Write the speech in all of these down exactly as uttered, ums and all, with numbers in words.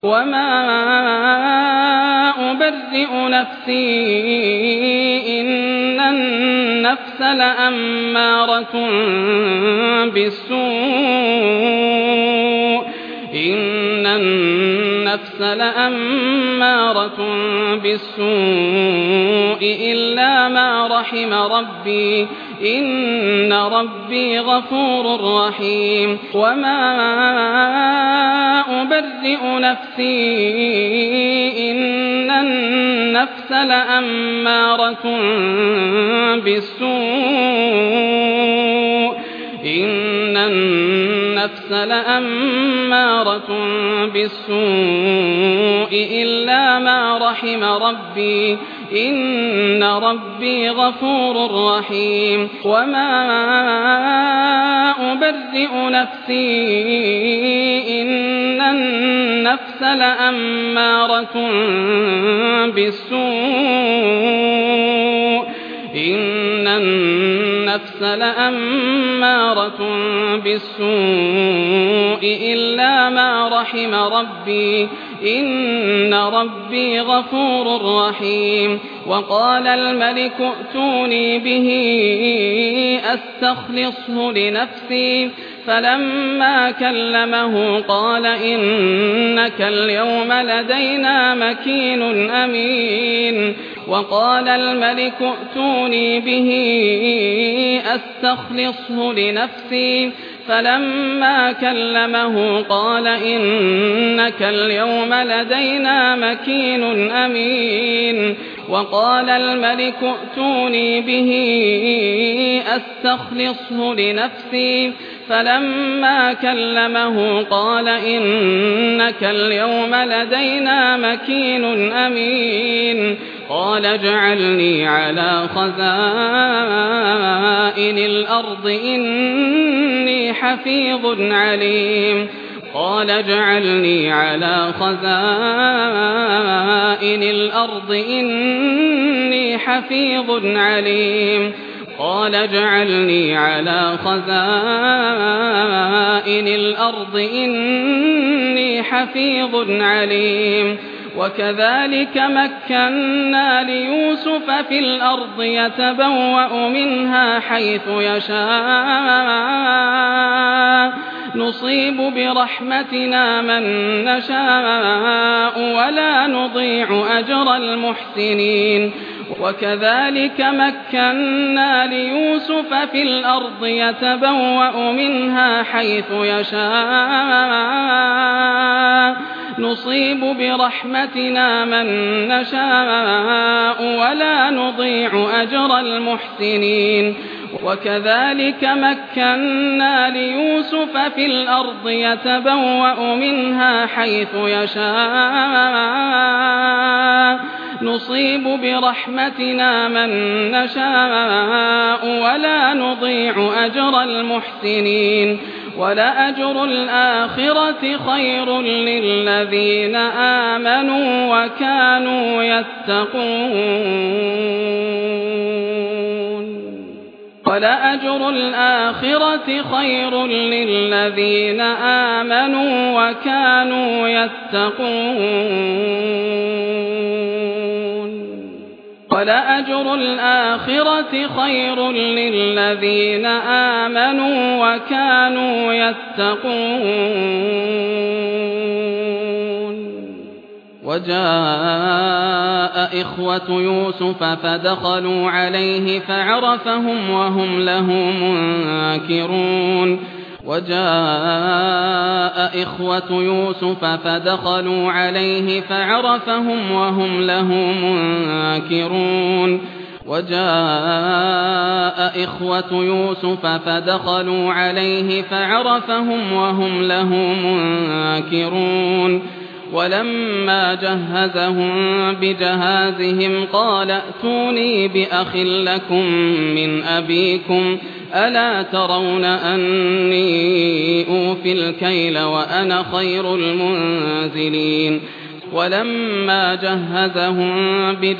وما أبرئ نفسي إن النفس لأمارة بالسوء إن النفس لأمارة بالسوء إلا ما رحم ربي إن ربي غفور رحيم وما أبرئ نفسي إن النفس لأمارة بالسوء إن النفس لأمارة بالسوء إلا ما رحم ربي إن ربي غفور رحيم وما أبرئ نفسي إن النفس لأمارة بالسوء إن النفس لأمارة بالسوء إلا ما رحم ربي إن ربي غفور رحيم وقال الملك ائتوني به أستخلصه لنفسي فلما كلمه قال إنك اليوم لدينا مكين أمين وقال الملك ائتوني به أستخلصه لنفسي فلما كلمه قال إنك اليوم لدينا مكين أمين وقال الملك ائتوني به أستخلصه لنفسي فلما كلمه قال إنك اليوم لدينا مكين أمين قال اجعلني على خزائن الأرض إني حفيظ عليم قال اجعلني على خزائن الأرض إني حفيظ عليم قال اجعلني على خزائن الأرض إني حفيظ عليم وكذلك مكنا ليوسف في الأرض يتبوأ منها حيث يشاء نصيب برحمتنا من نشاء ولا نضيع أجر المحسنين وكذلك مكنا ليوسف في الأرض يتبوأ منها حيث يشاء نصيب برحمتنا من نشاء ولا نضيع أجر المحسنين وكذلك مكنا ليوسف في الأرض يتبوأ منها حيث يشاء نصيب برحمتنا من نشاء ولا نضيع أجر المحسنين ولأجر الآخرة خير للذين آمنوا وكانوا يتقون ولأجر الآخرة خير للذين آمنوا وكانوا يتقون ولأجر الآخرة خير للذين آمنوا وكانوا يتقون وجاء إخوة يوسف فدخلوا عليه فعرفهم وهم له منكرون وجاء إخوة يوسف فدخلوا عليه فعرفهم وهم له منكرون وجاء إخوة يوسف فدخلوا عليه فعرفهم وهم له منكرون ولما جهزهم بجهازهم قال ائتوني بأخ لكم من أبيكم ألا ترون أني أوفي الكيل وأنا خير المنزلين ولما جهزهم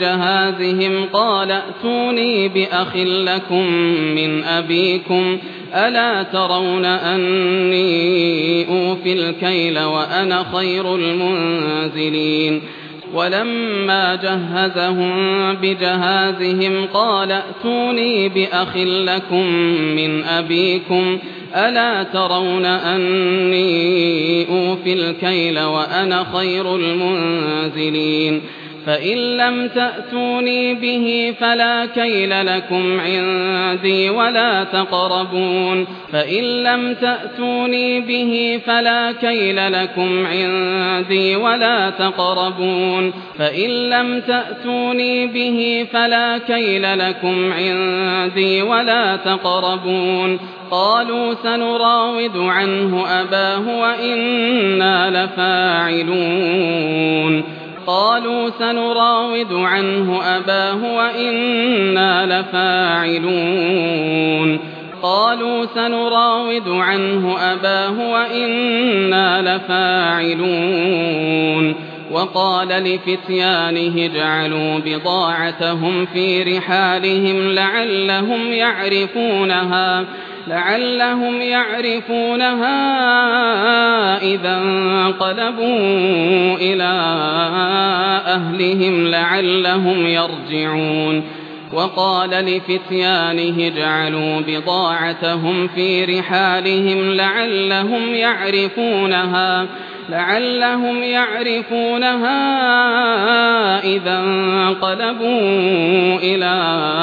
بجهازهم قال ائتوني بأخ لكم من أبيكم ألا ترون أني أوفي الكيل وأنا خير المنزلين ولما جهزهم بجهازهم قال ائتوني بأخ لكم من أبيكم ألا ترون أني أوفي الكيل وأنا خير المنزلين فإن لم تأتوني به فلا كيل لكم عندي ولا تقربون فإن لم تأتوني به فلا كيل لكم عندي ولا تقربون فإن لم تأتوني به فلا كيل لكم عندي ولا تقربون قالوا سنراود عنه أباه وإنا لفاعلون قالوا سنراود عنه أباه وإنا لفاعلون قالوا سنراود عنه أباه وإنا لفاعلون وقال لفتيانه اجعلوا بضاعتهم في رحالهم لعلهم يعرفونها لعلهم يعرفونها إذا انقلبوا إلى أهلهم لعلهم يرجعون وقال لفتيانه اجعلوا بضاعتهم في رحالهم لعلهم يعرفونها لعلهم يعرفونها إذا انقلبوا إلى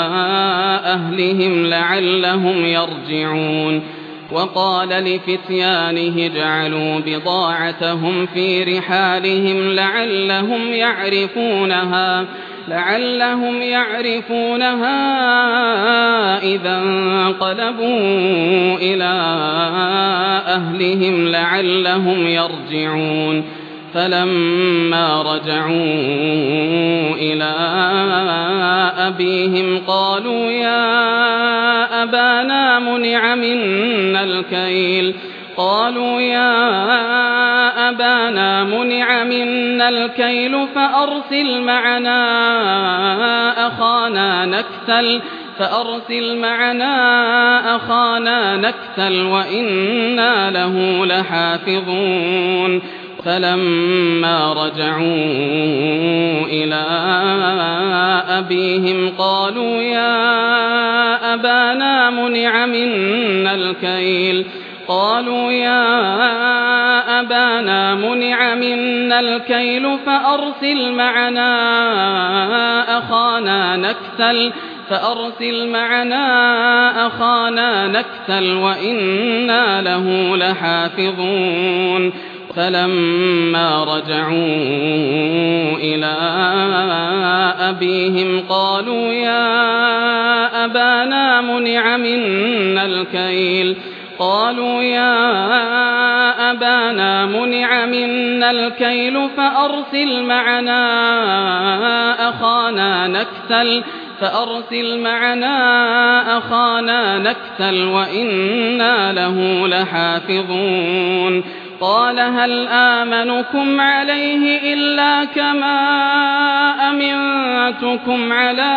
أهلهم لعلهم يرجعون وقال لفتيانه اجعلوا بضاعتهم في رحالهم لعلهم يعرفونها لعلهم يعرفونها إذا انقلبوا إلى أهلهم لعلهم يرجعون فلما رجعوا إلى أبيهم قالوا يا أبانا منع منا الكيل قالوا يا أبانا منع منا الكيل فأرسل معنا أخانا نكتل فأرسل معنا أخانا نكتل وإنا له لحافظون فلما رجعوا إلى أبيهم قالوا يا أبانا منع منا الكيل قالوا يا أبانا منع منا الكيل فأرسل معنا أخانا نكتل فأرسل معنا أخانا نكتل وإنا له لحافظون فلما رجعوا إلى أبيهم قالوا يا أبانا منع منا الكيل قالوا يا أبانا منع منا الكيل فأرسل معنا أخانا نكتل فأرسل معنا أخانا نكتل وإنا له لحافظون قال هل آمنكم عليه إلا كما أمنتكم على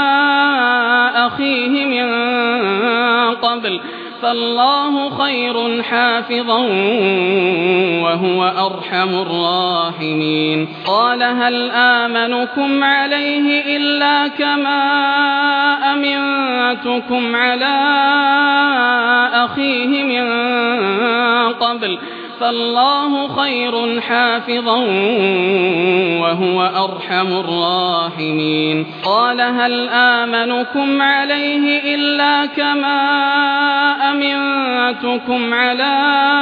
أخيه من قبل فالله خير حافظا وهو أرحم الراحمين قال هل آمنكم عليه إلا كما أمنتكم على أخيه من قبل فالله خير حافظا وهو أرحم الراحمين قال هل آمنكم عليه إلا كما أمنتكم على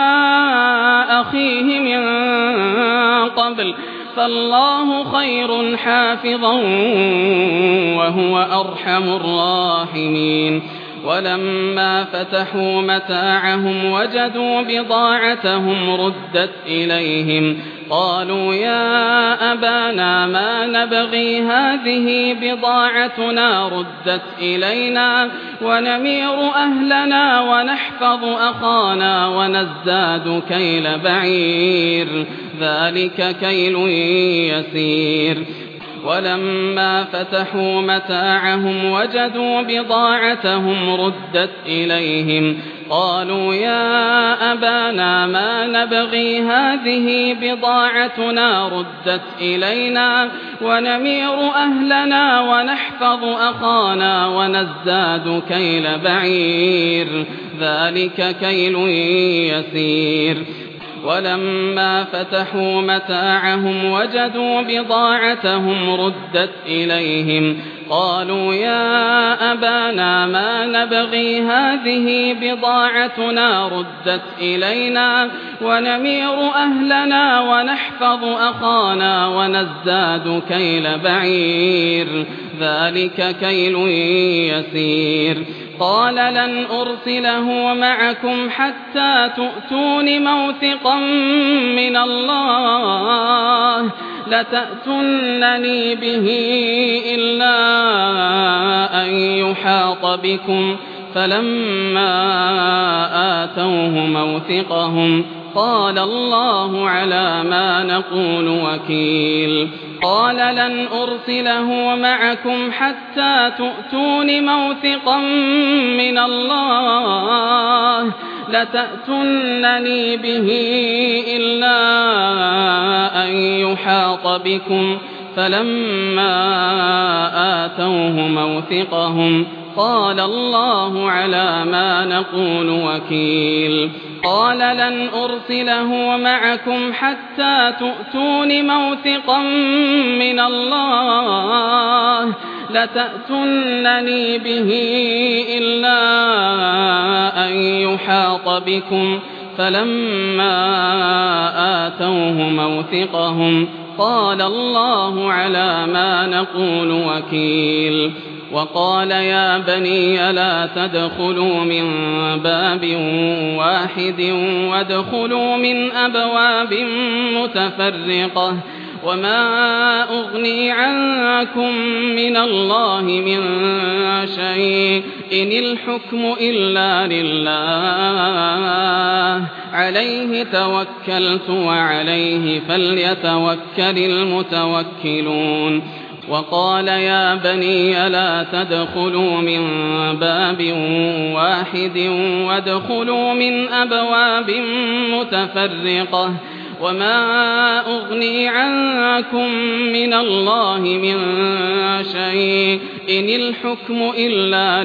أخيه من قبل فالله خير حافظا وهو أرحم الراحمين ولما فتحوا متاعهم وجدوا بضاعتهم ردت إليهم قالوا يا أبانا ما نبغي هذه بضاعتنا ردت إلينا ونمير أهلنا ونحفظ أخانا ونزداد كيل بعير ذلك كيل يسير ولما فتحوا متاعهم وجدوا بضاعتهم ردت إليهم قالوا يا أبانا ما نبغي هذه بضاعتنا ردت إلينا ونمير أهلنا ونحفظ أخانا ونزداد كيل بعير ذلك كيل يسير ولما فتحوا متاعهم وجدوا بضاعتهم ردت إليهم قالوا يا أبانا ما نبغي هذه بضاعتنا ردت إلينا ونمير أهلنا ونحفظ أخانا ونزداد كيل بعير ذلك كيل يسير قال لن أرسله معكم حتى تؤتون موثقا من الله لتأتونني به إلا أن يحاط بكم فلما آتوه موثقهم قال الله على ما نقول وكيل قال لن أرسله معكم حتى تؤتون موثقا من الله لتأتونني به إلا أن يحاط بكم فلما آتوه موثقهم قال الله على ما نقول وكيل قال لن أرسله معكم حتى تؤتون موثقا من الله لتأتونني به إلا أن يحاط بكم فلما آتوه موثقهم قال الله على ما نقول وكيل وقال يا بني لا تدخلوا من باب واحد وادخلوا من أبواب متفرقة وما أغني عنكم من الله من شيء إن الحكم إلا لله عليه توكلت وعليه فليتوكل المتوكلون وقال يا بني لا تدخلوا من باب واحد وادخلوا من أبواب متفرقة وما أغني عنكم من الله من شيء إن الحكم إلا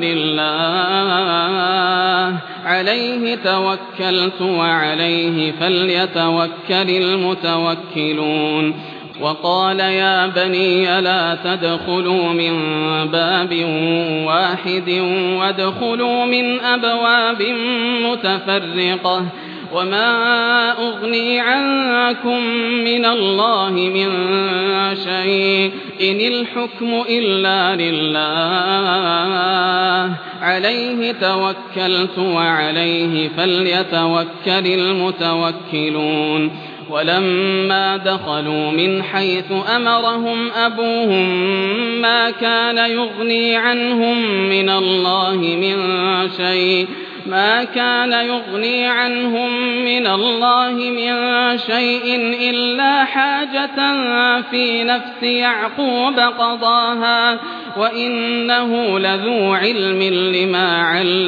لله عليه توكلت وعليه فليتوكل المتوكلون وقال يا بني لا تدخلوا من باب واحد وادخلوا من أبواب متفرقة وما أغني عنكم من الله من شيء إن الحكم إلا لله عليه توكلت وعليه فليتوكل المتوكلون ولما دخلوا من حيث أمرهم أبوهم ما كان يغني عنهم من الله من شيء ما كان يغني عنهم من الله من شيء إلا حاجة في نفس يعقوب قضاها وإنه لذو علم لما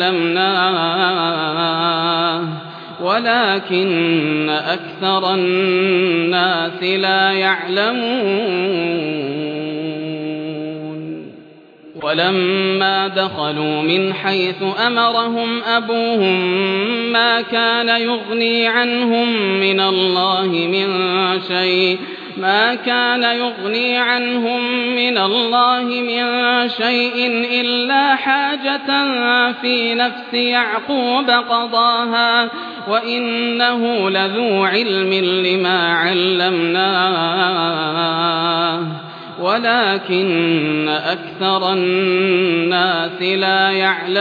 علمناه ولكن أكثر الناس لا يعلمون ولما دخلوا من حيث أمرهم أبوهم ما كان يغني عنهم من الله من شيء ما كان يغني عنهم من الله من شيء إلا حاجة في نفس يعقوب قضاها وإنه لذو علم لما علمناه ولكن أكثر الناس لا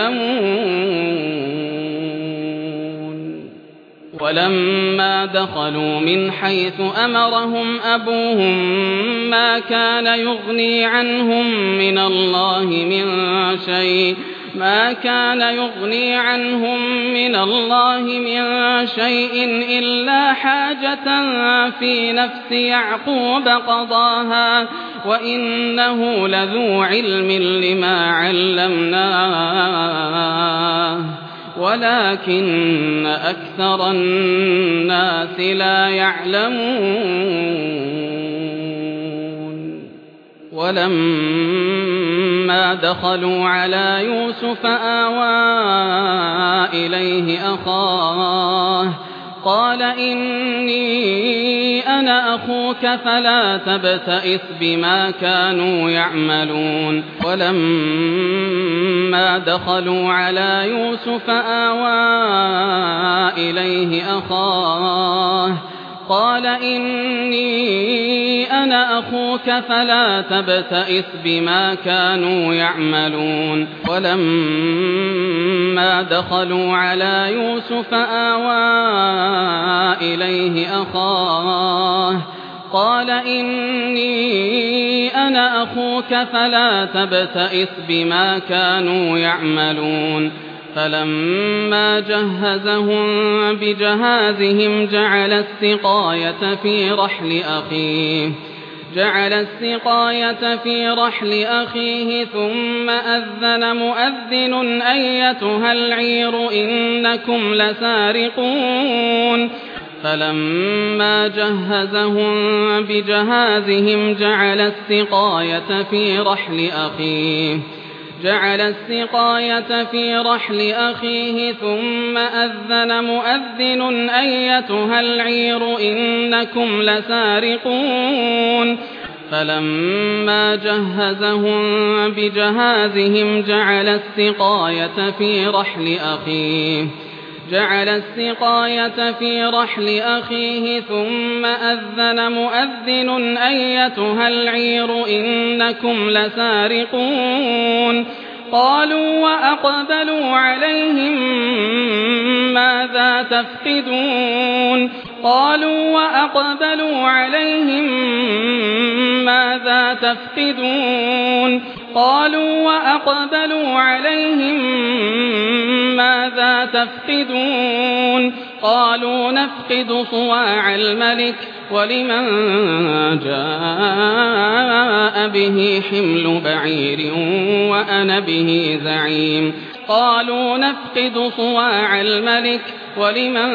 يعلمون ولما دخلوا من حيث أمرهم أبوهم ما كان يغني عنهم من الله من شيء ما كان يغني عنهم من الله من شيء إلا حاجة في نفس يعقوب قضاها وإنه لذو علم لما علمناه ولكن أكثر الناس لا يعلمون ولما دخلوا على يوسف آوى إليه أخاه قال إني أنا أخوك فلا تبتئس بما كانوا يعملون ولما دخلوا على يوسف آوى إليه أخاه قال إني أنا أخوك فلا تبتئس بما كانوا يعملون ولما دخلوا على يوسف آوى إليه أخاه قال إني أنا أخوك فلا تبتئس بما كانوا يعملون فلما جهزهم بجهازهم جعل السقاية في رحل أخيه جعل السقاية في رحل أخيه ثم أذن مؤذن أيتها العير إنكم لسارقون فلما جهزهم بجهازهم جعل السقاية في رحل أخيه جعل السقاية في رحل أخيه ثم أذن مؤذن أيتها العير إنكم لسارقون فلما جهزهم بجهازهم جعل السقاية في رحل أخيه جعل السقاية في رحل أخيه ثم أذن مؤذن أيتها العير إنكم لسارقون قالوا وأقبلوا عليهم ماذا تفقدون قالوا وأقبلوا عليهم ماذا تفقدون قالوا وأقبلوا عليهم ماذا تفقدون قالوا نفقد صواع الملك ولمن جاء به حمل بعير وأنا به زعيم قالوا نفقد صواع الملك ولمن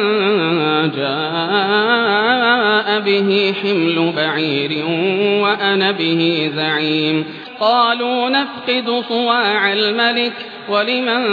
جاء به حمل بعير وأنا به زعيم قالوا نفقد صواع الملك ولمن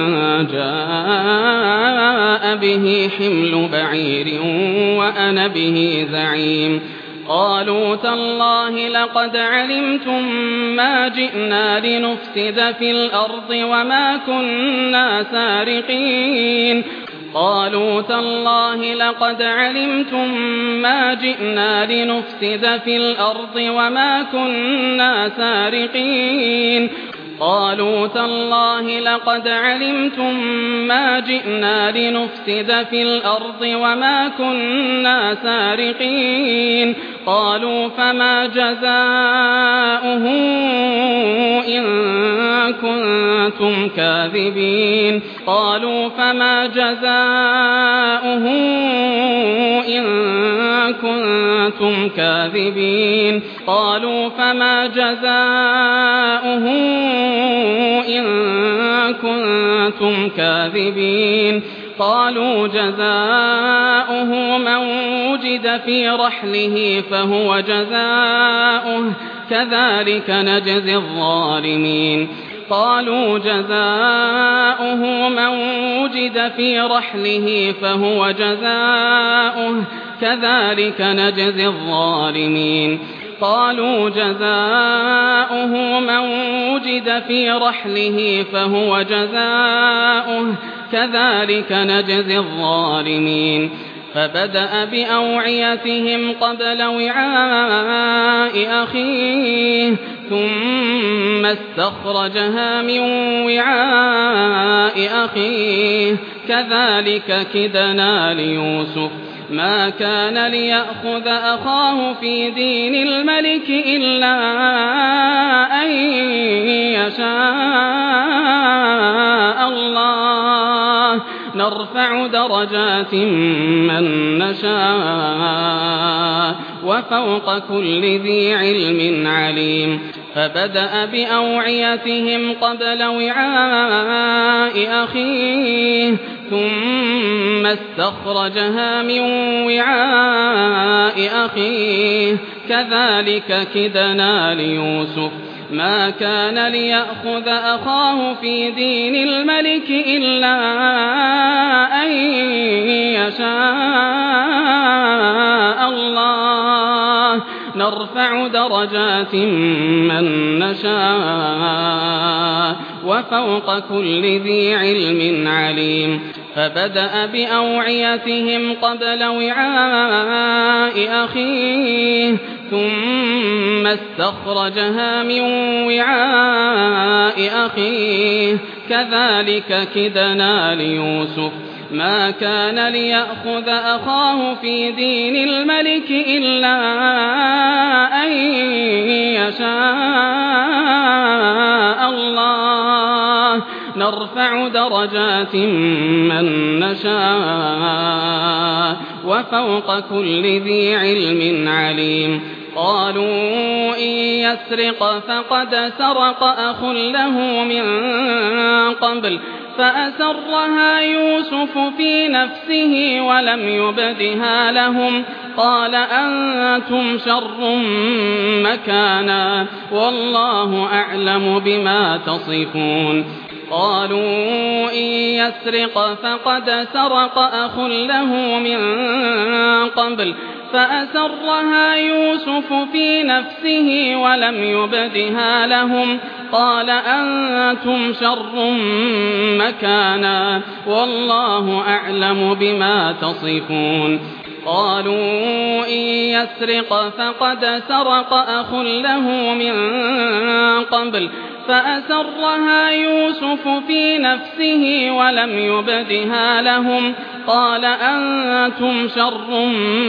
جاء به حمل بعير وأنا به زعيم قالوا تالله لقد علمتم ما جئنا لنفسد في الأرض وما كنا سارقين قالوا تالله لقد علمتم ما جئنا لنفسد في الأرض وما كنا سارقين قالوا تالله لقد علمتم ما جئنا لنفسد في الأرض وما كنا سارقين قالوا فما جزاؤه إن كنتم كاذبين قالوا فما جزاؤه إن كنتم كاذبين قالوا فما جزاؤه إن كنتم كاذبين قالوا جزاؤه من وجد في رحله فهو جزاؤه كذلك نجزي الظالمين قالوا جزاؤه من وجد في رحله فهو جزاؤه كذلك نجزي الظالمين قالوا جزاؤه من وجد في رحله فهو جزاؤه كذلك نجزي الظالمين فبدأ بأوعيتهم قبل وعاء أخيه ثم استخرجها من وعاء أخيه كذلك كدنا ليوسف ما كان ليأخذ أخاه في دين الملك إلا أن يشاء الله نرفع درجات من نشاء وفوق كل ذي علم عليم فبدأ بأوعيتهم قبل وعاء أخيه ثم استخرجها من وعاء أخيه كذلك كدنا ليوسف ما كان ليأخذ أخاه في دين الملك إلا أن يشاء الله نرفع درجات من نشاء وفوق كل ذي علم عليم فبدأ بأوعيتهم قبل وعاء أخيه ثم استخرجها من وعاء أخيه كذلك كدنا ليوسف ما كان ليأخذ أخاه في دين الملك إلا أن يشاء الله نرفع درجات من نشاء وفوق كل ذي علم عليم قالوا إن يسرق فقد سرق أخ له من قبل فأسرها يوسف في نفسه ولم يبدها لهم قال أنتم شر مكانا والله أعلم بما تصفون قالوا إن يسرق فقد سرق أخ له من قبل فأسرها يوسف في نفسه ولم يبدها لهم قال أنتم شر مكانا والله أعلم بما تصفون قالوا إن يسرق فقد سرق أخ له من قبل فأسرها يوسف في نفسه ولم يبدها لهم قال أنتم شر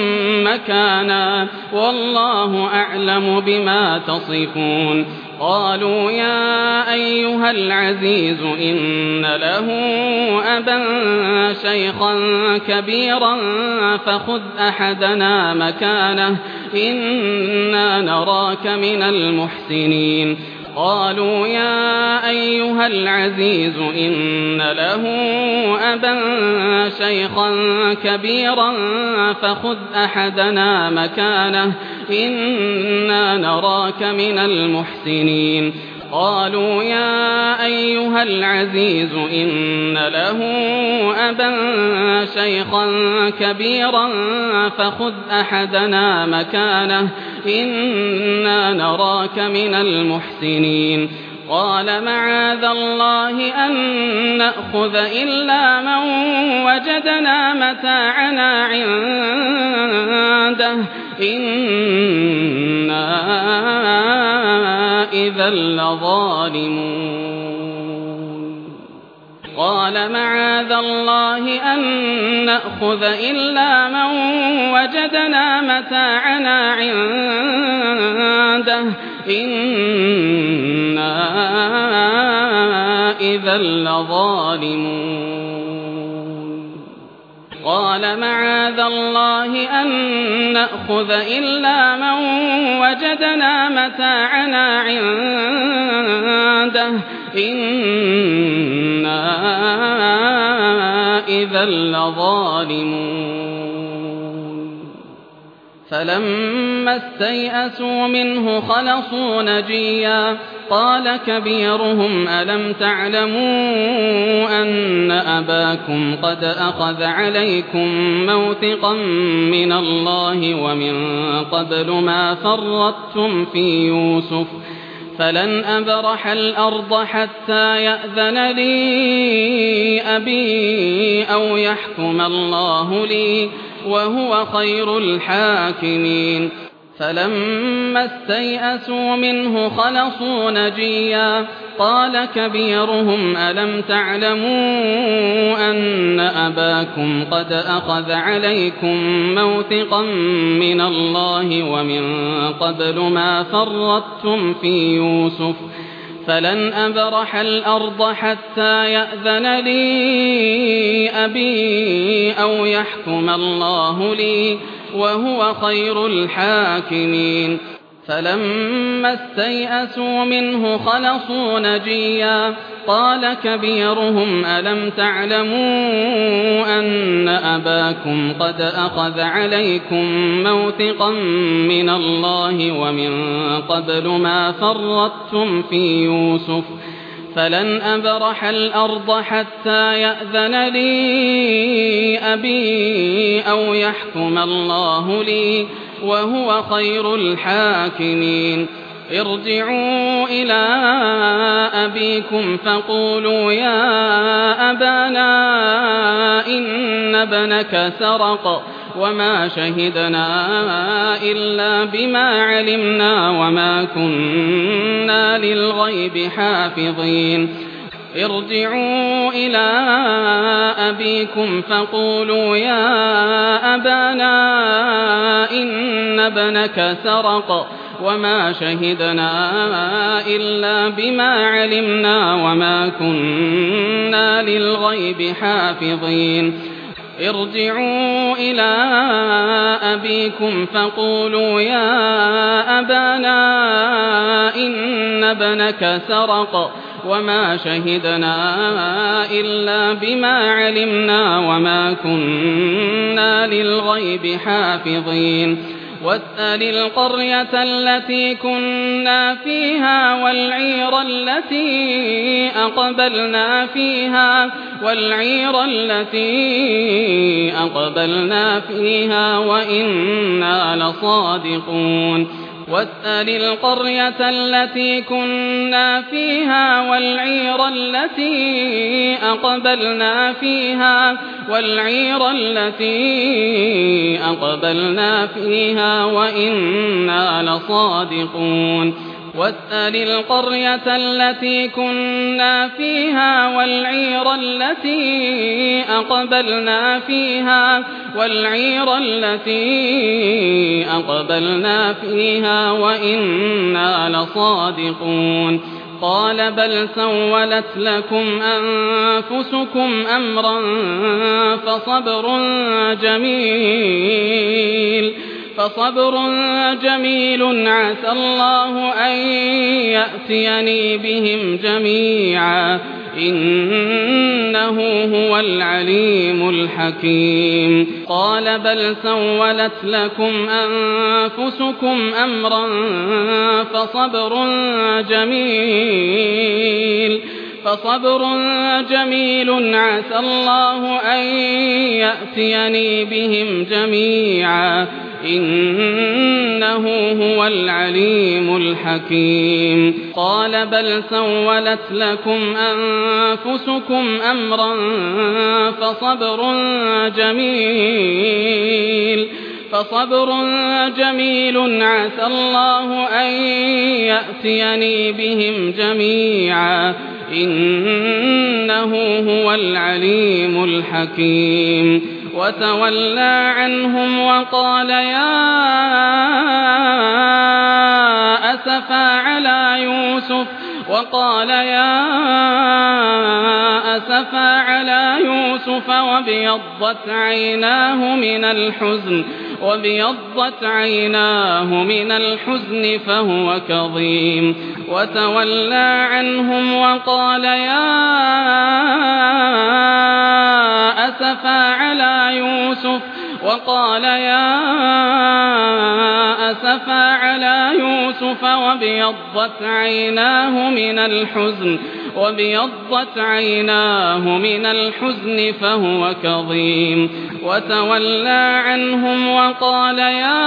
مكانا والله أعلم بما تصفون قالوا يا أيها العزيز إن له أبا شيخا كبيرا فخذ أحدنا مكانه إنا نراك من المحسنين قالوا يا أيها العزيز إن له أبا شيخا كبيرا فخذ أحدنا مكانه إنا نراك من المحسنين قالوا يا أيها العزيز إن له أبا شيخا كبيرا فخذ أحدنا مكانه إنا نراك من المحسنين قال معاذ الله أن نأخذ إلا من وجدنا متاعنا عنده إنا إذا لظالمون قال معاذ الله أن نأخذ إلا من وجدنا متاعنا عنده إنا إذا لظالمون قال معاذ الله أن نأخذ إلا من وجدنا متاعنا عنده إنا إذا لظالمون فلما استيئسوا منه خلصوا نجيا قال كبيرهم ألم تعلموا أن أباكم قد أخذ عليكم موثقا من الله ومن قبل ما فرطتم في يوسف فلن أبرح الأرض حتى يأذن لي أبي أو يحكم الله لي وهو خير الحاكمين فلما استيئسوا منه خلصوا نجيا قال كبيرهم ألم تعلموا أن أباكم قد أخذ عليكم موثقا من الله ومن قبل ما فرطتم في يوسف فلن أبرح الأرض حتى يأذن لي أبي أو يحكم الله لي وهو خير الحاكمين فلما استيئسوا منه خلصوا نجيا قال كبيرهم ألم تعلموا أن أباكم قد أخذ عليكم موثقا من الله ومن قبل ما فرطتم في يوسف فلن أبرح الأرض حتى يأذن لي أبي أو يحكم الله لي وهو خير الحاكمين ارجعوا إلى أبيكم فقولوا يا أبانا إن ابنك سرق وما شهدنا إلا بما علمنا وما كنا للغيب حافظين ارجعوا إلى أبيكم فقولوا يا أبانا إن ابنك سرق وما شهدنا إلا بما علمنا وما كنا للغيب حافظين ارجعوا إلى أبيكم فقولوا يا أبانا إن ابنك سرق وما شهدنا إلا بما علمنا وما كنا للغيب حافظين واسأل القرية التي كنا فيها والعير التي أقبلنا فيها والعير التي أقبلنا فيها وإنا لصادقون واسأل القرية التي كنا فيها والعير التي أقبلنا فيها والعير التي أقبلنا فيها وإنا لصادقون واسأل القرية التي كنا فيها والعير التي أقبلنا فيها والعير التي أقبلنا فيها وإنا لصادقون قال بل سولت لكم أنفسكم أمرا فصبر جميل فصبر جميل عسى الله أن يأتيني بهم جميعا إنه هو العليم الحكيم قال بل سولت لكم أنفسكم أمرا فصبر جميل فصبر جميل عسى الله أن يأتيني بهم جميعا إنه هو العليم الحكيم قال بل سولت لكم أنفسكم أمرا فصبر جميل فصبر جميل عسى الله أن يأتيني بهم جميعا إنه هو العليم الحكيم وتولى عنهم وقال يا أسفا على يوسف وقال يا أسفا على يوسف وابيضت عيناه من الحزن وابيضت عيناه من الحزن فهو كظيم وتولى عنهم وقال يا أسفا على يوسف وقال يا أسفا على يوسف وابيضت عيناه من الحزن وابيضت عيناه من الحزن فهو كظيم وتولى عنهم وقال يا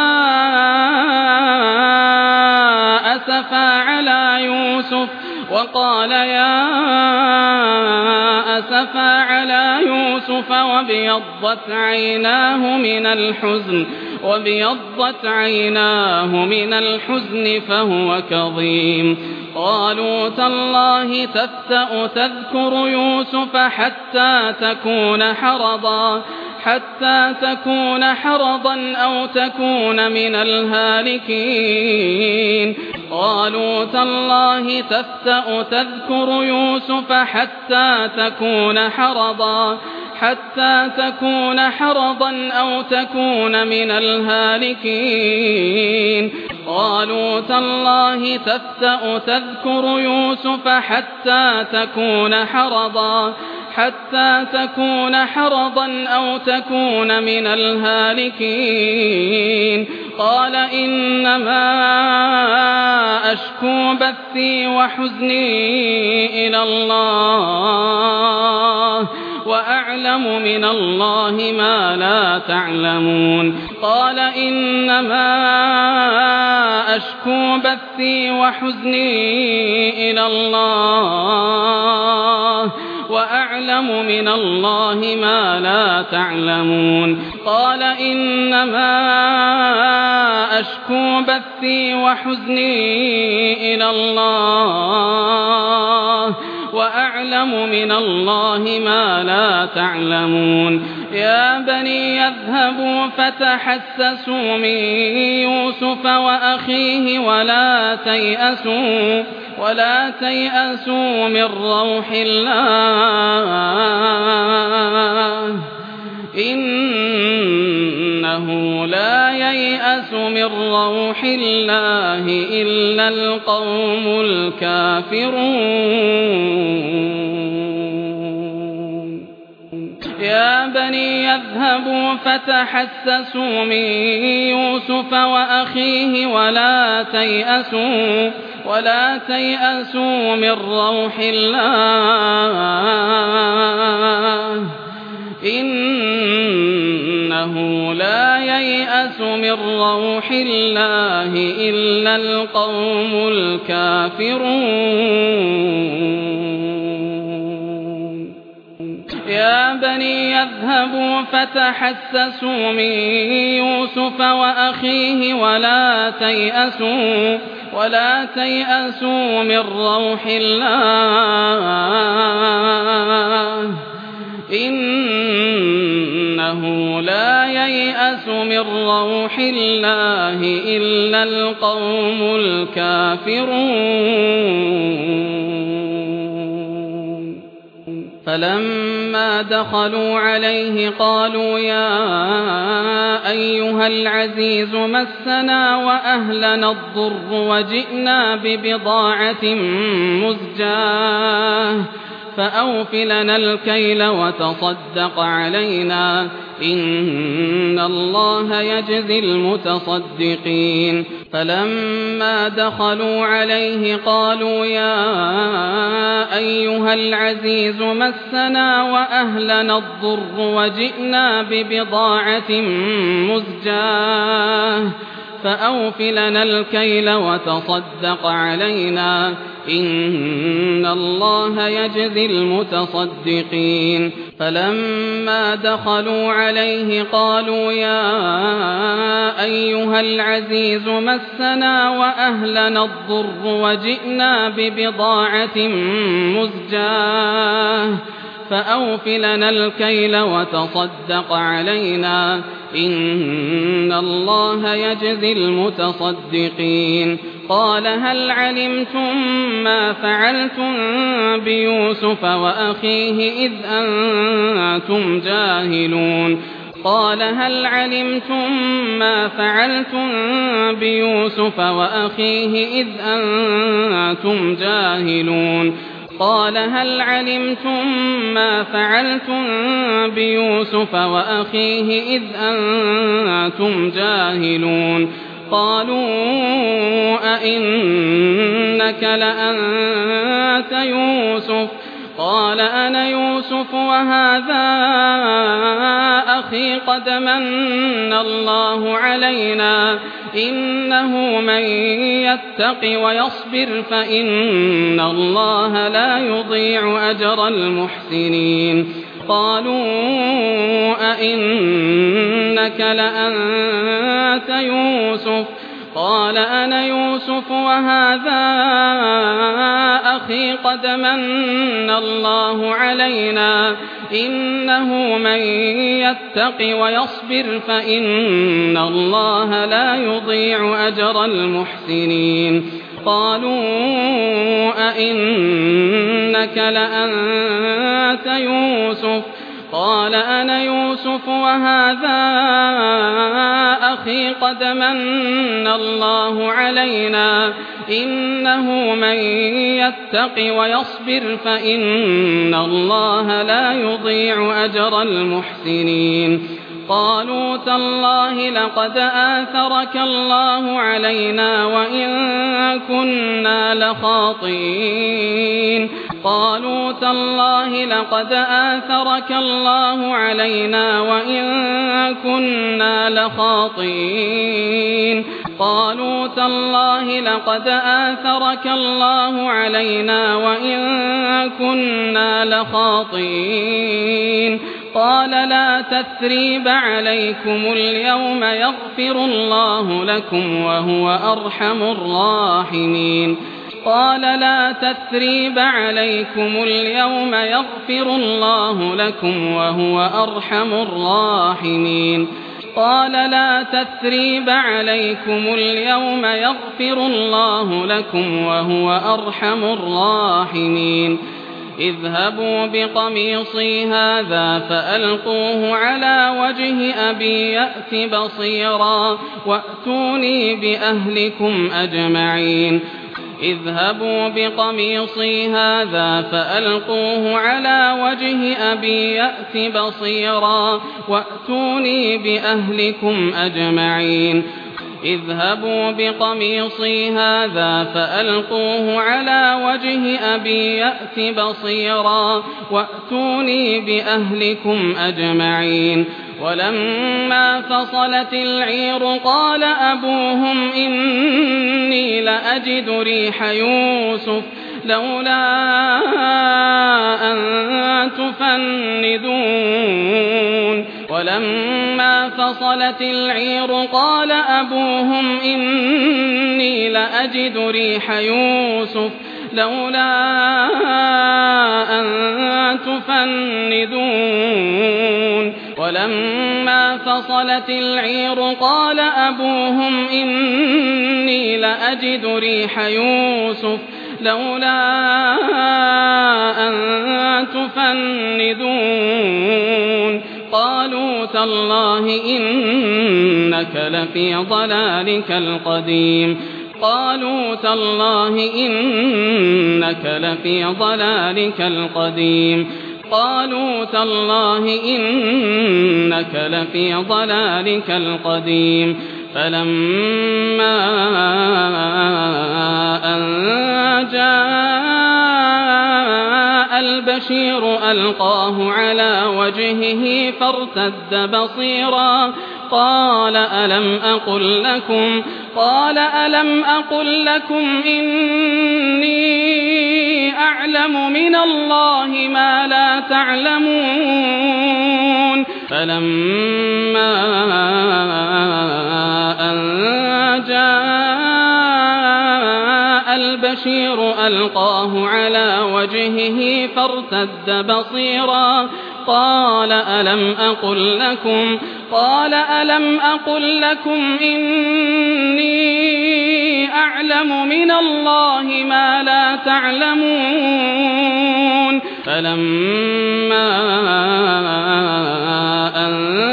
أسفا على يوسف وقال يا أسفا على يوسف وابيضت عيناه من الحزن وابيضت عيناه من الحزن فهو كظيم قالوا تالله تفتأ تذكر يوسف حتى تكون حرضا حتى تكون حرضا أو تكون من الهالكين قالوا تالله تفتأ تذكر يوسف حتى تكون حرضا حتى تكون حرضا أو تكون من الهالكين قالوا تالله تفتأ تذكر يوسف حتى تكون حرضا حتى تكون حرضا أو تكون من الهالكين قال إنما أشكو بثي وحزني إلى الله وأعلم من الله ما لا تعلمون قال إنما أشكو بثي وحزني إلى الله وأعلم من الله ما لا تعلمون قال إنما أشكو بثي وحزني إلى الله وأعلم من الله ما لا تعلمون يا بني اذهبوا فتحسسوا من يوسف وأخيه ولا تيأسوا ولا تيأسوا من روح الله إنه لا ييأس من روح الله إلا القوم الكافرون يا بني اذهبوا فتحسسوا من يوسف وأخيه ولا تيأسوا ولا تيأسوا من روح الله إنه لا ييأس من روح الله إلا القوم الكافرون يا بني اذهبوا فتحسسوا من يوسف وأخيه ولا تيأسوا ولا تيأسوا من روح الله إنه لا ييأس من روح الله إلا القوم الكافرون فلما دخلوا عليه قالوا يا أيها العزيز مسنا وأهلنا الضر وجئنا ببضاعة مزجاة فأوف لنا الكيل وتصدق علينا إن الله يجزي المتصدقين فلما دخلوا عليه قالوا يا أيها العزيز مسنا وأهلنا الضر وجئنا ببضاعة مزجاة فأوف لنا الكيل وتصدق علينا إن الله يجزي المتصدقين فلما دخلوا عليه قالوا يا أيها العزيز مسنا وأهلنا الضر وجئنا ببضاعة مزجاة فأوف لنا الكيل وتصدق علينا إن الله يجزي المتصدقين قال هل علمتم ما فعلتم بيوسف وأخيه إذ أنتم جاهلون قال هل علمتم ما فعلتم بيوسف وأخيه إذ أنتم جاهلون قال هل علمتم ما فعلتم بيوسف وأخيه إذ أنتم جاهلون قالوا أئنك لأنت يوسف قال أنا يوسف وهذا أخي قد من الله علينا إنه من يتق ويصبر فإن الله لا يضيع أجر المحسنين قالوا أئنك لأنت يوسف قال أنا يوسف وهذا أخي قد من الله علينا إنه من يتق ويصبر فإن الله لا يضيع أجر المحسنين قالوا أئنك لأنت يوسف قال أنا يوسف وهذا أخي قد من الله علينا إنه من يتق ويصبر فإن الله لا يضيع أجر المحسنين قالوا تالله لقد آثرك الله علينا وإن كنا لخاطئين قالوا تالله لقد آثرك الله علينا وإن كنا لخاطئين قالوا تالله لقد آثرك الله علينا وإن كنا لخاطئين قال لا تثريب عليكم اليوم يغفر الله لكم وهو أرحم الراحمين قال لا تثريب عليكم اليوم يغفر الله لكم وهو أرحم الراحمين قال لا تثريب عليكم اليوم يغفر الله لكم وهو أرحم الراحمين اذهبوا بقميصي هذا فألقوه على وجه أبي يأت بصيرا وأتوني بأهلكم أجمعين اذهبوا بقميصي هذا فألقوه على وجه أبي يأت بصيرا وأتوني بأهلكم أجمعين اذهبوا بقميصي هذا فألقوه على وجه أبي يأت بصيرا وأتوني بأهلكم أجمعين ولما فصلت العير قال أبوهم إني لأجد ريح يوسف لولا أن تفندون ولما فصلت العير قال أبوهم إني لأجد ريح يوسف لولا أن تفندون ولما فصلت العير قال أبوهم إني لأجد ريح يوسف لولا أن تفندون قالوا تالله إنك لفي ضلالك القديم قالوا تالله إنك لفي ضلالك القديم قالوا تالله إنك لفي ضلالك القديم فلما أن جاء البشير ألقاه على وجهه فارتد بصيرا قال ألم أقل لكم قال ألم أقل لكم إني أعلم من الله ما لا تعلمون فلما أن جاء البشير ألقاه على وجهه فارتد بصيرا قال ألم أقل لكم قال ألم أقل لكم إني أعلم من الله ما لا تعلمون فلما أن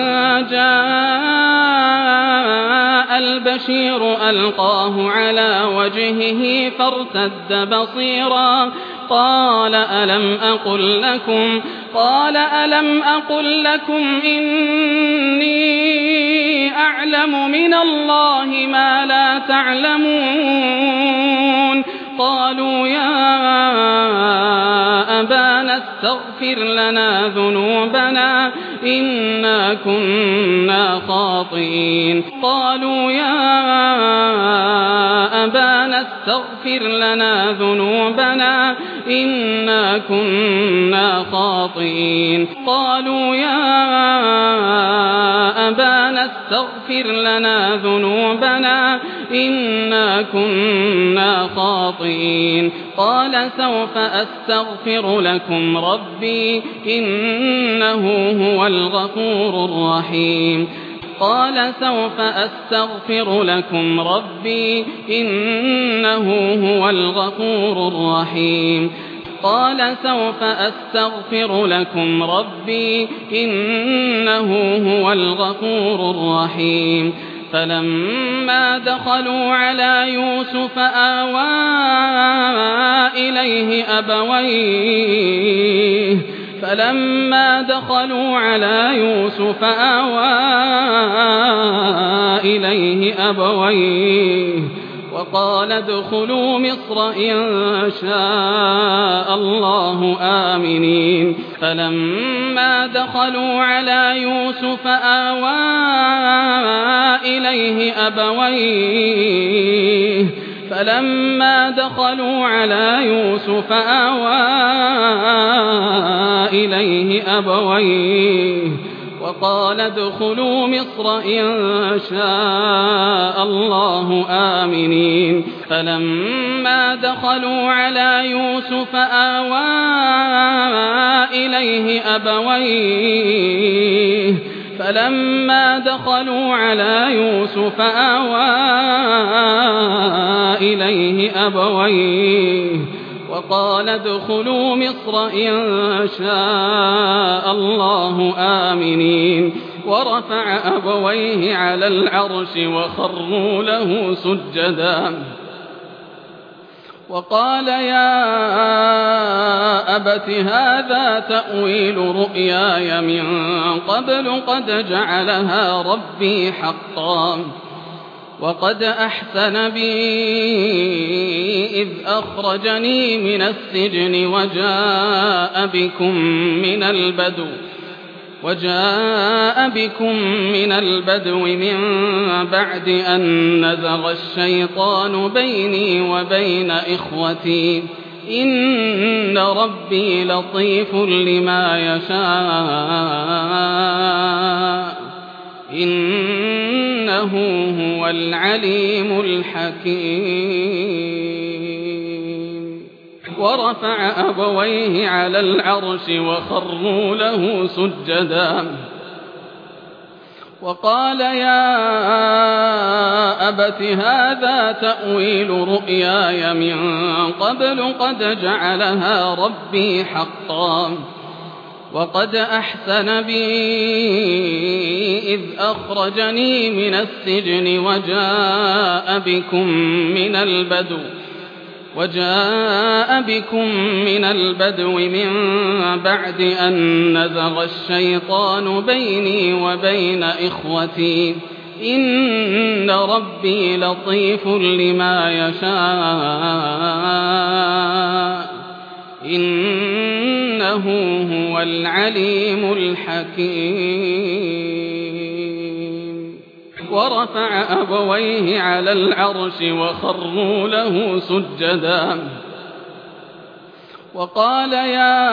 جاء البشير ألقاه على وجهه فارتد بصيرا قال ألم أقل لكم قال ألم أقل لكم إني أعلم من الله ما لا تعلمون قالوا يا أبانا استغفر لنا ذنوبنا إنا كنا خاطئين قالوا يا أبانا استغفر لنا ذنوبنا إنا كنا خاطئين قالوا يا أبانا استغفر لنا ذنوبنا إنا كنا خاطئين قال سوف أستغفر لكم ربي إنه هو الغفور الرحيم قال سوف أستغفر لكم ربي إنه هو الغفور الرحيم قال سوف أستغفر لكم ربي إنه هو الغفور الرحيم فلما دخلوا على يوسف آوى إليه أبويه فلما دخلوا على يوسف آوى إليه أبويه وقال ادخلوا مصر إن شاء الله آمنين فلما دخلوا على يوسف آوى إليه أبويه فلما دخلوا على يوسف آوى إليه أبويه وقال ادخلوا مصر إن شاء الله آمنين فلما دخلوا على يوسف آوى إليه أبويه فلما دخلوا على يوسف آوى إليه أبويه وقال ادخلوا مصر إن شاء الله آمنين ورفع أبويه على العرش وخروا له سجدا وقال يا أبت هذا تأويل رؤياي من قبل قد جعلها ربي حقا وقد أحسن بي إذ أخرجني من السجن وجاء بكم من البدو وجاء بكم من البدو من بعد أن نزغ الشيطان بيني وبين إخوتي إن ربي لطيف لما يشاء إنه هو العليم الحكيم ورفع أبويه على العرش وخروا له سجدا وقال يا أبت هذا تأويل رؤياي من قبل قد جعلها ربي حقا وقد أحسن بي إذ أخرجني من السجن وجاء بكم من البدو وجاء بكم من البدو من بعد أن نزغ الشيطان بيني وبين إخوتي إن ربي لطيف لما يشاء إنه هو العليم الحكيم ورفع أبويه على العرش وخروا له سجدا وقال يا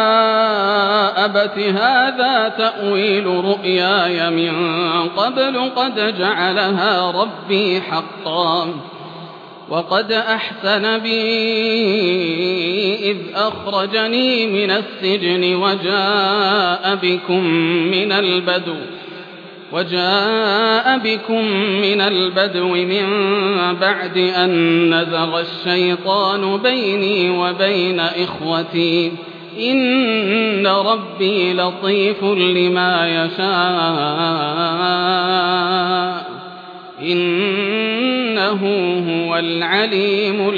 أبت هذا تأويل رؤياي من قبل قد جعلها ربي حقا وقد أحسن بي إذ أخرجني من السجن وجاء بكم من البدو وجاء بكم من البدو من بعد أن نزغ الشيطان بيني وبين إخوتي إن ربي لطيف لما يشاء إنه هو العليم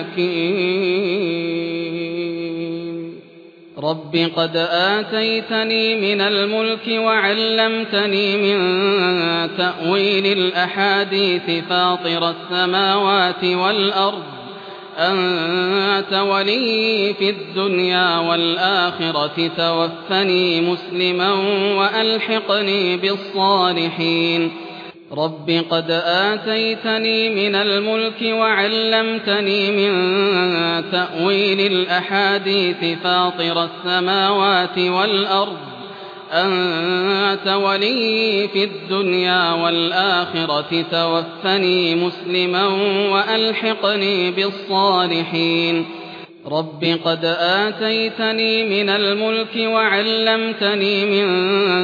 الحكيم رب قد آتيتني من الملك وعلمتني من تأويل الأحاديث فاطر السماوات والأرض أنت ولي في الدنيا والآخرة توفني مسلما وألحقني بالصالحين رب قد آتيتني من الملك وعلمتني من تأويل الأحاديث فاطر السماوات والأرض أنت ولي في الدنيا والآخرة توفني مسلما وألحقني بالصالحين رب قد آتيتني من الملك وعلمتني من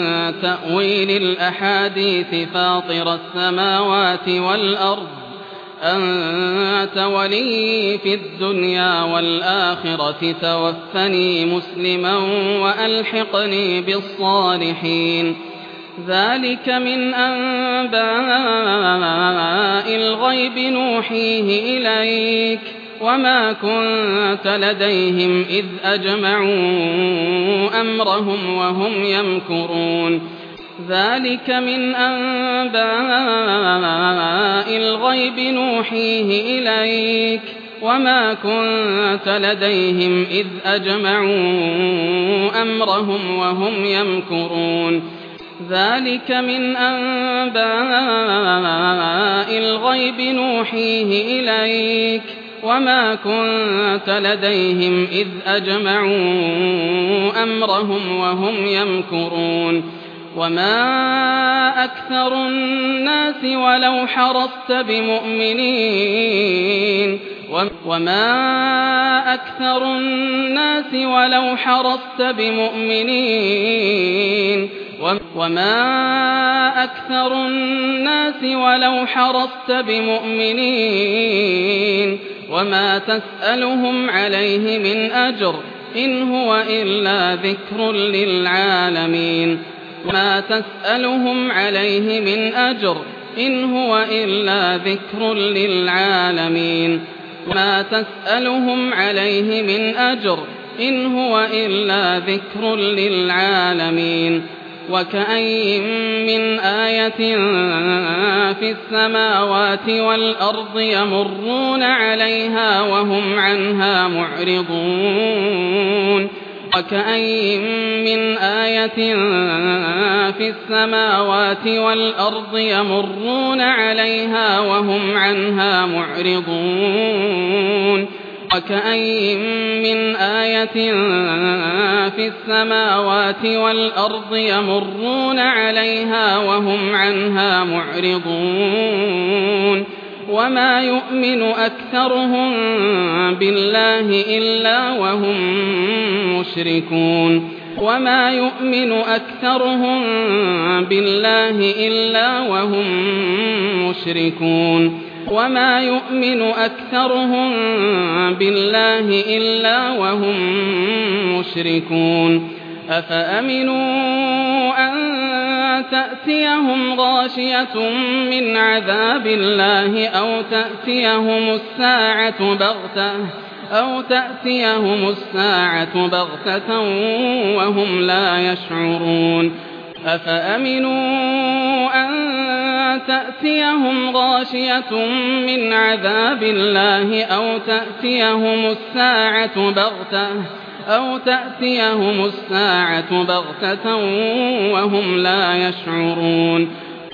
تأويل الأحاديث فاطر السماوات والأرض أنت ولي في الدنيا والآخرة توفني مسلما وألحقني بالصالحين ذلك من أنباء الغيب نوحيه إليك وما كنت لديهم إذ أجمعوا أمرهم وهم يمكرون ذلك من أنباء الغيب نوحيه إليك وما كنت لديهم إذ أجمعوا أمرهم وهم يمكرون ذلك من أنباء الغيب نوحيه إليك وما كنت لديهم إذ أجمعوا أمرهم وهم يمكرون وما أكثر الناس ولو حرصت بمؤمنين وما أكثر الناس ولو حرصت بمؤمنين وما أكثر الناس ولو حرصت بمؤمنين وما تسألهم عليه من أجر إن هو إلا ذكر للعالمين وما تسألهم عليه من أجر إن هو إلا ذكر للعالمين وما تسألهم عليه من أجر إن هو إلا ذكر للعالمين وكأين من آية في السماوات والأرض يمرون عليها وهم عنها معرضون وكأين من آية في السماوات والأرض يمرون عليها وهم عنها معرضون وكأين من آية في السماوات والأرض يمرون عليها وهم عنها معرضون وما يؤمن أكثرهم بالله إلا وهم مشركون وما يؤمن أكثرهم بالله إلا وهم مشركون وما يؤمن أكثرهم بالله إلا وهم مشركون أفأمنوا أن تأتيهم غاشية من عذاب الله أو تأتيهم الساعة بغتة أو تأتيهم الساعة بغتة وهم لا يشعرون أفأمنوا أن تأتيهم غاشية من عذاب الله أو تأتيهم الساعة بغتة أو تأتيهم الساعة بغتة وهم لا يشعرون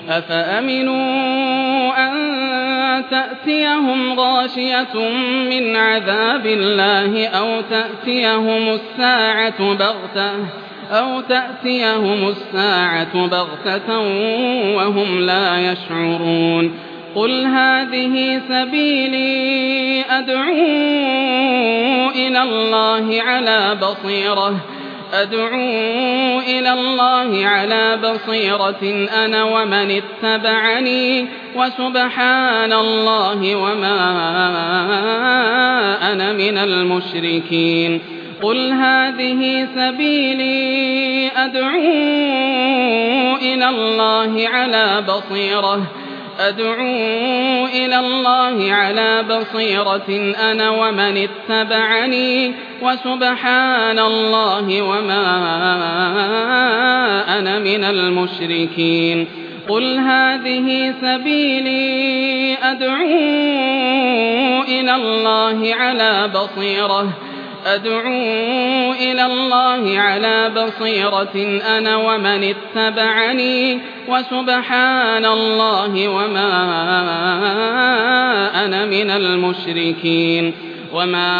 أفأمنوا أن تأتيهم غاشية من عذاب الله أو تأتيهم الساعة بغتة أو تأتيهم الساعة بغتة وهم لا يشعرون قل هذه سبيلي أدعو إلى الله على بصيرة أدعو إلى الله على بصيرة أنا ومن اتبعني وسبحان الله وما أنا من المشركين قل هذه سبيلي أدعو إلى الله على بصيرة أدعو إلى الله على بصيرة أنا ومن اتبعني وسبحان الله وما أنا من المشركين قل هذه سبيلي أدعو إلى الله على بصيرة أدعو إلى الله على بصيرة أنا ومن اتبعني وسبحان الله وما أنا من المشركين وما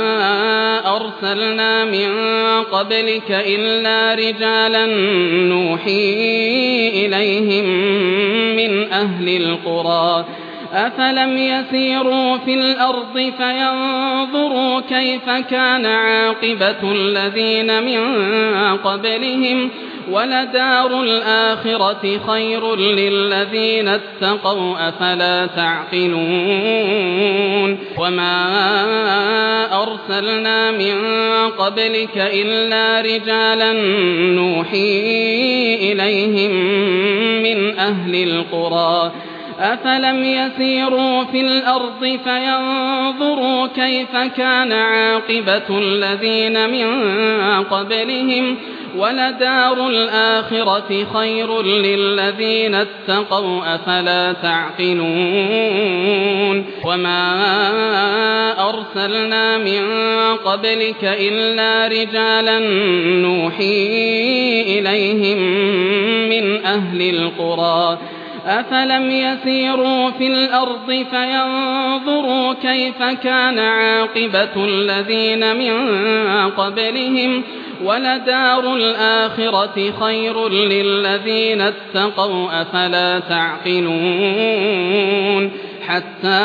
أرسلنا من قبلك إلا رجالا نوحي إليهم من أهل القرى أفلم يسيروا في الأرض فينظروا كيف كان عاقبة الذين من قبلهم وَلَدَارُ الْآخِرَةِ خَيْرٌ لِّلَّذِينَ اتَّقَوْا أَفَلَا تَعْقِلُونَ وَمَا أَرْسَلْنَا مِن قَبْلِكَ إِلَّا رِجَالًا نُّوحِي إِلَيْهِم مِّنْ أَهْلِ الْقُرَىٰ أَفَلَمْ يَسِيرُوا فِي الْأَرْضِ فَيَنظُرُوا كَيْفَ كَانَ عَاقِبَةُ الَّذِينَ مِن قَبْلِهِمْ وَلَدَارُ الْآخِرَةِ خَيْرٌ لِّلَّذِينَ اتَّقَوْا أَفَلَا تَعْقِلُونَ وَمَا أَرْسَلْنَا مِن قَبْلِكَ إِلَّا رِجَالًا نُّوحِي إِلَيْهِم مِّنْ أَهْلِ الْقُرَىٰ أَفَلَمْ يَسِيرُوا فِي الْأَرْضِ فَيَنظُرُوا كَيْفَ كَانَ عَاقِبَةُ الَّذِينَ مِن قَبْلِهِمْ وَلَدَارُ الْآخِرَةِ خَيْرٌ لِّلَّذِينَ اتَّقَوْا أَفَلَا تَعْقِلُونَ حَتَّىٰ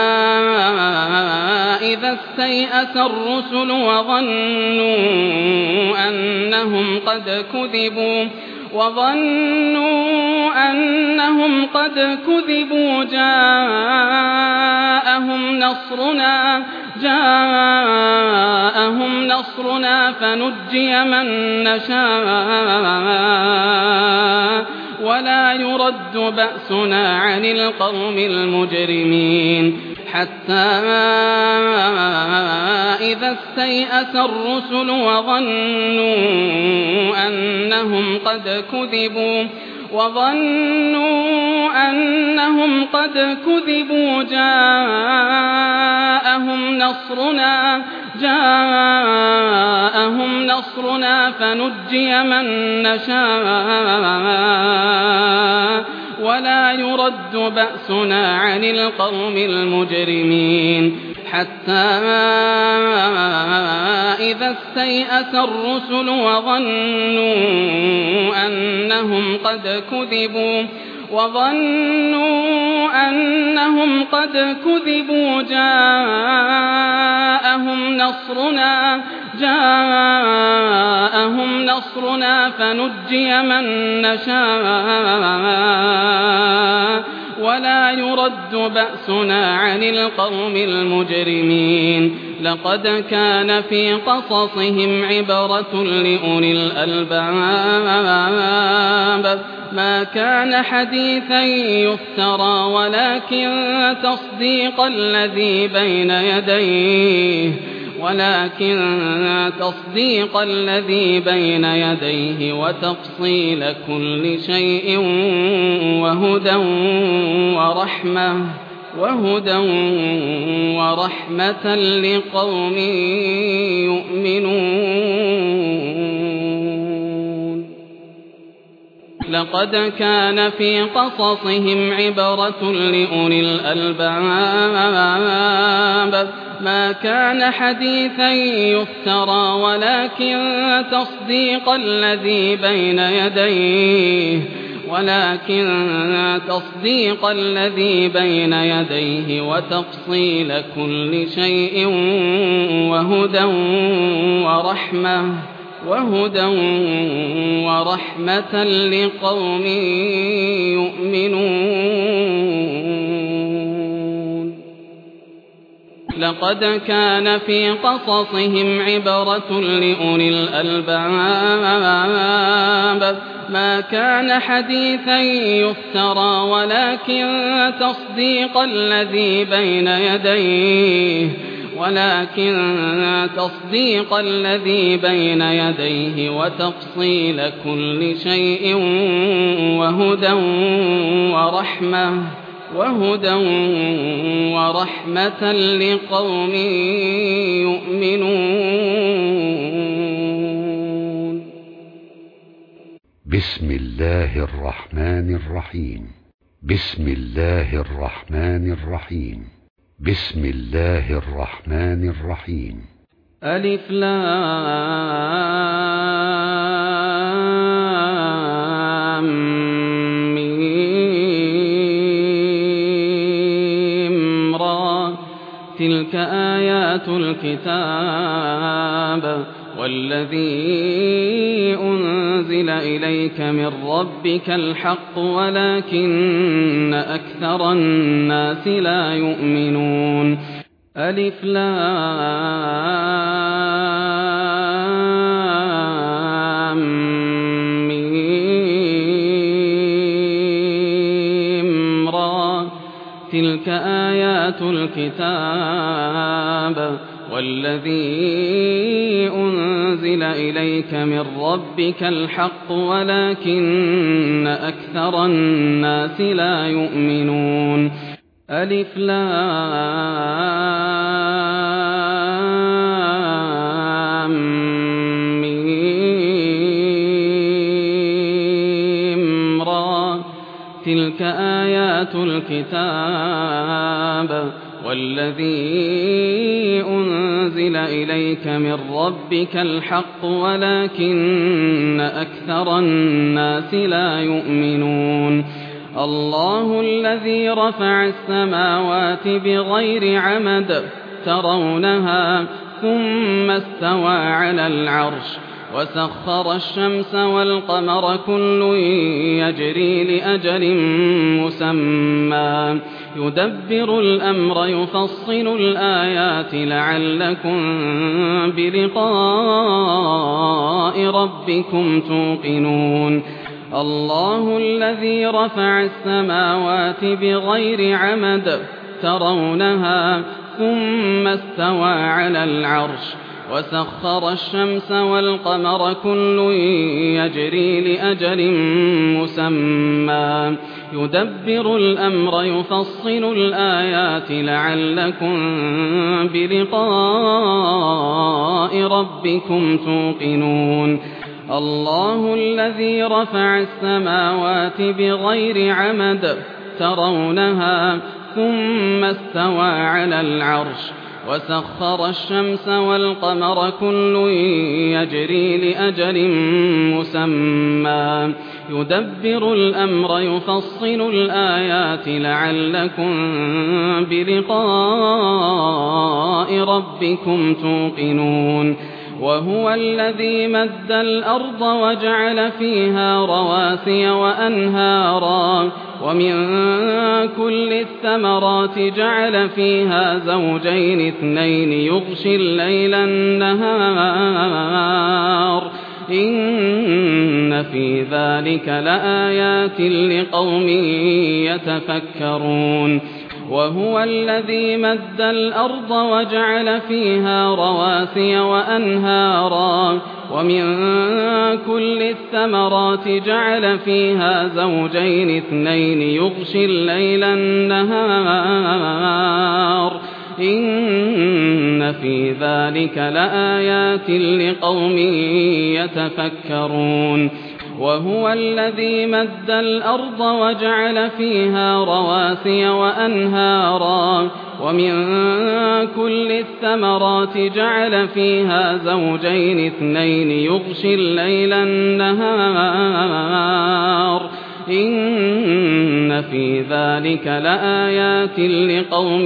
إِذَا اسْتَيْأَسَ الرُّسُلُ وَظَنُّوا أَنَّهُمْ قَدْ كُذِبُوا وَظَنُّوا أَنَّهُمْ قَدْ كُذِبُوا جَاءَهُمْ نَصْرُنَا جَاءَهُمْ نَصْرُنَا فَنُجِّيَ مَن نَّشَاءُ وَلَا يُرَدُّ بَأْسُنَا عَنِ الْقَوْمِ الْمُجْرِمِينَ حَتَّىٰ إِذَا اسْتَيْأَسَ الرُّسُلُ وَظَنُّوا أَنَّهُمْ قَدْ كُذِبُوا وَظَنُّوا أَنَّهُمْ قَدْ كُذِبُوا جَاءَهُمْ نَصْرُنَا جَاءَهُمْ نَصْرُنَا فَنُجِّيَ مَن نَّشَاءُ وَلَا يُرَدُّ بَأْسُنَا عَنِ الْقَوْمِ الْمُجْرِمِينَ حَتَّىٰ إِذَا اسْتَيْأَسَ الرُّسُلُ وَظَنُّوا أَنَّهُمْ قَدْ كُذِبُوا وَظَنُّوا أَنَّهُمْ قَدْ كُذِبُوا جَاءَهُمْ نَصْرُنَا جَاءَهُمْ نَصْرُنَا فَنُجِّيَ مَن نَّشَاءُ وَلَا يُرَدُّ بَأْسُنَا عَنِ الْقَوْمِ الْمُجْرِمِينَ لَقَدْ كَانَ فِي قَصَصِهِمْ عِبْرَةٌ لِّأُولِي الْأَلْبَابِ مَا كَانَ حَدِيثًا يُفْتَرَىٰ وَلَٰكِن تَصْدِيقَ الَّذِي بَيْنَ يَدَيْهِ ولكن تصديق الذي بين يديه وتفصيل كل شيء وهدى ورحمة وهدى ورحمة لقوم يؤمنون لقد كان في قصصهم عبرة لأولي الألباب ما كان حديثا يفترى ولكن تصديق الذي بين يديه ولكن تصديق الذي بين يديه وتفصيل كل شيء وهدى ورحمة وهدى ورحمة لقوم يؤمنون لقد كان في قصصهم عبرة لأولي الألباب ما كان حديثا يفترى ولكن تصديق الذي بين يديه ولكن تصديق الذي بين يديه وتفصيل كل شيء وهدى ورحمة وهدى ورحمة لقوم يؤمنون بسم الله الرحمن الرحيم بسم الله الرحمن الرحيم بسم الله الرحمن الرحيم ألف لام ميم را تلك تلك آيات الكتاب والذي أنزل إليك من ربك الحق ولكن أكثر الناس لا يؤمنون ألف لام ميم را تلك آيات الكتاب والذي أنزل إليك من ربك الحق ولكن أكثر الناس لا يؤمنون ألف لام ميم را تلك آيات الكتاب والذي أنزل إليك من ربك الحق ولكن أكثر الناس لا يؤمنون الله الذي رفع السماوات بغير عمد ترونها ثم استوى على العرش وسخر الشمس والقمر كل يجري لأجل مسمى يدبر الأمر يفصل الآيات لعلكم بلقاء ربكم توقنون الله الذي رفع السماوات بغير عمد ترونها ثم استوى على العرش وسخر الشمس والقمر كل يجري لأجل مسمى يدبر الأمر يفصل الآيات لعلكم بلقاء ربكم توقنون الله الذي رفع السماوات بغير عمد ترونها ثم استوى على العرش وسخر الشمس والقمر كل يجري لأجل مسمى يدبر الأمر يفصل الآيات لعلكم بلقاء ربكم توقنون وهو الذي مد الأرض وجعل فيها رواسي وأنهارا ومن كل الثمرات جعل فيها زوجين اثنين يغشي الليل النهار إن في ذلك لآيات لقوم يتفكرون وهو الذي مد الأرض وجعل فيها رواسي وأنهارا ومن كل الثمرات جعل فيها زوجين اثنين يغشي الليل النهار إن في ذلك لآيات لقوم يتفكرون وهو الذي مد الأرض وجعل فيها رواسي وأنهارا ومن كل الثمرات جعل فيها زوجين اثنين يغشي الليل النهار إن في ذلك لآيات لقوم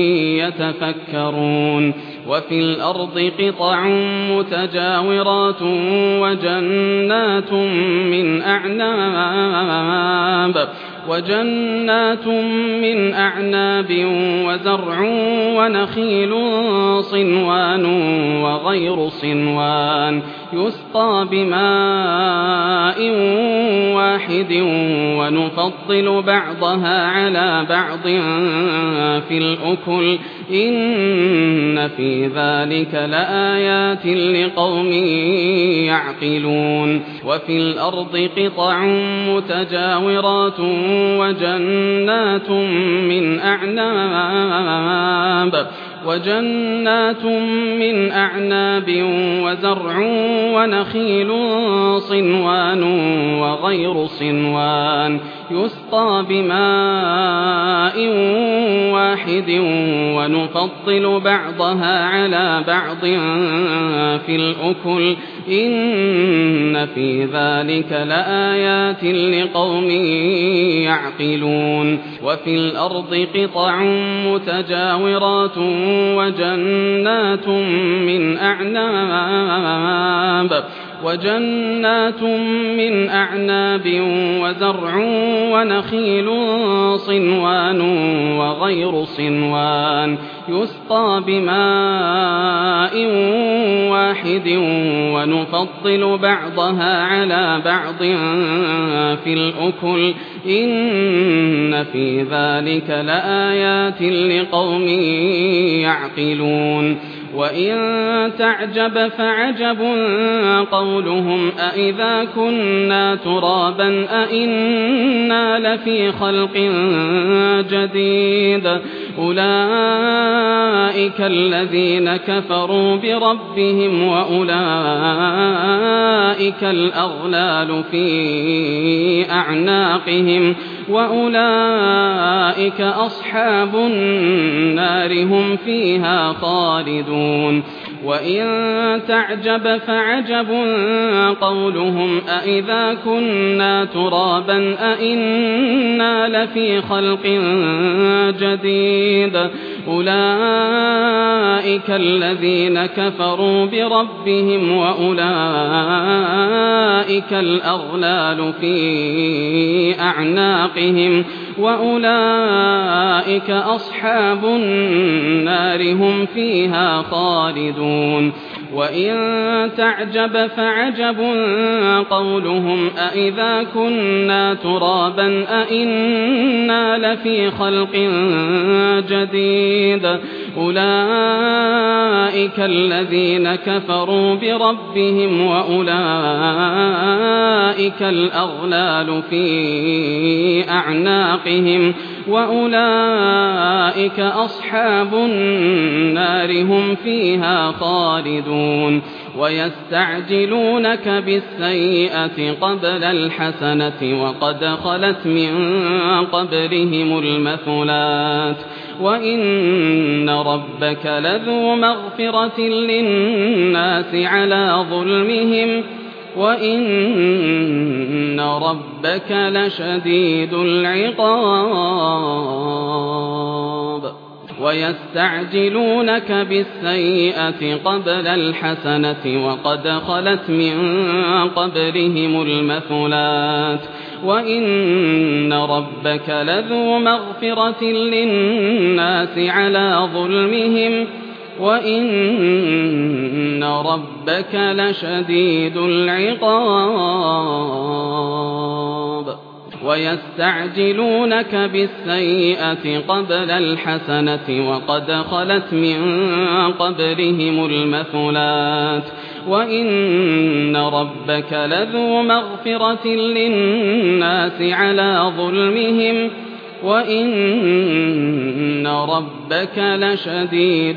يتفكرون وفي الأرض قطع متجاورات وجنات من أعناب وجنات من أعناب وزرع ونخيل صنوان وغير صنوان يسقى بماء واحد ونفضل بعضها على بعض في الأكل إن في ذلك لآيات لقوم يعقلون وفي الأرض قطع متجاورات وجنات من أعناب وجنات من أعناب وزرع ونخيل صنوان وغير صنوان يسقى بماء واحد ونفضل بعضها على بعض في الأكل إن في ذلك لآيات لقوم يعقلون وفي الأرض قطع متجاورات وجنات من أعناب وجنات من أعناب وزرع ونخيل صنوان وغير صنوان يسقى بماء واحد ونفضل بعضها على بعض في الأكل إن في ذلك لآيات لقوم يعقلون وإن تعجب فعجب قولهم أإذا كنا ترابا أإنا لفي خلق جديد أولئك الذين كفروا بربهم وأولئك الأغلال في أعناقهم وأولئك أصحاب النار هم فيها خالدون وإن تعجب فعجب قولهم أإذا كنا ترابا أإنا لفي خلق جديد أولئك الذين كفروا بربهم وأولئك الأغلال في أعناقهم وأولئك أصحاب النار هم فيها خالدون وإن تعجب فعجب قولهم أإذا كنا ترابا أإنا لفي خلق جديد أولئك الذين كفروا بربهم وأولئك الأغلال في أعناقهم وأولئك أصحاب النار هم فيها خالدون ويستعجلونك بالسيئة قبل الحسنة وقد خلت من قبلهم المثلات وإن ربك لذو مغفرة للناس على ظلمهم وإن ربك لشديد العقاب ويستعجلونك بالسيئة قبل الحسنة وقد خلت من قبلهم المثلات وإن ربك لذو مغفرة للناس على ظلمهم وإن ربك لشديد العقاب ويستعجلونك بالسيئة قبل الحسنة وقد خلت من قبلهم المثلات وإن ربك لذو مغفرة للناس على ظلمهم وإن ربك لشديد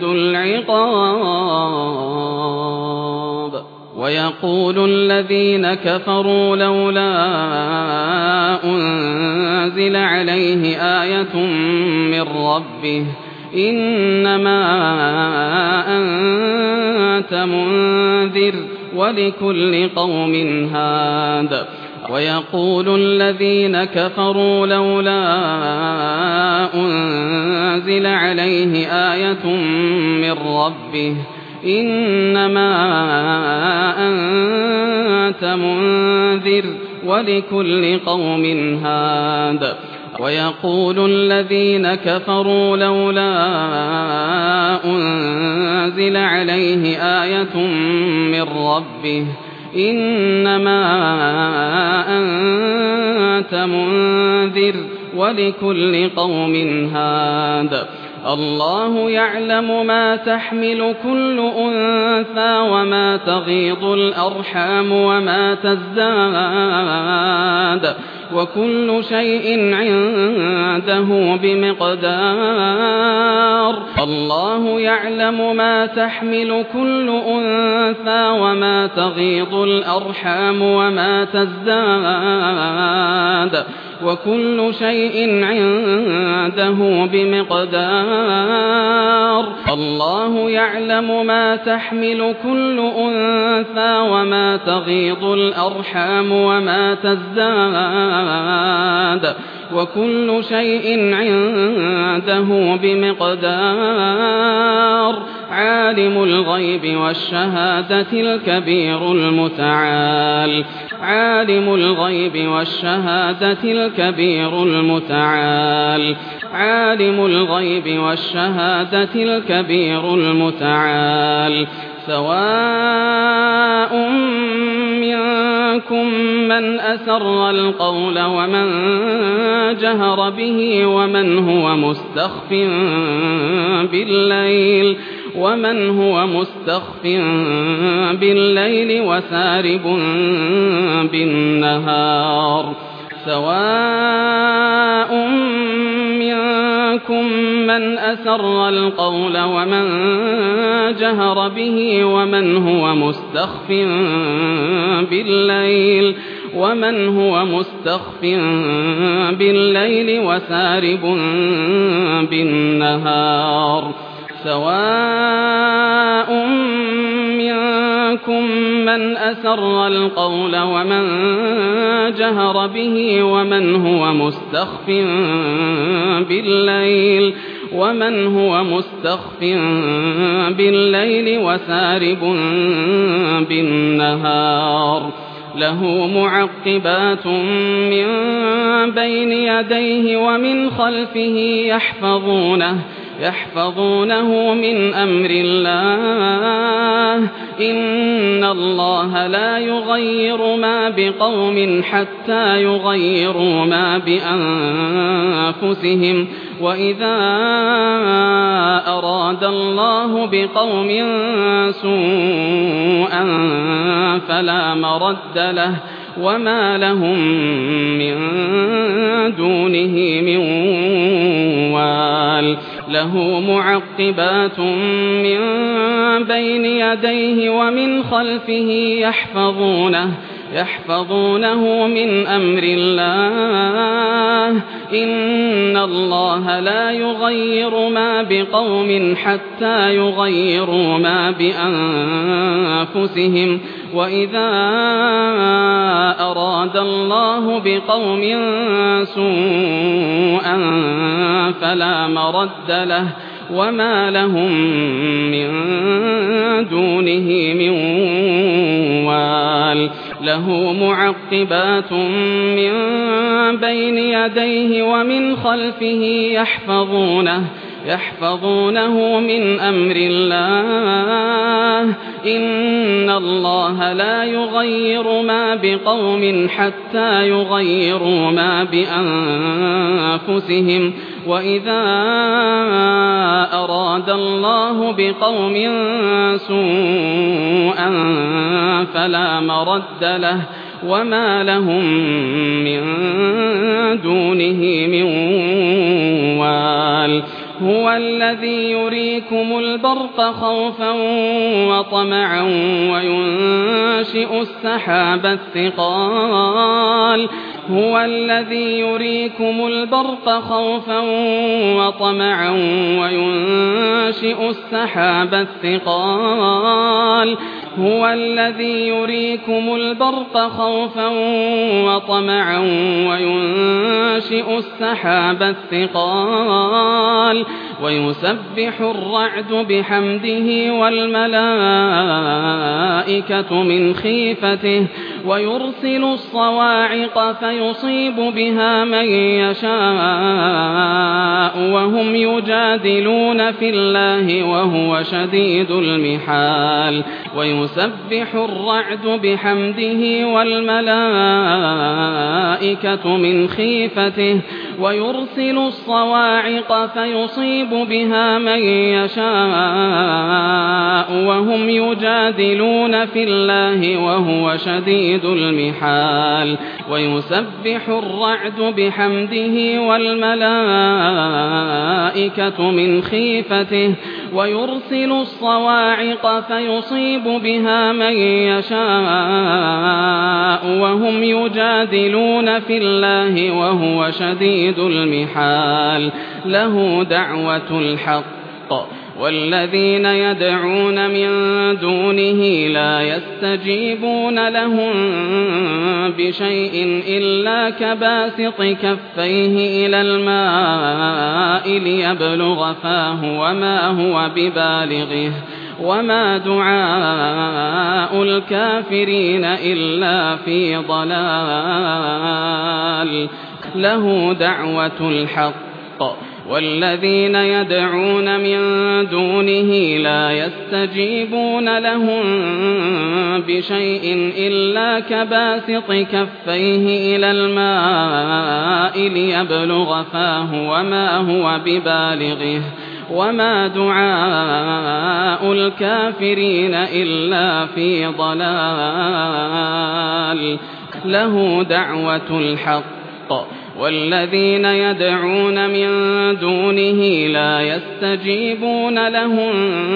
العقاب ويقول الذين كفروا لولا أنزل عليه آية من ربه إنما أنت منذر ولكل قوم هاد ويقول الذين كفروا لولا أنزل عليه آية من ربه إنما أنت منذر ولكل قوم هاد ويقول الذين كفروا لولا أنزل عليه آية من ربه إنما أنت منذر ولكل قوم هاد الله يعلم ما تحمل كل أنثى وما تغيض الأرحام وما تزداد وكل شيء عنده بمقدار الله يعلم ما تحمل كل أنثى وما تغيض الأرحام وما تزداد وكل شيء عنده بمقدار الله يعلم ما تحمل كل أنثى وما تغيض الأرحام وما تزداد وكل شيء عنده بمقدار عالم الغيب والشهادة الكبير المتعال عالم الغيب والشهادة الكبير المتعال عالم الغيب والشهادة الكبير المتعال سواء منكم من أسر القول ومن جهر به ومن هو مستخف بالليل ومن هو مستخف بالليل وسارب بالنهار سواء منكم من أسر القول ومن جهر به ومن هو مستخف بالليل ومن هو مستخف بالليل وسارب بالنهار سواء منكم من أسر القول ومن جهر به ومن هو مستخف بالليل ومن هو مستخف بالليل وسارب بالنهار له معقبات من بين يديه ومن خلفه يحفظونه يحفظونه من أمر الله إن الله لا يغير ما بقوم حتى يغيروا ما بأنفسهم وإذا أراد الله بقوم سوءا فلا مرد له وما لهم من دونه من وال له معقبات من بين يديه ومن خلفه يحفظونه يحفظونه من أمر الله إن الله لا يغير ما بقوم حتى يغيروا ما بأنفسهم وإذا أراد الله بقوم سوءا فلا مرد له وما لهم من دونه من وال له معقبات من بين يديه ومن خلفه يحفظونه يحفظونه من أمر الله إن الله لا يغير ما بقوم حتى يغيروا ما بأنفسهم وإذا أراد الله بقوم سوءا فلا مرد له وما لهم من دونه من وال هو الذي يريكم البرق خوفا وطمعا وينشئ السحاب الثقال هو الذي يريكم البرق خوفا وطمعا وينشئ السحاب الثقال هو الذي يريكم البرق خوفا وطمعا وينشئ السحاب الثقال ويسبح الرعد بحمده والملائكة من خيفته ويرسل الصواعق فيصيب بها من يشاء وهم يجادلون في الله وهو شديد المحال ويسبح الرعد بحمده والملائكة من خيفته ويرسل الصواعق فيصيب بها من يشاء وهم يجادلون في الله وهو شديد شديد المحال ويسبح الرعد بحمده والملائكة من خيفته ويرسل الصواعق فيصيب بها من يشاء وهم يجادلون في الله وهو شديد المحال له دعوة الحق والذين يدعون من دونه لا يستجيبون لهم بشيء إلا كباسط كفيه إلى الماء ليبلغ فاه وما هو ببالغه وما دعاء الكافرين إلا في ضلال له دعوة الحق والذين يدعون من دونه لا يستجيبون لهم بشيء إلا كباسط كفيه إلى الماء ليبلغ فاه وما هو ببالغه وما دعاء الكافرين إلا في ضلال له دعوة الحق والذين يدعون من دونه لا يستجيبون لهم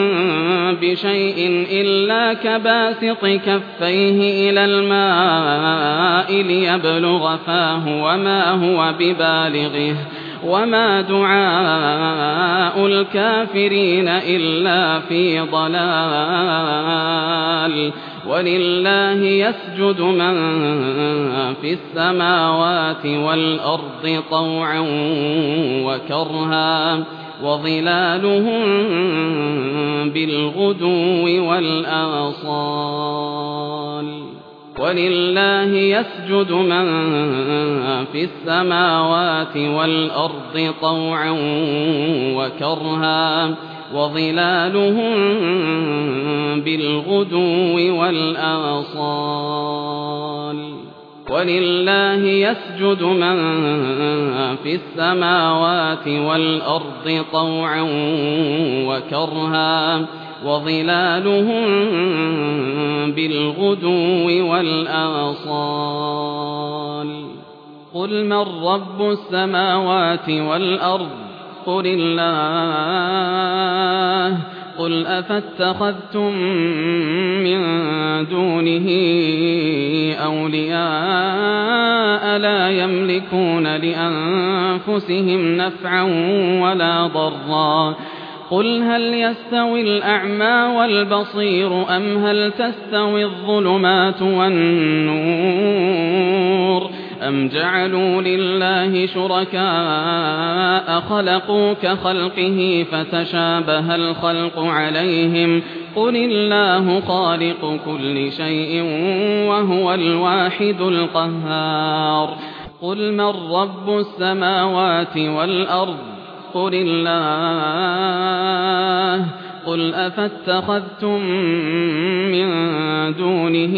بشيء إلا كباسط كفيه إلى الماء ليبلغ فاه وما هو ببالغه وما دعاء الكافرين إلا في ضلال ولله يسجد من في السماوات والأرض طوعا وكرها وظلالهم بالغدو والآصال ولله يسجد من في السماوات والأرض طوعا وكرها وظلالهم بالغدو والآصال ولله يسجد من في السماوات والأرض طوعا وكرها وظلالهم بالغدو والآصال قل من رب السماوات والأرض قل الله قل أفاتخذتم من دونه أولياء لا يملكون لأنفسهم نفعا ولا ضرا قل هل يستوي الأعمى والبصير أم هل تستوي الظلمات والنور أم جعلوا لله شركاء خلقوا كخلقه فتشابه الخلق عليهم قل الله خالق كل شيء وهو الواحد القهار قل من رب السماوات والأرض قل الله قل أفاتخذتم من دونه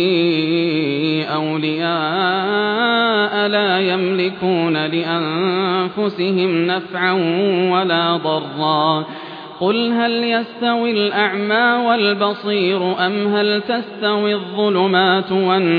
أولياء لا يملكون لأنفسهم نفعا ولا ضرا قل هل يستوي الأعمى والبصير أم هل تستوي الظلمات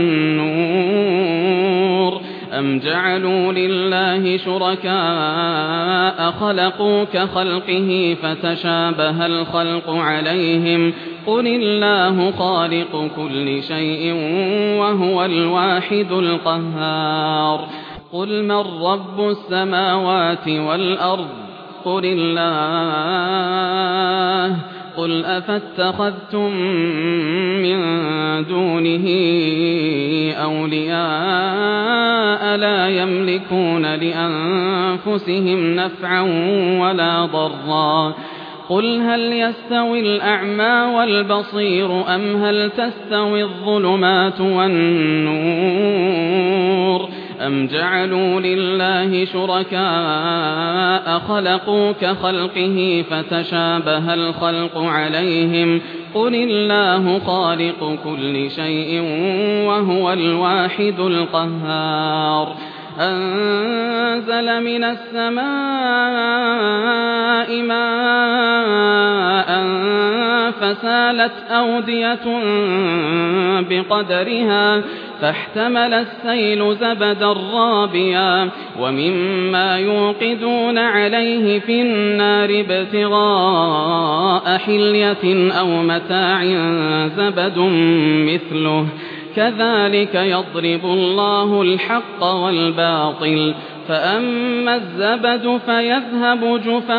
والنور أم جعلوا لله شركاء خلقوا كخلقه فتشابه الخلق عليهم قل الله خالق كل شيء وهو الواحد القهار قل من رب السماوات والأرض قل الله قل أفاتخذتم من دونه أولياء لا يملكون لأنفسهم نفعا ولا ضرا قل هل يستوي الأعمى والبصير أم هل تستوي الظلمات والنور أم جعلوا لله شركاء خلقوا كخلقه فتشابه الخلق عليهم قل الله خالق كل شيء وهو الواحد القهار أنزل من السماء ماء فسالت أودية بقدرها فاحتمل السيل زبدا رابيا ومما يوقدون عليه في النار ابتغاء حلية أو متاع زبد مثله كذلك يضرب الله الحق والباطل فأما الزبد فيذهب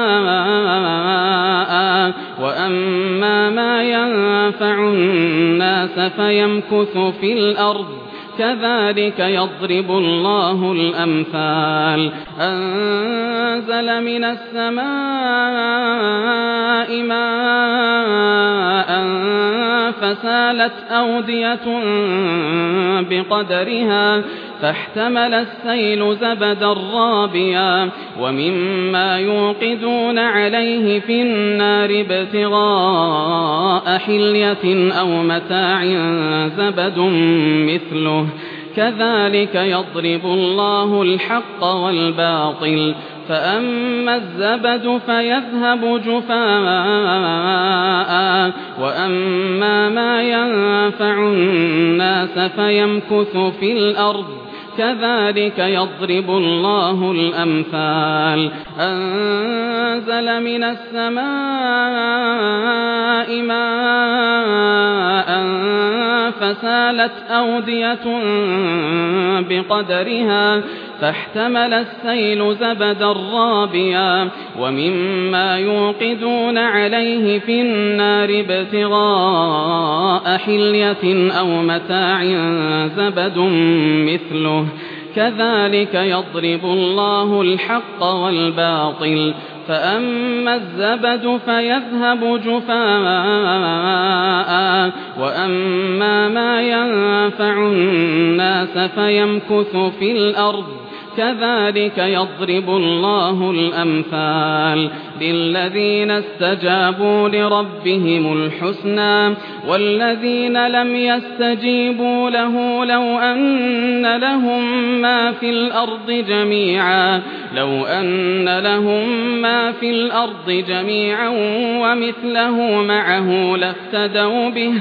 جفاء وأما ما ينفع الناس فيمكث في الأرض كذلك يضرب الله الأمثال أنزل من السماء ماء فسالت أودية بقدرها فاحتمل السيل زبدا رابيا ومما يوقدون عليه في النار ابتغاء حلية أو متاع زبد مثله كذلك يضرب الله الحق والباطل فأما الزبد فيذهب جفاء وأما ما ينفع الناس فيمكث في الأرض كذلك يضرب الله الأمثال أنزل من السماء ماء فسالت أودية بقدرها فاحتمل السيل زبدا رابيا ومما يوقدون عليه في النار ابتغاء حلية أو متاع زبد مثله كذلك يضرب الله الحق والباطل فأما الزبد فيذهب جفاء وأما ما ينفع الناس فيمكث في الأرض كذلك يضرب الله الأمثال للذين استجابوا لربهم الحسنى والذين لم يستجيبوا له لو أن لهم ما في الأرض جميعا لو أن لهم ما في الأرض جميعا ومثله معه لافتدوا به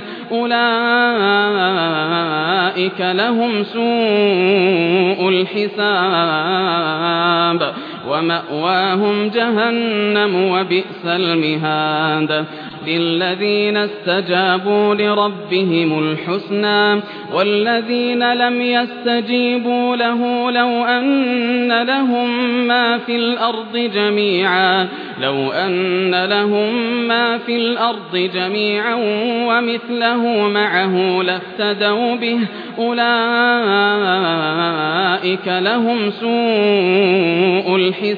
أولئك لهم سوء الحساب ومأواهم جهنم وبئس المهاد للذين استجابوا لربهم الحسنى والذين لم يستجيبوا له لو أن لهم ما في الأرض جميعا لو أن لهم ما في الأرض جميعا ومثله معه لافتدوا به أولئك لهم سوء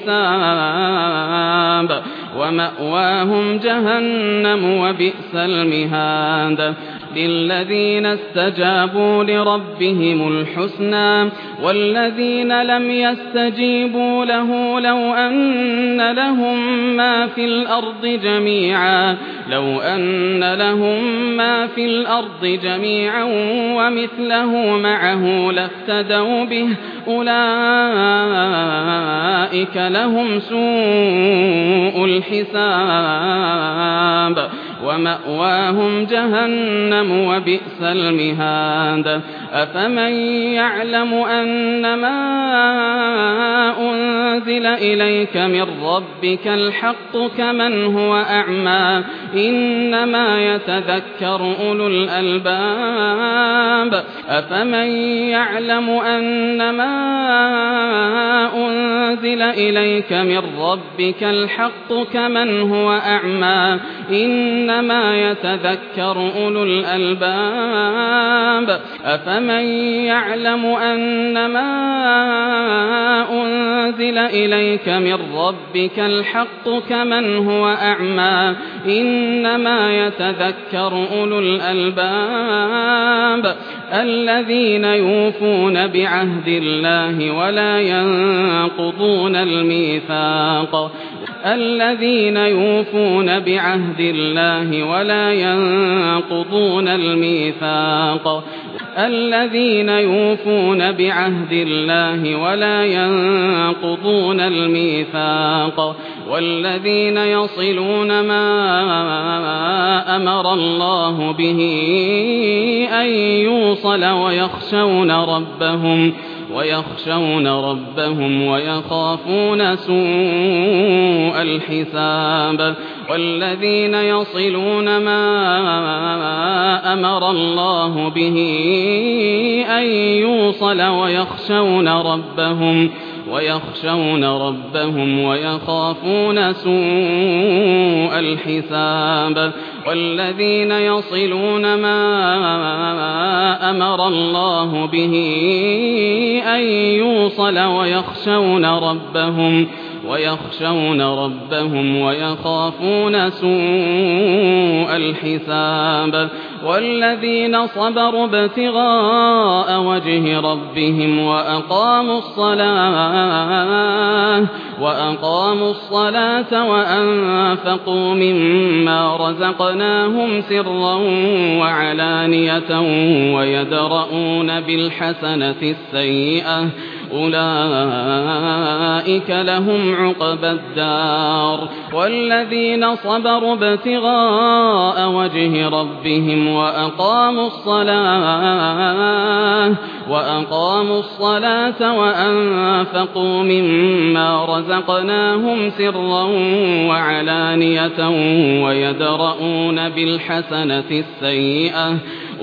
الحساب ومأواهم جهنم وبئس المهاد للذين استجابوا لربهم الحسنى والذين لم يستجيبوا له لو أن لهم ما في الأرض جميعا لو أن لهم ما في الأرض جميعا ومثله معه لافتدوا به أولئك لهم سوء الحساب ومأواهم جهنم وبئس المهاد أفمن يعلم أن ما أنزل إليك من ربك الحق كمن هو أعمى إنما يتذكر أولو الألباب أفمن يعلم أن ما أنزل إليك من ربك الحق كمن هو أعمى إنما يتذكر أولو الألباب أفمن يعلم أن ما أنزل إليك من ربك الحق كمن هو أعمى إنما يتذكر أولو الألباب الذين يوفون بعهد الله ولا ينقضون الميثاق الذين يوفون بعهد الله ولا ينقضون الميثاق الذين يوفون بعهد الله ولا ينقضون الميثاق والذين يصلون ما أمر الله به أن يوصل ويخشون ربهم ويخشون ربهم ويخافون سوء الحساب والذين يصلون ما أمر الله به أن يوصل ويخشون ربهم ويخشون ربهم ويخافون سوء الحساب والذين يصلون ما أمر الله به أن يوصل ويخشون ربهم ويخشون ربهم ويخافون سوء الحساب والذين صبروا ابتغاء وجه ربهم وأقاموا الصلاة وأقاموا الصلاة وأنفقوا مما رزقناهم سرا وعلانية ويدرؤون بالحسنة السيئة أولئك لهم عقبى الدار والذين صبروا ابتغاء وجه ربهم وأقاموا الصلاة وأقاموا الصلاة وأنفقوا مما رزقناهم سرا وعلانية ويدرؤون بالحسنة السيئة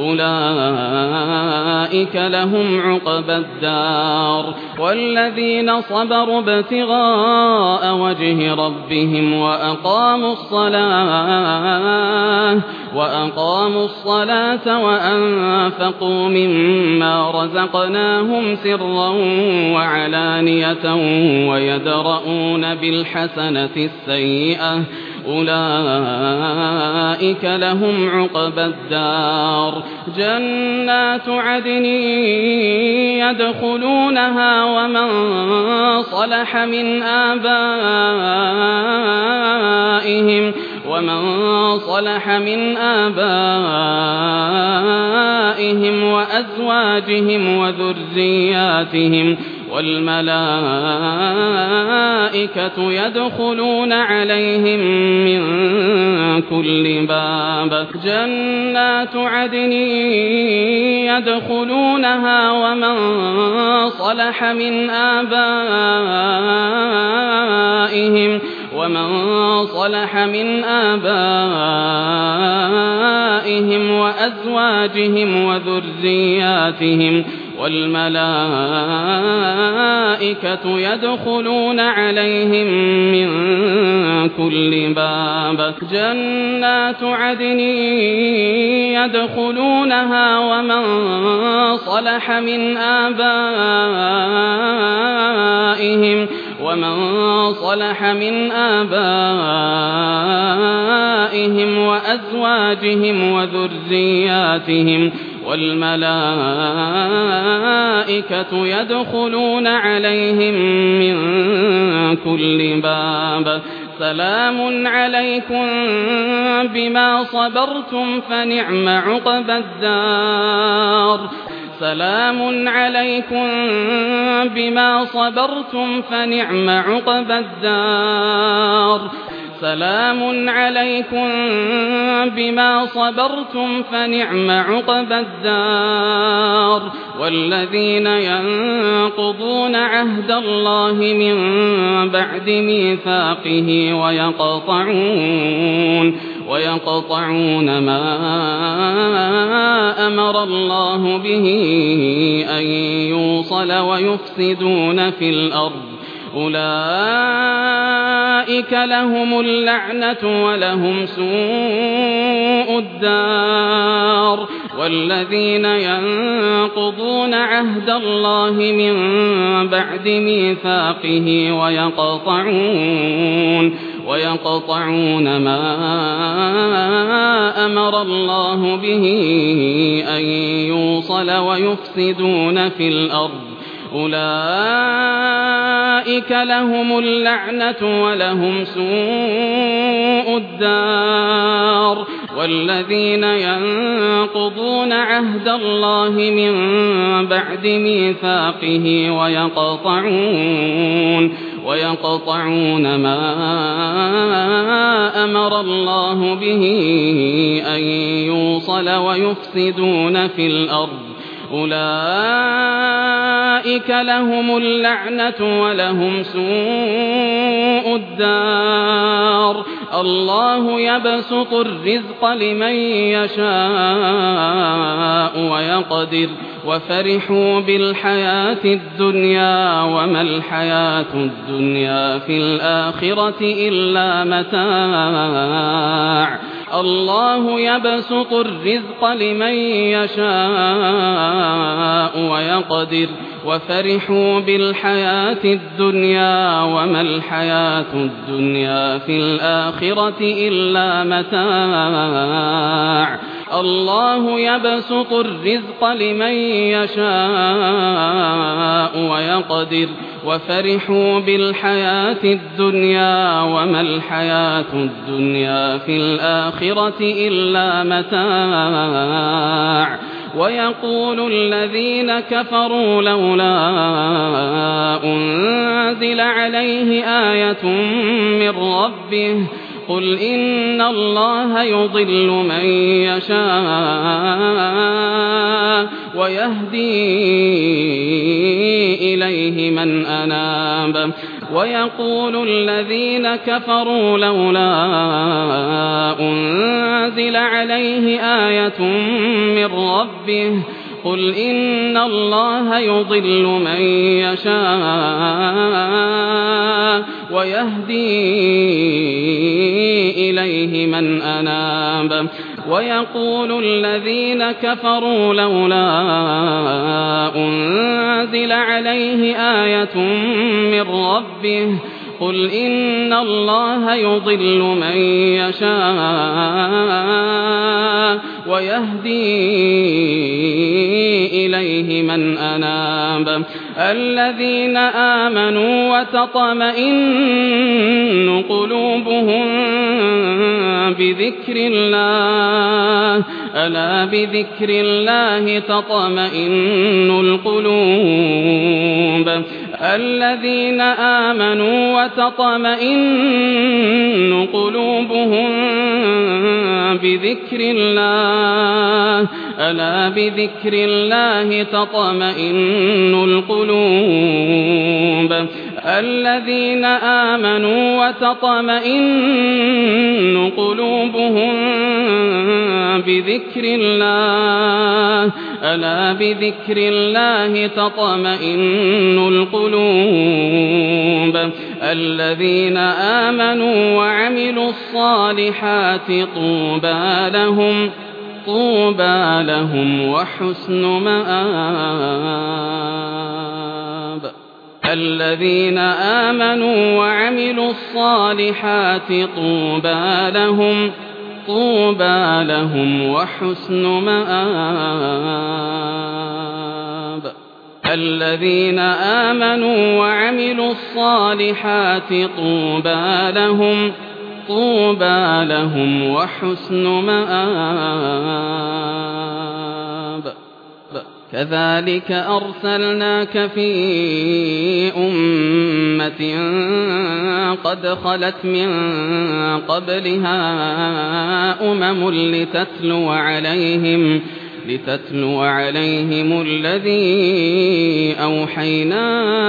أولئك لهم عقبى الدار والذين صبروا ابتغاء وجه ربهم وأقاموا الصلاة وأقاموا الصلاة وأنفقوا مما رزقناهم سرا وعلانية ويدرؤون بالحسنة السيئة أولئك لهم عقبى الدار جنات عدن يدخلونها ومن صلح من آبائهم ومن صلح من آبائهم وأزواجهم وذرياتهم والملائكة يدخلون عليهم من كل باب جنات عدن يدخلونها ومن صلح من آبائهم ومن صلح من آبائهم وأزواجهم وذرياتهم والملائكة يدخلون عليهم من كل باب جنات عدن يدخلونها ومن صلح من آبائهم ومن صلح من آبائهم وأزواجهم وذرياتهم والملائكة يدخلون عليهم من كل باب سلام عليكم بما صبرتم فنعم عقبى الدار سلام عليكم بما صبرتم فنعم عقبى الدار سلام عليكم بما صبرتم فنعم عقبى الدار والذين ينقضون عهد الله من بعد ميثاقه ويقطعون ويقطعون ما أمر الله به أن يوصل ويفسدون في الأرض أولئك لهم اللعنة ولهم سوء الدار والذين ينقضون عهد الله من بعد ميثاقه ويقطعون ويقطعون ما أمر الله به أن يوصل ويفسدون في الأرض أولئك لهم اللعنة ولهم سوء الدار والذين ينقضون عهد الله من بعد ميثاقه ويقطعون ويقطعون ما أمر الله به أن يوصل ويفسدون في الأرض أولئك لهم اللعنة ولهم سوء الدار الله يبسط الرزق لمن يشاء ويقدر وفرحوا بالحياة الدنيا وما الحياة الدنيا في الآخرة إلا متاع الله يبسط الرزق لمن يشاء ويقدر وفرحوا بالحياة الدنيا وما الحياة الدنيا في الآخرة إلا متاع الله يبسط الرزق لمن يشاء ويقدر وفرحوا بالحياة الدنيا وما الحياة الدنيا في الآخرة إلا متاع ويقول الذين كفروا لولا أنزل عليه آية من ربه قل إن الله يضل من يشاء ويهدي إليه من أناب ويقول الذين كفروا لولا أنزل عليه آية من ربه قل إن الله يضل من يشاء ويهدي إليه من أناب ويقول الذين كفروا لولا أنزل عليه آية من ربه قل إن الله يضل من يشاء ويهدي إليه من أناب الذين آمنوا وتطمئن قلوبهم بذكر الله ألا بذكر الله تطمئن القلوب الذين آمنوا وتطمئن قلوبهم بذكر الله ألا بذكر الله تطمئن القلوب الذين آمنوا وتطمئن قلوبهم بذكر الله ألا بذكر الله تطمئن القلوب الذين آمنوا وعملوا الصالحات طوبى لهم طوبى لهم وحسن مآب الذين آمنوا وعملوا الصالحات طوبى لهم طوبى لهم وحسن مآب الذين آمنوا وعملوا الصالحات طوبى لهم طوبى لهم وحسن مآب كذلك أرسلناك في أمة قد خلت من قبلها أمم لتتلو عليهم لتتلو عليهم الذي أوحينا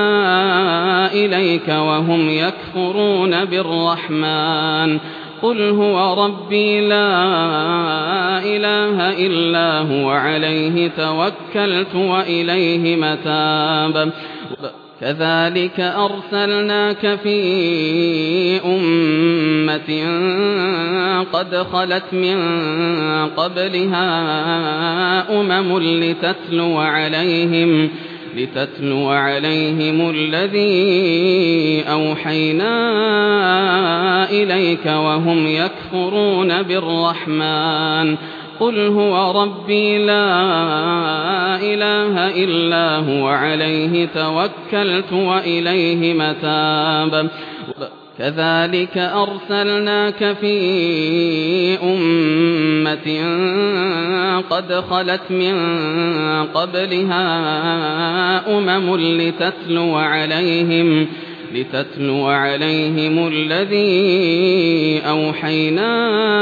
إليك وهم يكفرون بالرحمن قل هو ربي لا إله إلا هو عليه توكلت وإليه متاب كذلك أرسلناك في أمة قد خلت من قبلها أمم لتتلو عليهم لتتلو عليهم الذي أوحينا إليك وهم يكفرون بالرحمن قل هو ربي لا إله إلا هو عليه توكلت وإليه متاب كذلك أرسلناك في أمة قد خلت من قبلها أمم لتتلو عليهم لتتلو عليهم الذي أوحينا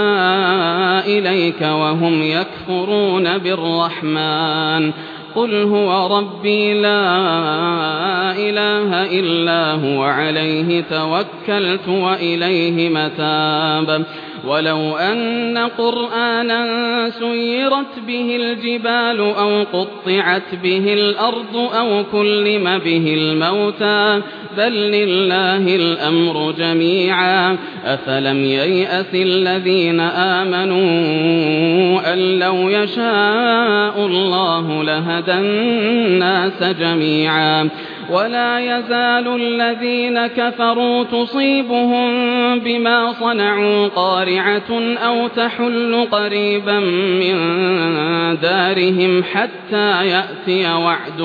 إليك وهم يكفرون بالرحمن قل هو ربي لا إله إلا هو عليه توكلت وإليه متاب ولو أن قرآنا سيرت به الجبال أو قطعت به الأرض أو كلم به الموتى بل لله الأمر جميعا أفلم ييأس الذين آمنوا أن لو يشاء الله لهدى الناس جميعا ولا يزال الذين كفروا تصيبهم بما صنعوا قارعة أو تحل قريبا من دارهم حتى يأتي وعد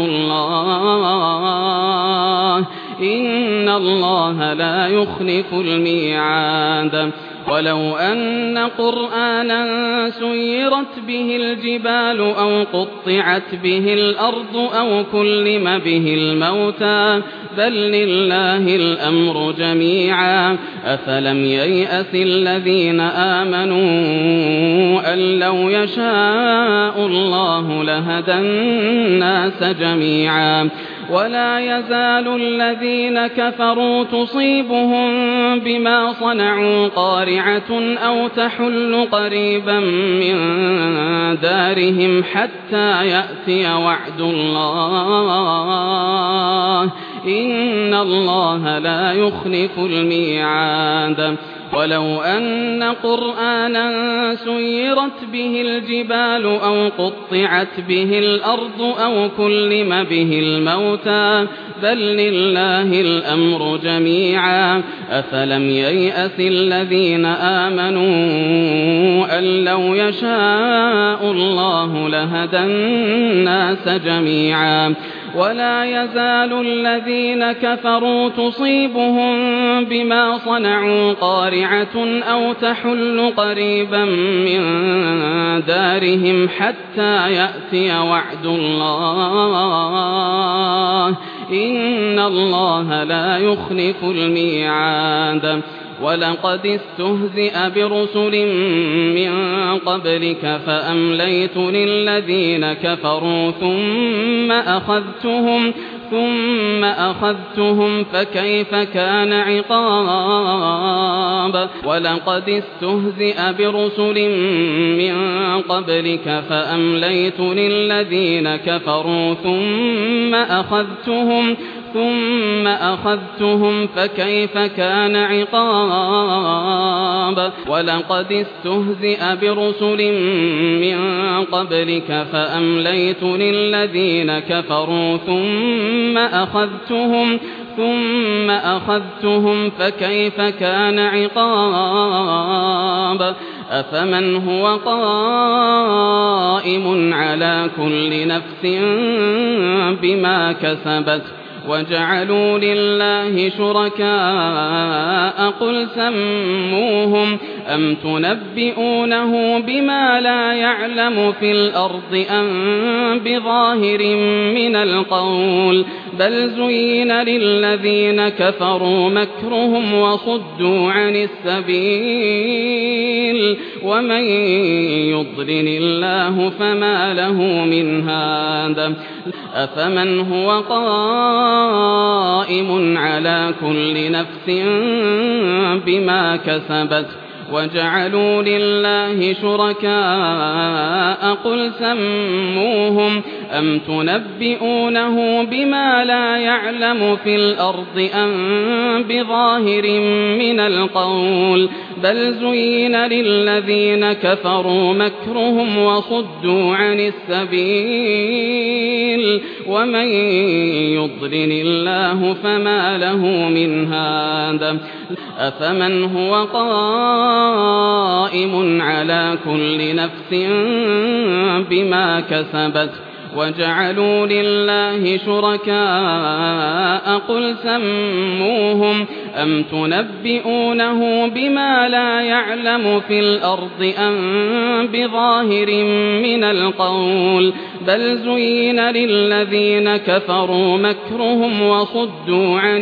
الله إن الله لا يخلف الميعاد ولو أن قرآنا سيرت به الجبال أو قطعت به الأرض أو كلم به الموتى بل لله الأمر جميعا أفلم ييأس الذين آمنوا أن لو يشاء الله لهدى الناس جميعا ولا يزال الذين كفروا تصيبهم بما صنعوا قارعة أو تحل قريبا من دارهم حتى يأتي وعد الله إن الله لا يخلف الميعاد ولو أن قرآنا سيرت به الجبال أو قطعت به الأرض أو كلم به الموتى بل لله الأمر جميعا أفلم ييأس الذين آمنوا أن لو يشاء الله لهدى الناس جميعا ولا يزال الذين كفروا تصيبهم بما صنعوا قارعة أو تحل قريبا من دارهم حتى يأتي وعد الله إن الله لا يخلف الميعاد ولقد استهزئ برسل من قبلك فأمليت للذين كفروا ثم أخذتهم ثم أخذتهم فكيف كان عقاب ولقد استهزئ برسل من قبلك فأمليت للذين كفروا ثم أخذتهم ثم أخذتهم فكيف كان عقاب ولقد استهزئ برسل من قبلك فأمليت للذين كفروا ثم أخذتهم ثم أخذتهم فكيف كان عقاب أفمن هو قائم على كل نفس بما كسبت وجعلوا لله شركاء قل سموهم أم تنبئونه بما لا يعلم في الأرض أم بظاهر من القول بل زين للذين كفروا مكرهم وصدوا عن السبيل ومن يضلل الله فما له من هاد أفمن هو قائم على كل نفس بما كسبت وجعلوا لله شركاء قل سموهم أم تنبئونه بما لا يعلم في الأرض أم بظاهر من القول بل زين للذين كفروا مكرهم وصدوا عن السبيل ومن يضلل الله فما له من هاد أفمن هو قائم على كل نفس بما كسبت وجعلوا لله شركاء قل سموهم أم تنبئونه بما لا يعلم في الأرض أم بظاهر من القول بل زين للذين كفروا مكرهم وصدوا عن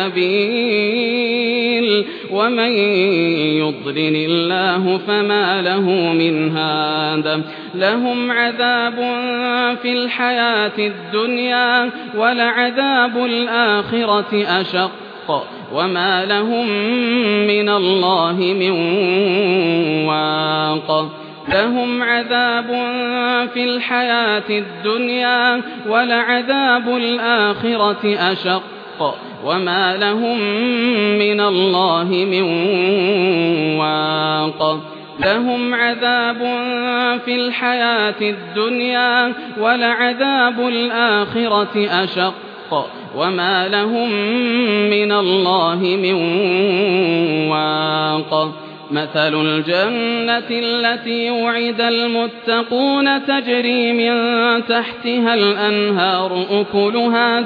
السبيل ومن يضلل الله فما له من هاد لهم عذاب في الحياة الدنيا ولعذاب الآخرة أشق وما لهم من الله من واق لهم عذاب في الحياة الدنيا ولعذاب الآخرة أشق وما لهم من الله من واق لهم عذاب في الحياة الدنيا ولعذاب الآخرة أشق وما لهم من الله من واق مثل الجنة التي وعد المتقون تجري من تحتها الأنهار أكلها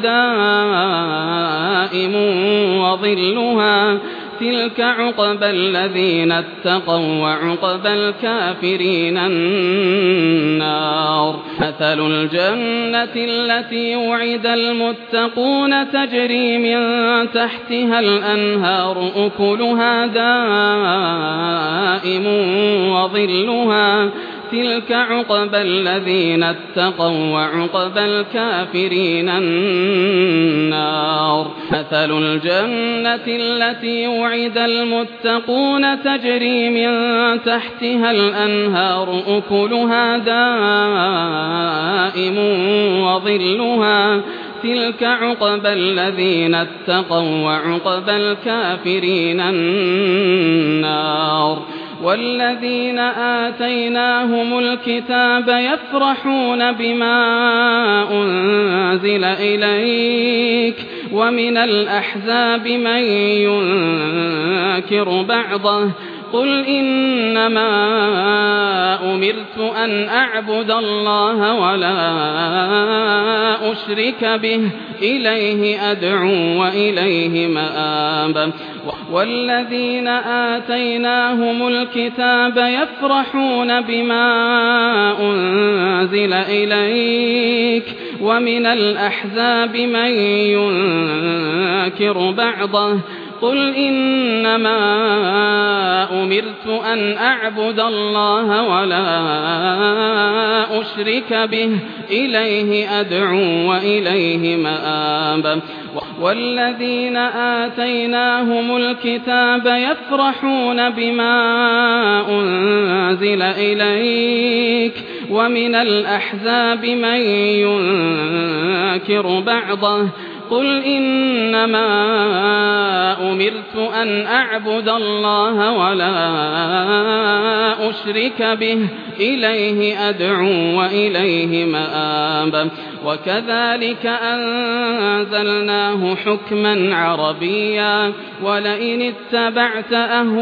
دائم وظلها تلك عقبى الذين اتقوا وعقبى الكافرين النار مثل الجنة التي وعد المتقون تجري من تحتها الأنهار أكلها دائم وظلها تلك عقبى الذين اتقوا وعقبى الكافرين النار مثل الجنة التي وعد المتقون تجري من تحتها الأنهار أكلها دائم وظلها تلك عقبى الذين اتقوا وعقبى الكافرين النار والذين آتيناهم الكتاب يفرحون بما أنزل إليك ومن الأحزاب من ينكر بعضه قل إنما أمرت أن أعبد الله ولا أشرك به إليه أدعو وإليه مآب والذين آتيناهم الكتاب يفرحون بما أنزل إليك ومن الأحزاب من ينكر بعضه قل إنما أمرت أن أعبد الله ولا أشرك به إليه أدعو وإليه مآب والذين آتيناهم الكتاب يفرحون بما أنزل إليك ومن الأحزاب من ينكر بعضه قل إنما أمرت أن أعبد الله ولا أشرك به إليه أدعو وإليه مآب وكذلك أنزلناه حكما عربيا ولئن اتبعت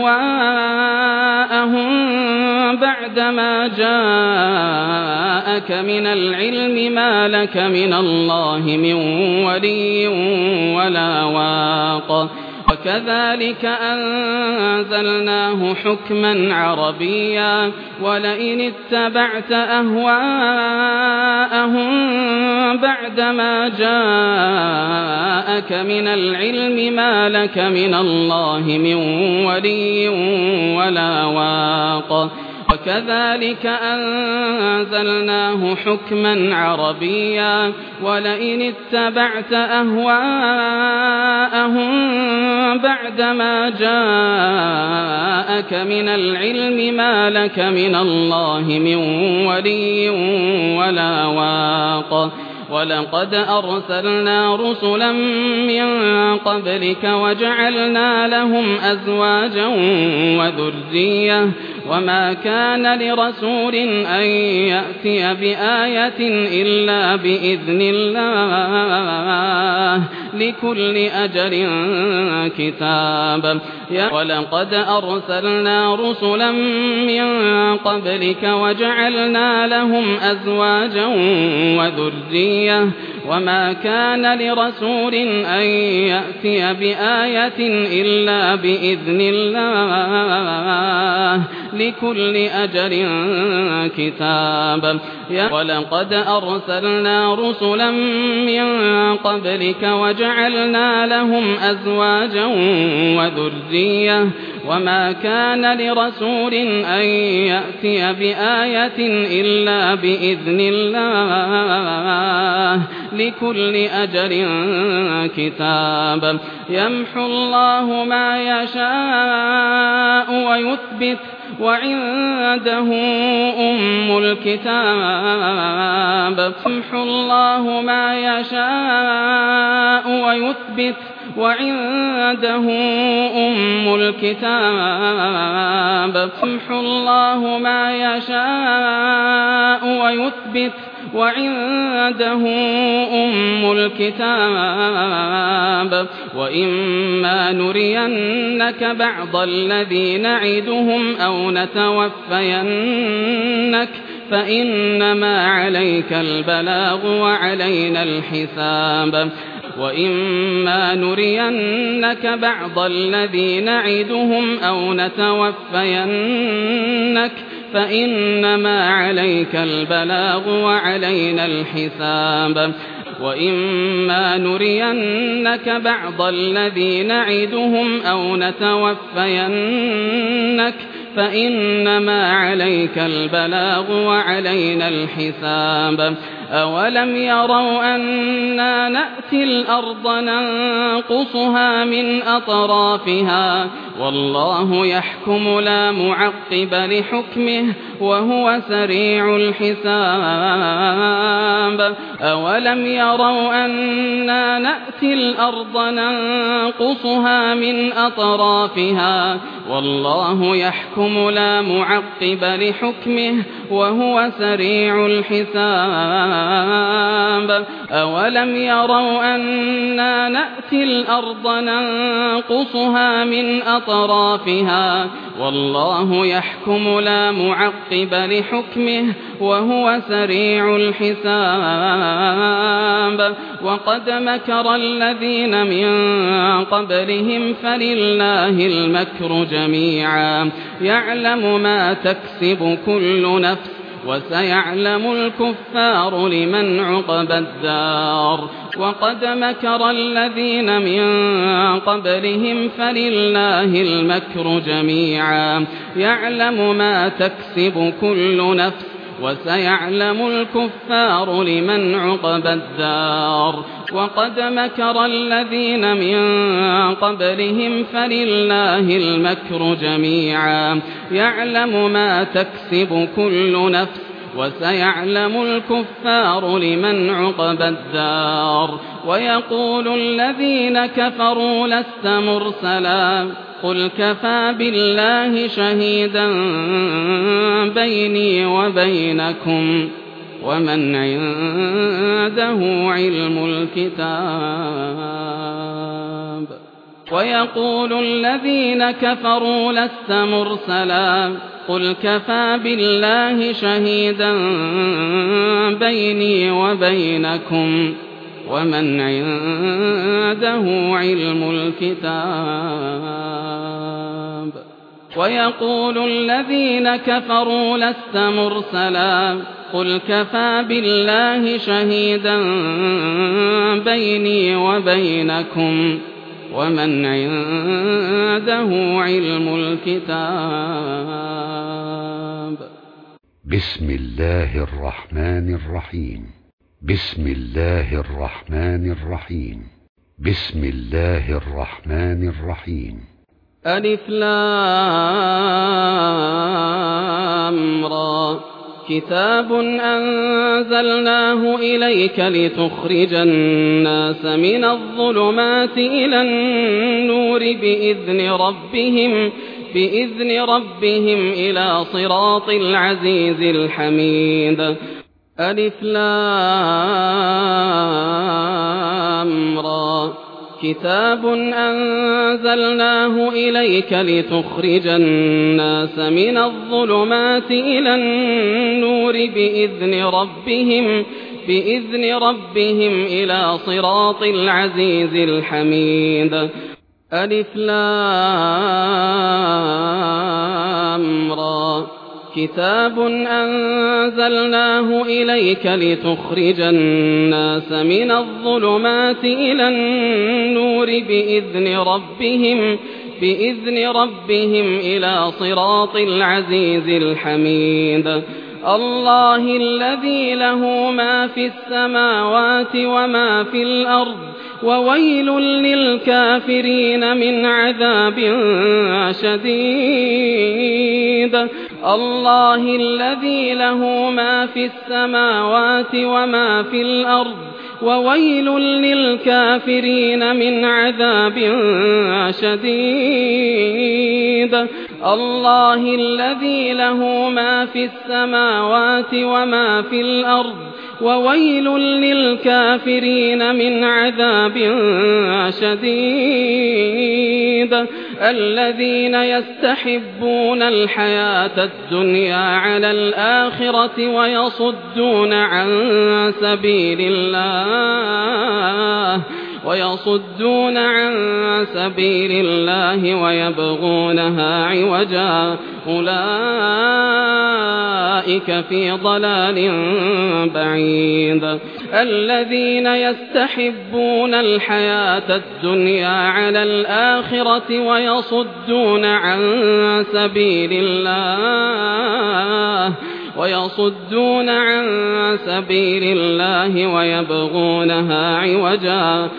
أهواءهم بعدما جاءك من العلم ما لك من الله من ولي ولا واق وكذلك أنزلناه حكما عربيا ولئن اتبعت أهواءهم بعدما جاءك من العلم ما لك من الله من ولي ولا واق وكذلك أنزلناه حكما عربيا ولئن اتبعت أهواءهم بعدما جاءك من العلم ما لك من الله من ولي ولا واق ولقد أرسلنا رسلا من قبلك وجعلنا لهم أزواجا وذرية وما كان لرسول أن يأتي بآية إلا بإذن الله لكل أجل كتاب ولقد أرسلنا رسلا من قبلك وجعلنا لهم أزواجا وذرية وما كان لرسول أن يأتي بآية إلا بإذن الله لكل أجل كتاب ولقد أرسلنا رسلا من قبلك وجعلنا لهم أزواجا وذرية وما كان لرسول أن يأتي بآية إلا بإذن الله لكل أجل كتاب يمحو الله ما يشاء ويثبت وعنده أم الكتاب يمحو الله ما يشاء ويثبت وعنده أم الكتاب يمحو الله ما يشاء ويثبت وعنده أم الكتاب وإما نرينك بعض الذي نعدهم أو نتوفينك فإنما عليك البلاغ وعلينا الحساب وإما نرينك بعض الذي نعدهم أو نتوفينك فإنما عليك البلاغ وعلينا الحساب وإما نرينك بعض الذي نعدهم أو نتوفينك فإنما عليك البلاغ وعلينا الحساب أولم يروا أنا نأتي الأرض ننقصها من أطرافها والله يحكم لا معقب لحكمه وهو سريع الحساب أولم يروا أنا نأتي الأرض ننقصها من أطرافها والله يحكم لا معقب لحكمه وهو سريع الحساب أولم يروا أنا نأتي الأرض ننقصها من أطرافها والله يحكم لا معقب لحكمه وهو سريع الحساب وقد مكر الذين من قبلهم فلله المكر جميعا يعلم ما تكسب كل نفس وسيعلم الكفار لمن عقبى الدار وقد مكر الذين من قبلهم فلله المكر جميعا يعلم ما تكسب كل نفس وسيعلم الكفار لمن عقبى الدار وقد مكر الذين من قبلهم فلله المكر جميعا يعلم ما تكسب كل نفس وسيعلم الكفار لمن عقبى الدار ويقول الذين كفروا لست مرسلا قل كفى بالله شهيدا بيني وبينكم ومن عنده علم الكتاب ويقول الذين كفروا لست مرسلا قل كفى بالله شهيدا بيني وبينكم ومن عنده علم الكتاب ويقول الذين كفروا لست مرسلا قل كفى بالله شهيدا بيني وبينكم ومن عنده علم الكتاب بسم الله الرحمن الرحيم بسم الله الرحمن الرحيم بسم الله الرحمن الرحيم ألف لام را كتاب أنزلناه إليك لتخرج الناس من الظلمات إلى النور بإذن ربهم بإذن ربهم إلى صراط العزيز الحميد ألف لام را كتاب أنزلناه إليك لتخرج الناس من الظلمات إلى النور بإذن ربهم بإذن ربهم إلى صراط العزيز الحميد. ألف لام را كتاب أنزلناه إليك لتخرج الناس من الظلمات إلى النور بإذن ربهم بإذن ربهم إلى صراط العزيز الحميد. الله الذي له ما في السماوات وما في الأرض وويل للكافرين من عذاب شديد. الله الذي له ما في السماوات وما في الأرض وويل للكافرين من عذاب شديد. الله الذي له ما في السماوات وما في الأرض وويل للكافرين من عذاب شديد. الذين يستحبون الحياة الدنيا على الآخرة ويصدون عن سبيل الله ويصدون عن سبيل الله ويبغونها عوجا أولئك في ضلال بعيد. الذين يستحبون الحياة الدنيا على الآخرة ويصدون عن سبيل الله ويصدون عن سبيل الله ويبغونها عوجا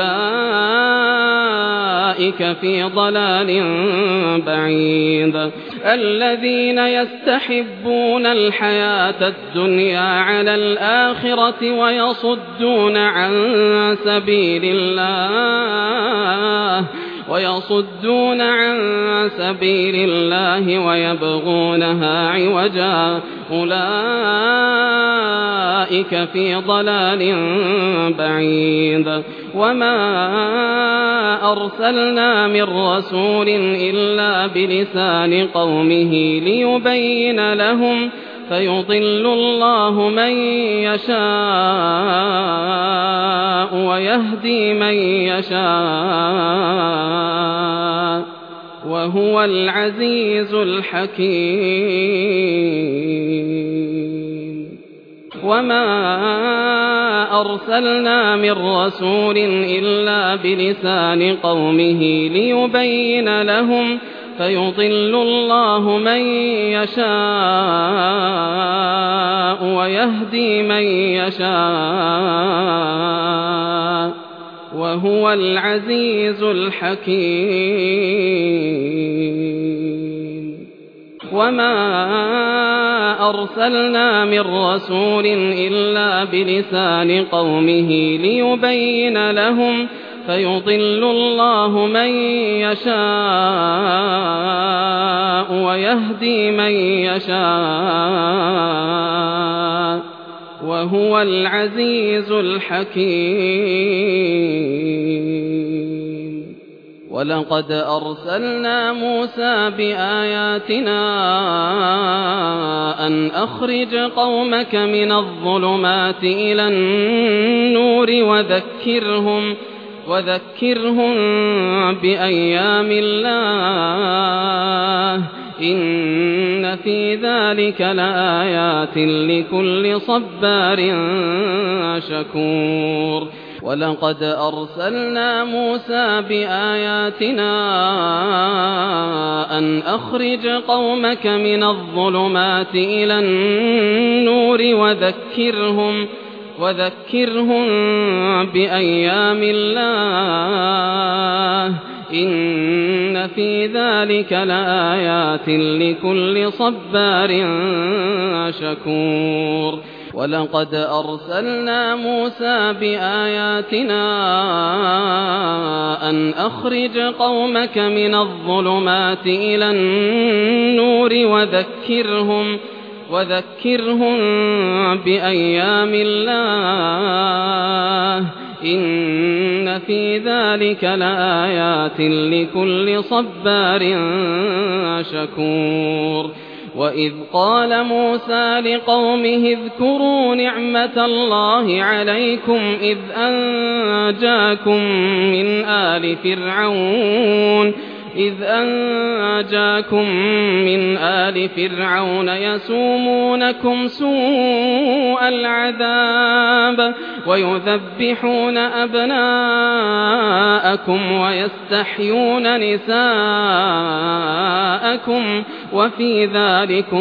أولئك في ضلال بعيد. الذين يستحبون الحياة الدنيا على الآخرة ويصدون عن سبيل الله ويصدون عن سبيل الله ويبغونها عوجا أولئك في ضلال بعيد. وما أرسلنا من رسول إلا بلسان قومه ليبين لهم فيضل الله من يشاء ويهدي من يشاء وهو العزيز الحكيم. وما أرسلنا من رسول إلا بلسان قومه ليبين لهم فيضل الله من يشاء ويهدي من يشاء وهو العزيز الحكيم. وما أرسلنا من رسول إلا بلسان قومه ليبين لهم فيضل الله من يشاء ويهدي من يشاء وهو العزيز الحكيم. ولقد أرسلنا موسى بآياتنا أن أخرج قومك من الظلمات إلى النور وذكرهم وذكرهم بأيام الله إن في ذلك لآيات لكل صبار شكور. ولقد أرسلنا موسى بآياتنا أن أخرج قومك من الظلمات إلى النور وذكرهم وذكرهم بأيام الله إن في ذلك لآيات لكل صبار شكور. ولقد أرسلنا موسى بآياتنا أن أخرج قومك من الظلمات إلى النور وذكرهم وذكرهم بأيام الله إن في ذلك لآيات لكل صبار شكور وإذ قال موسى لقومه اذكروا نعمة الله عليكم إذ أنجاكم من آل فرعون إذ أنجاكم من آل فرعون يسومونكم سوء العذاب ويذبحون أبناءكم ويستحيون نساءكم وفي ذلكم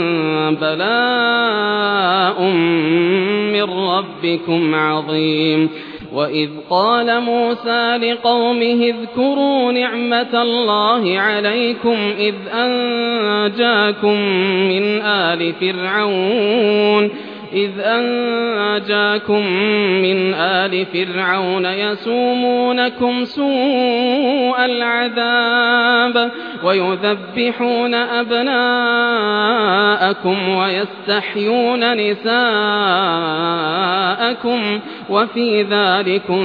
بلاء من ربكم عظيم وإذ قال موسى لقومه اذكروا نعمة الله عليكم إذ أنجاكم من آل فرعون إذ أنجاكم من آل فرعون يسومونكم سوء العذاب ويذبحون أبناءكم ويستحيون نساءكم وفي ذلكم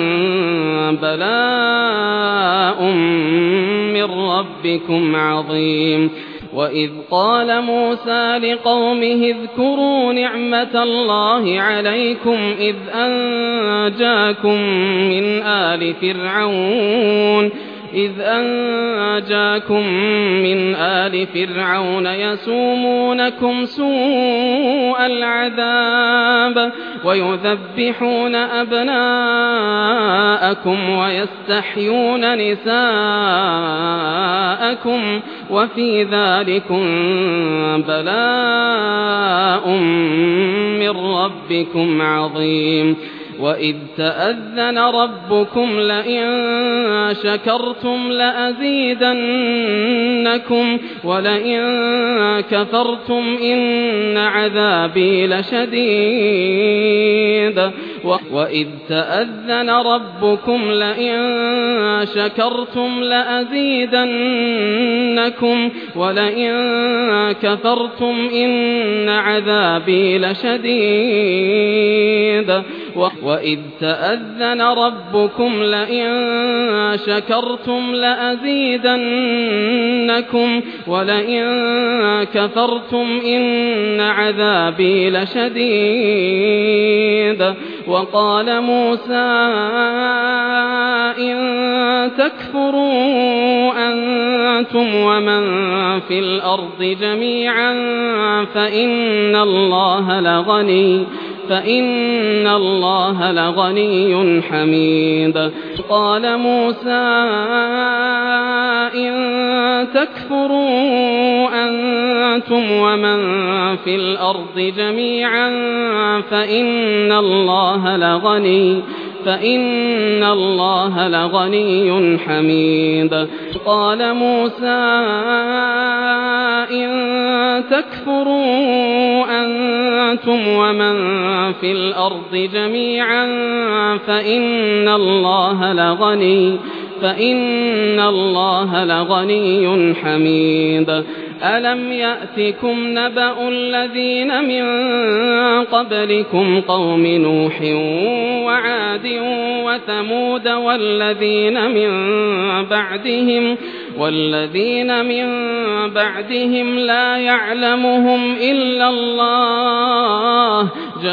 بلاء من ربكم عظيم وإذ قال موسى لقومه اذكروا نعمة الله عليكم إذ أنجاكم من آل فرعون إذ أنجاكم من آل فرعون يسومونكم سوء العذاب ويذبحون أبناءكم ويستحيون نساءكم وفي ذلكم بلاء من ربكم عظيم وإذ تأذن ربكم لئن شكرتم لأزيدنكم ولئن كفرتم إن عذابي لشديد وإذ تأذن ربكم لئن شكرتم لأزيدنكم ولئن كفرتم إن عذابي لشديد وإذ تأذن ربكم لئن شكرتم لأزيدنكم ولئن كفرتم إن عذابي لشديد وقال موسى إن تكفروا أنتم ومن في الأرض جميعا فإن الله لغني فإن الله لغني حميد قال موسى إن تكفروا أنتم ومن في الأرض جميعا فإن الله لغني فإن الله لغني حميد قال موسى إن تكفروا أنتم ومن في الأرض جميعا فإن الله لغني فإن الله لغني حميد ألم يأتكم نبأ الذين من قبلكم قوم نوح وعاد وثمود والذين من بعدهم والذين من بعدهم لا يعلمهم إلا الله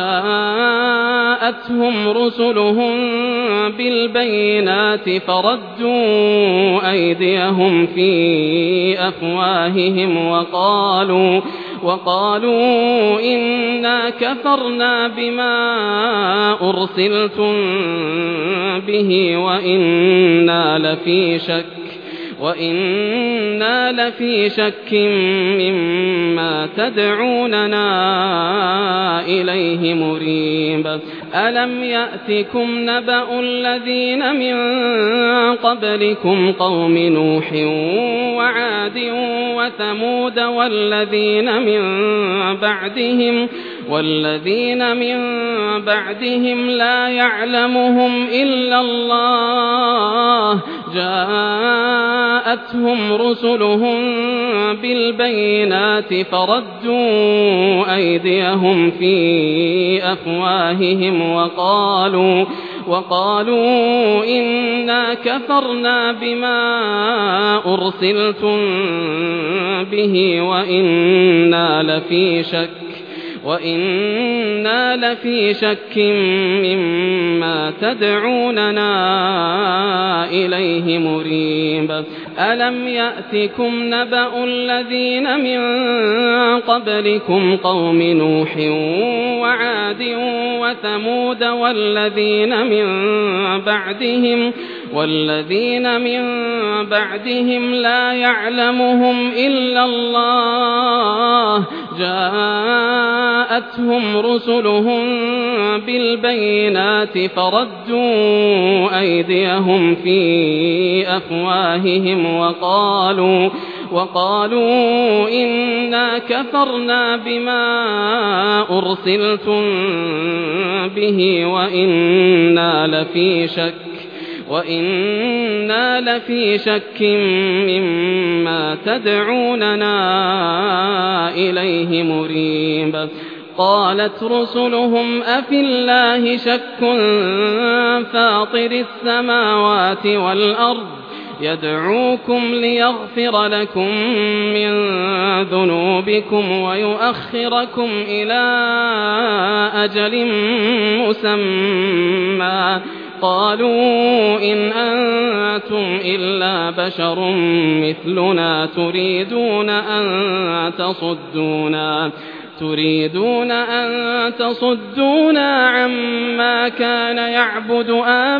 جاءتهم رسلهم بالبينات فردوا أيديهم في أفواههم وقالوا وقالوا إنا كفرنا بما أرسلتم به وإنا لفي شك وإنا لفي شك مما تدعوننا إليه مريب ألم يأتكم نبأ الذين من قبلكم قوم نوح وعاد وثمود والذين من بعدهم والذين من بعدهم لا يعلمهم إلا الله جاءتهم رسلهم بالبينات فردوا أيديهم في أفواههم وقالوا وقالوا إنا كفرنا بما أرسلتم به وإنا لفي شك وإنا لفي شك مما تدعوننا إليه مريب ألم يأتكم نبأ الذين من قبلكم قوم نوح وعاد وثمود والذين من بعدهم والذين من بعدهم لا يعلمهم إلا الله جاءتهم رسلهم بالبينات فردوا أيديهم في أفواههم وقالوا وقالوا إنا كفرنا بما أرسلتم به وإنا لفي شك وإنا لفي شك مما تدعوننا إليه مريب قالت رسلهم أفي الله شك فاطر السماوات والأرض يدعوكم ليغفر لكم من ذنوبكم ويؤخركم إلى أجل مسمى قالوا إن أنتم إلا بشر مثلنا تريدون أن تصدونا تريدون أن تصدونا عما كان يعبد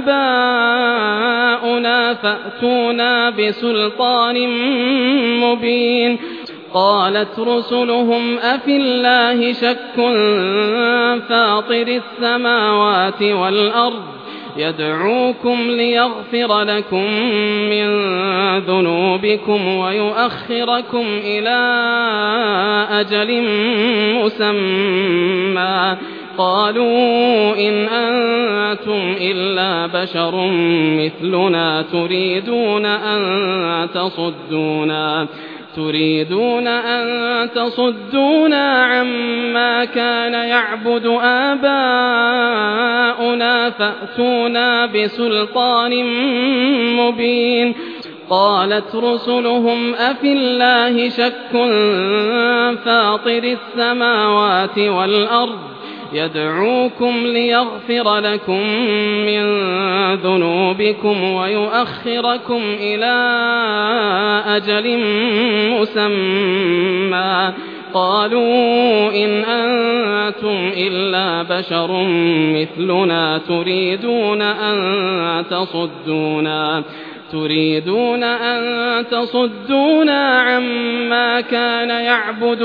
آباؤنا فأتونا بسلطان مبين قالت رسلهم أفي الله شك فاطر السماوات والأرض يدعوكم ليغفر لكم من ذنوبكم ويؤخركم إلى أجل مسمى قالوا إن أنتم إلا بشر مثلنا تريدون أن تصدونا تريدون أن تصدونا عما كان يعبد آباؤنا فأتونا بسلطان مبين قالت رسلهم أفي الله شك فاطر السماوات والأرض يدعوكم ليغفر لكم من ذنوبكم ويؤخركم إلى أجل مسمى قالوا إن أنتم إلا بشر مثلنا تريدون أن تصدونا تريدون أن تصدونا عما كان يعبد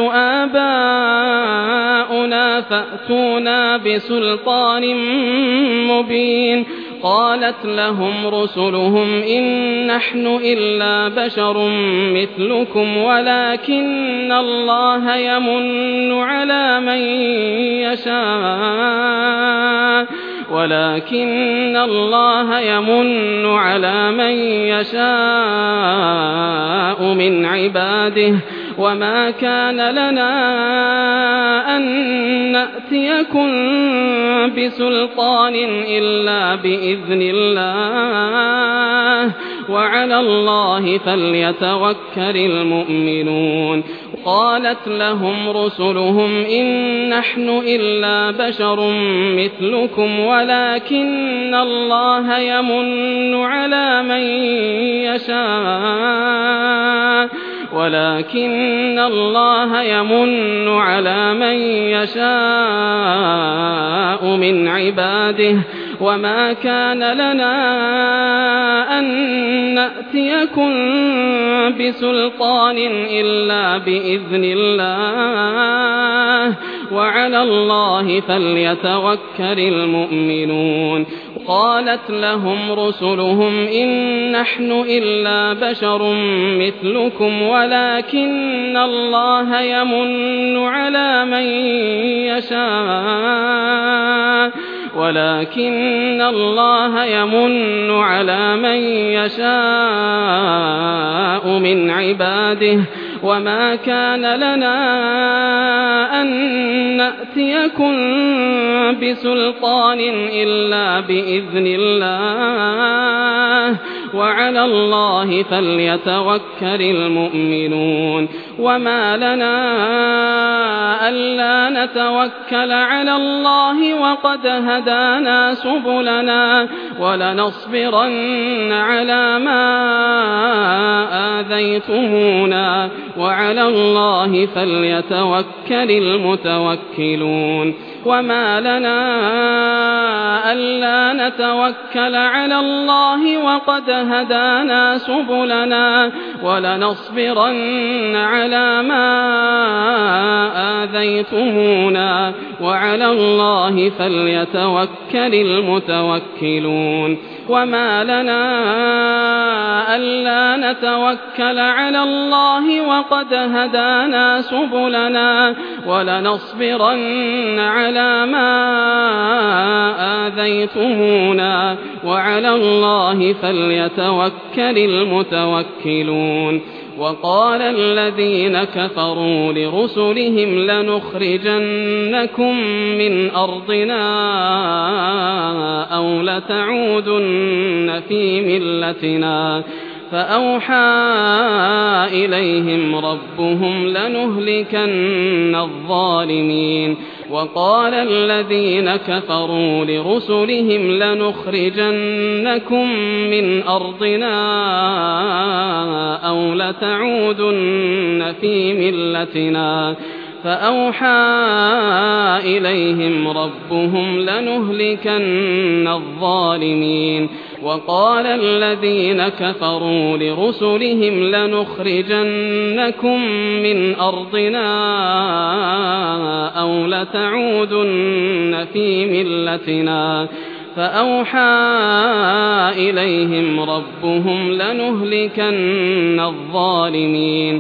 آباؤنا فأتونا بسلطان مبين قالت لهم رسلهم إن نحن إلا بشر مثلكم ولكن الله يمن على من يشاء ولكن الله يمن على من يشاء من عباده وما كان لنا أن نأتيكم بسلطان إلا بإذن الله وعلى الله فليتوكل المؤمنون قالت لهم رسلهم إن نحن إلا بشر مثلكم ولكن الله يمن على من يشاء ولكن الله يمن على من يشاء من عباده وما كان لنا أن نأتيكم بسلطان إلا بإذن الله وعلى الله فليتوكل المؤمنون قالت لهم رسلهم إن نحن إلا بشر مثلكم ولكن الله يمن على من يشاء ولكن الله يمن على من يشاء من عباده وما كان لنا أن نأتيكم بسلطان إلا بإذن الله وعلى الله فليتوكل المؤمنون وما لنا ألا نتوكل على الله وقد هدانا سبلنا ولنصبرن على ما آذيتمونا وعلى الله فليتوكل المتوكلون وما لنا ألا نتوكل على الله وقد هدانا سبلنا ولنصبرن على ما آذيتمونا وعلى الله فليتوكل المتوكلون وما لنا ألا نتوكل على الله وقد هدانا سبلنا ولنصبرن على ما آذيتمونا وعلى الله فليتوكل المتوكلون وقال الذين كفروا لرسلهم لنخرجنكم من أرضنا أو لتعودن في ملتنا فأوحى إليهم ربهم لنهلكن الظالمين وقال الذين كفروا لرسلهم لنخرجنكم من أرضنا أو لتعودن في ملتنا فأوحى إليهم ربهم لنهلكن الظالمين وقال الذين كفروا لرسلهم لنخرجنكم من أرضنا أو لتعودن في ملتنا فأوحى إليهم ربهم لنهلكن الظالمين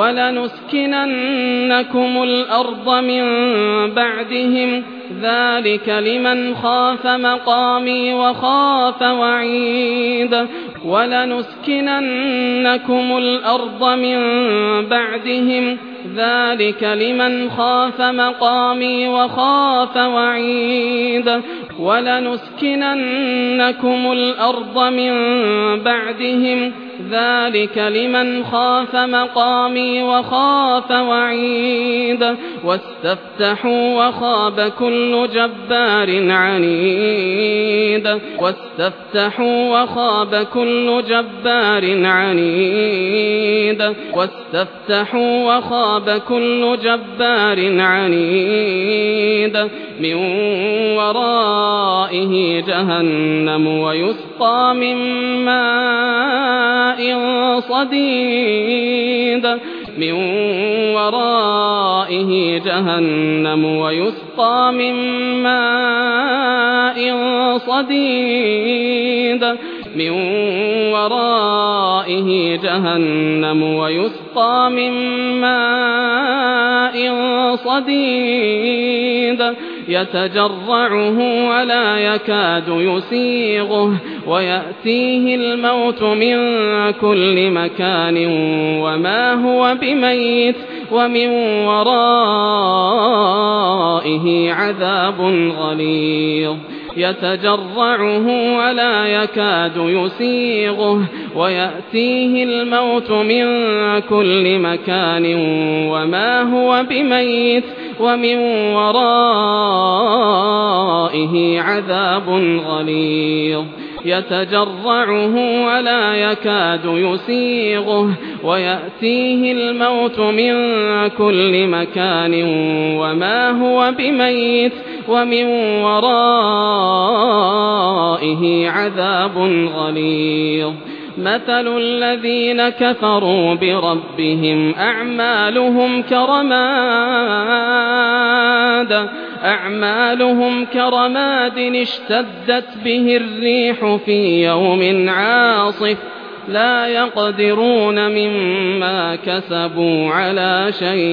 ولنسكننكم الأرض من بعدهم ذلك لمن خاف مقامي وخاف وعيد ولنسكننكم الأرض من بعدهم ذلك لمن خاف مقامي وخاف وعيد ولنسكننكم الأرض من بعدهم ذلك لمن خاف مقامي وخاف وعيد واستفتحوا وخاب كل جبار عنيد واستفتحوا وخاب كل جبار عنيد واستفتحوا وخاب كل جبار عنيد من ورائه جهنم ويسقى من ماء صديد من ورائه جهنم ويسقى من ماء صديد من ورائه جهنم ويسقى من ماء صديد يتجرعه ولا يكاد يسيغه ويأتيه الموت من كل مكان وما هو بميت ومن ورائه عذاب غليظ يتجرعه ولا يكاد يسيغه ويأتيه الموت من كل مكان وما هو بميت ومن ورائه عذاب غليظ يتجرعه ولا يكاد يسيغه ويأتيه الموت من كل مكان وما هو بميت ومن ورائه عذاب غليظ مثل الذين كفروا بربهم أعمالهم كرماد أعمالهم كرماد اشتدت به الريح في يوم عاصف لا يقدرون مما كسبوا على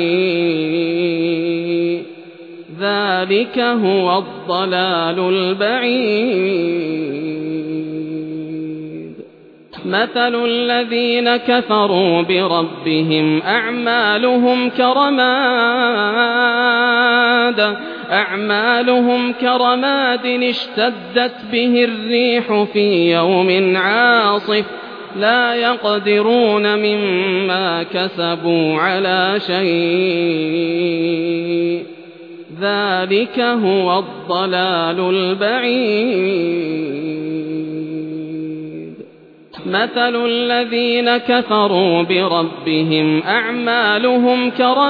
شيء ذلك هو الضلال البعيد مثل الذين كفروا بربهم أعمالهم كرماد أعمالهم كرماد اشتدت به الريح في يوم عاصف لا يقدرون مما كسبوا على شيء ذلك هو الضلال البعيد مثل الذين كفروا بربهم أعمالهم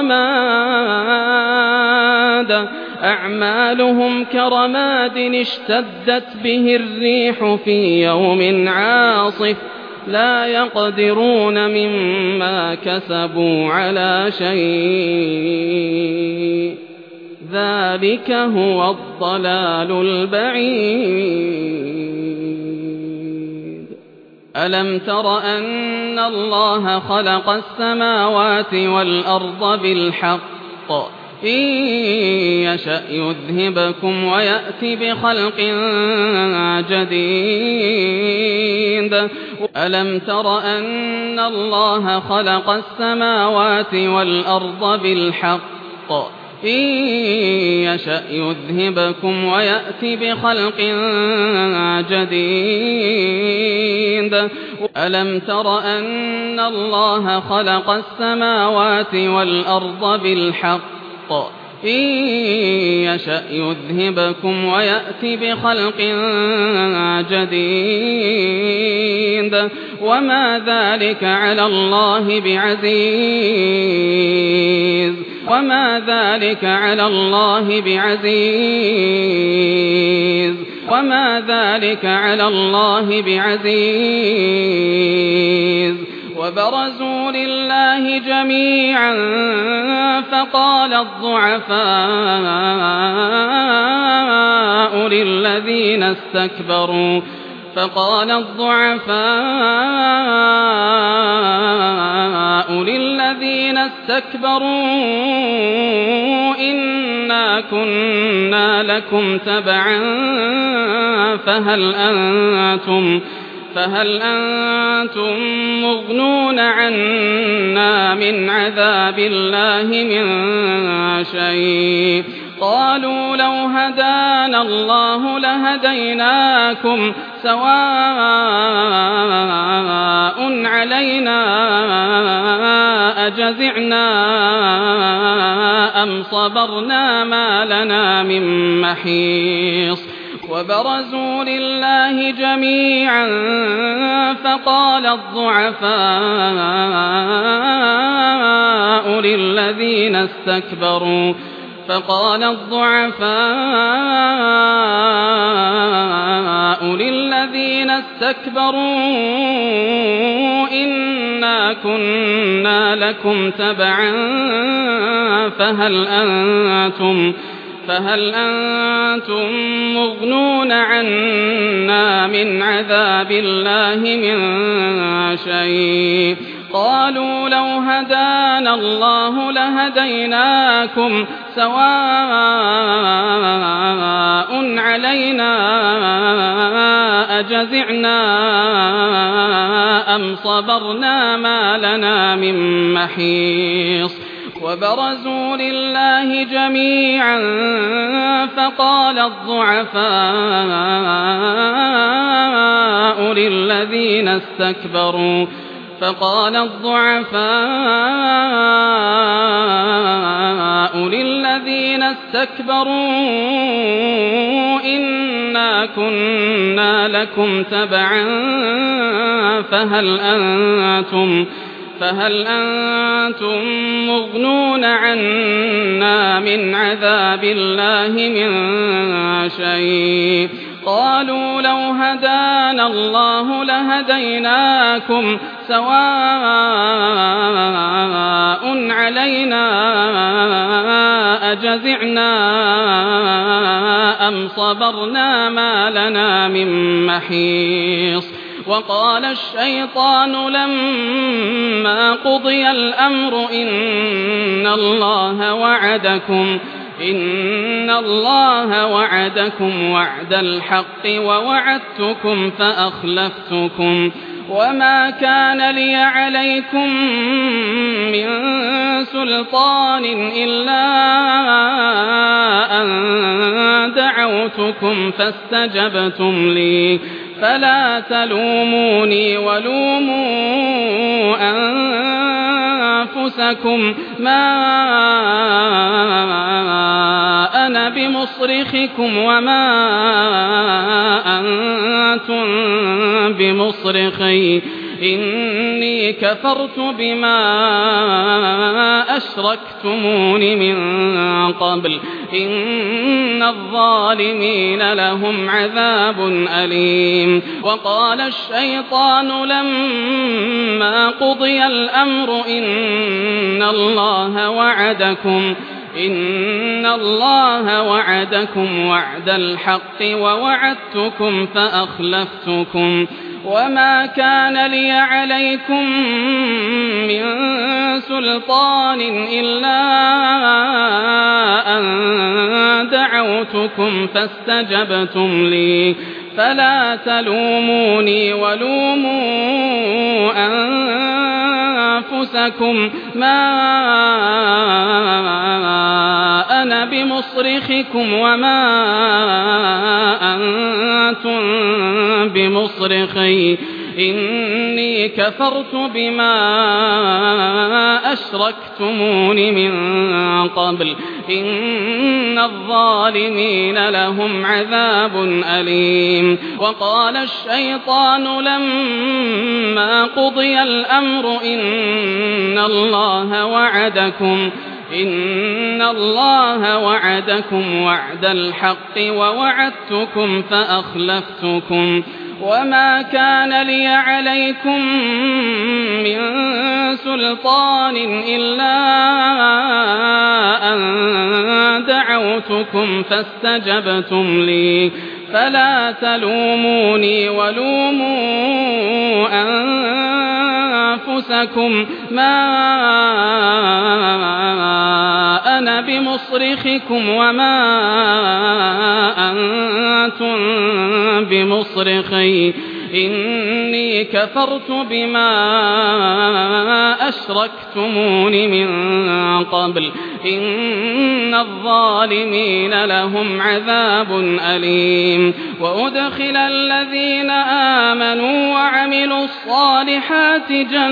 كرماد أعمالهم كرماد اشتدت به الريح في يوم عاصف لا يقدرون مما كسبوا على شيء ذلك هو الضلال البعيد ألم تر أن الله خلق السماوات والأرض بالحق إن يشأ يذهبكم ويأتي بخلق جديد ألم تر أن الله خلق السماوات والأرض بالحق إن يشأ يذهبكم ويأتي بخلق جديد ألم تر أن الله خلق السماوات والأرض بالحق إن يشأ يذهبكم ويأتي بخلق جديد وما ذلك على الله بعزيز وما ذلك على الله بعزيز وما ذلك على الله بعزيز وبرزوا لله جميعا فقال الضعفاء للذين استكبروا فقال الضعفاء للذين استكبروا إنا كنا لكم تبعا فهل أنتم فهل أنتم مغنون عنا من عذاب الله من شيء قالوا لو هدانا الله لهديناكم سواء علينا أجزعنا أم صبرنا ما لنا من محيص وبرزوا لله جميعا فقال الضعفاء للذين استكبروا فقال الضعفاء للذين استكبروا إنا كنا لكم تبعا فهل أنتم فهل أنتم مغنون عنا من عذاب الله من شيء قالوا لو هدانا الله لهديناكم سواء علينا أجزعنا أم صبرنا ما لنا من محيص وبرزوا لله جميعا فقال الضعفاء للذين استكبروا فقال الضعفاء للذين استكبروا إنا كنا لكم تبعا فهل أنتم فهل أنتم مغنون عنا من عذاب الله من شيء قالوا لو هدانا الله لهديناكم سواء علينا أجزعنا أم صبرنا ما لنا من محيص وقال الشيطان لما قضي الأمر إن الله وعدكم إن الله وعدكم وعد الحق ووعدتكم فأخلفتكم وما كان لي عليكم من سلطان إلا أن دعوتكم فاستجبتم لي فلا تلوموني ولوموا أنفسكم ما أنا بمصرخكم وما أنتم بمصرخي إني كفرت بما أشركتمون من قبل إن الظالمين لهم عذاب أليم. وقال الشيطان لما قضي الأمر إن الله وعدكم إن الله وعدكم وعد الحق ووعدتكم فأخلفتكم وما كان لي عليكم من سلطان إلا أن دعوتكم فاستجبتم لي فلا تلوموني ولوموا أنفسكم ما أنا بمصرخكم وما أنتم بمصرخي إني كفرت بما أشركتمون من قبل إن الظالمين لهم عذاب أليم. وقال الشيطان لما قضي الأمر إن الله وعدكم إن الله وعدكم وعد الحق ووعدتكم فأخلفتكم وما كان لي عليكم من سلطان إلا أن دعوتكم فاستجبتم لي فلا تلوموني ولوموا أنفسكم ما أنا بمصرخكم وما أنتم بمصرخي إني كفرت بما أشركتمون من قبل إن الظالمين لهم عذاب أليم. وأدخل الذين آمنوا وعملوا الصالحات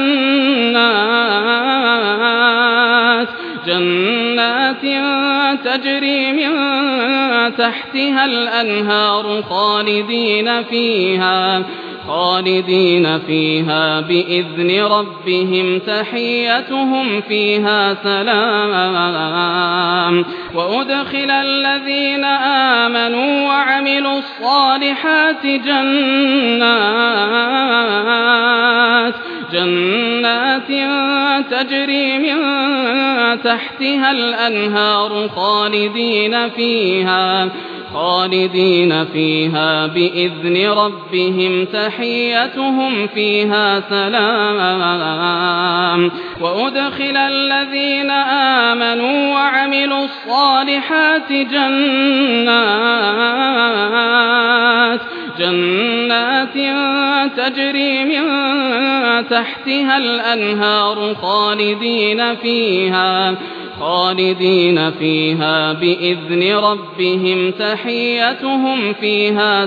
جنات جنات تجري من تحتها الأنهار خالدين فيها خالدين فيها بإذن ربهم تحيتهم فيها سلام. وأدخل الذين آمنوا وعملوا الصالحات جنات جنات تجري من تحتها الأنهار خالدين فيها خالدين فيها بإذن ربهم تحيتهم فيها سلام. وأدخل الذين آمنوا وعملوا الصالحات جنات جنات تجري من تحتها الأنهار خالدين فيها خالدين فيها بإذن ربهم تحيتهم فيها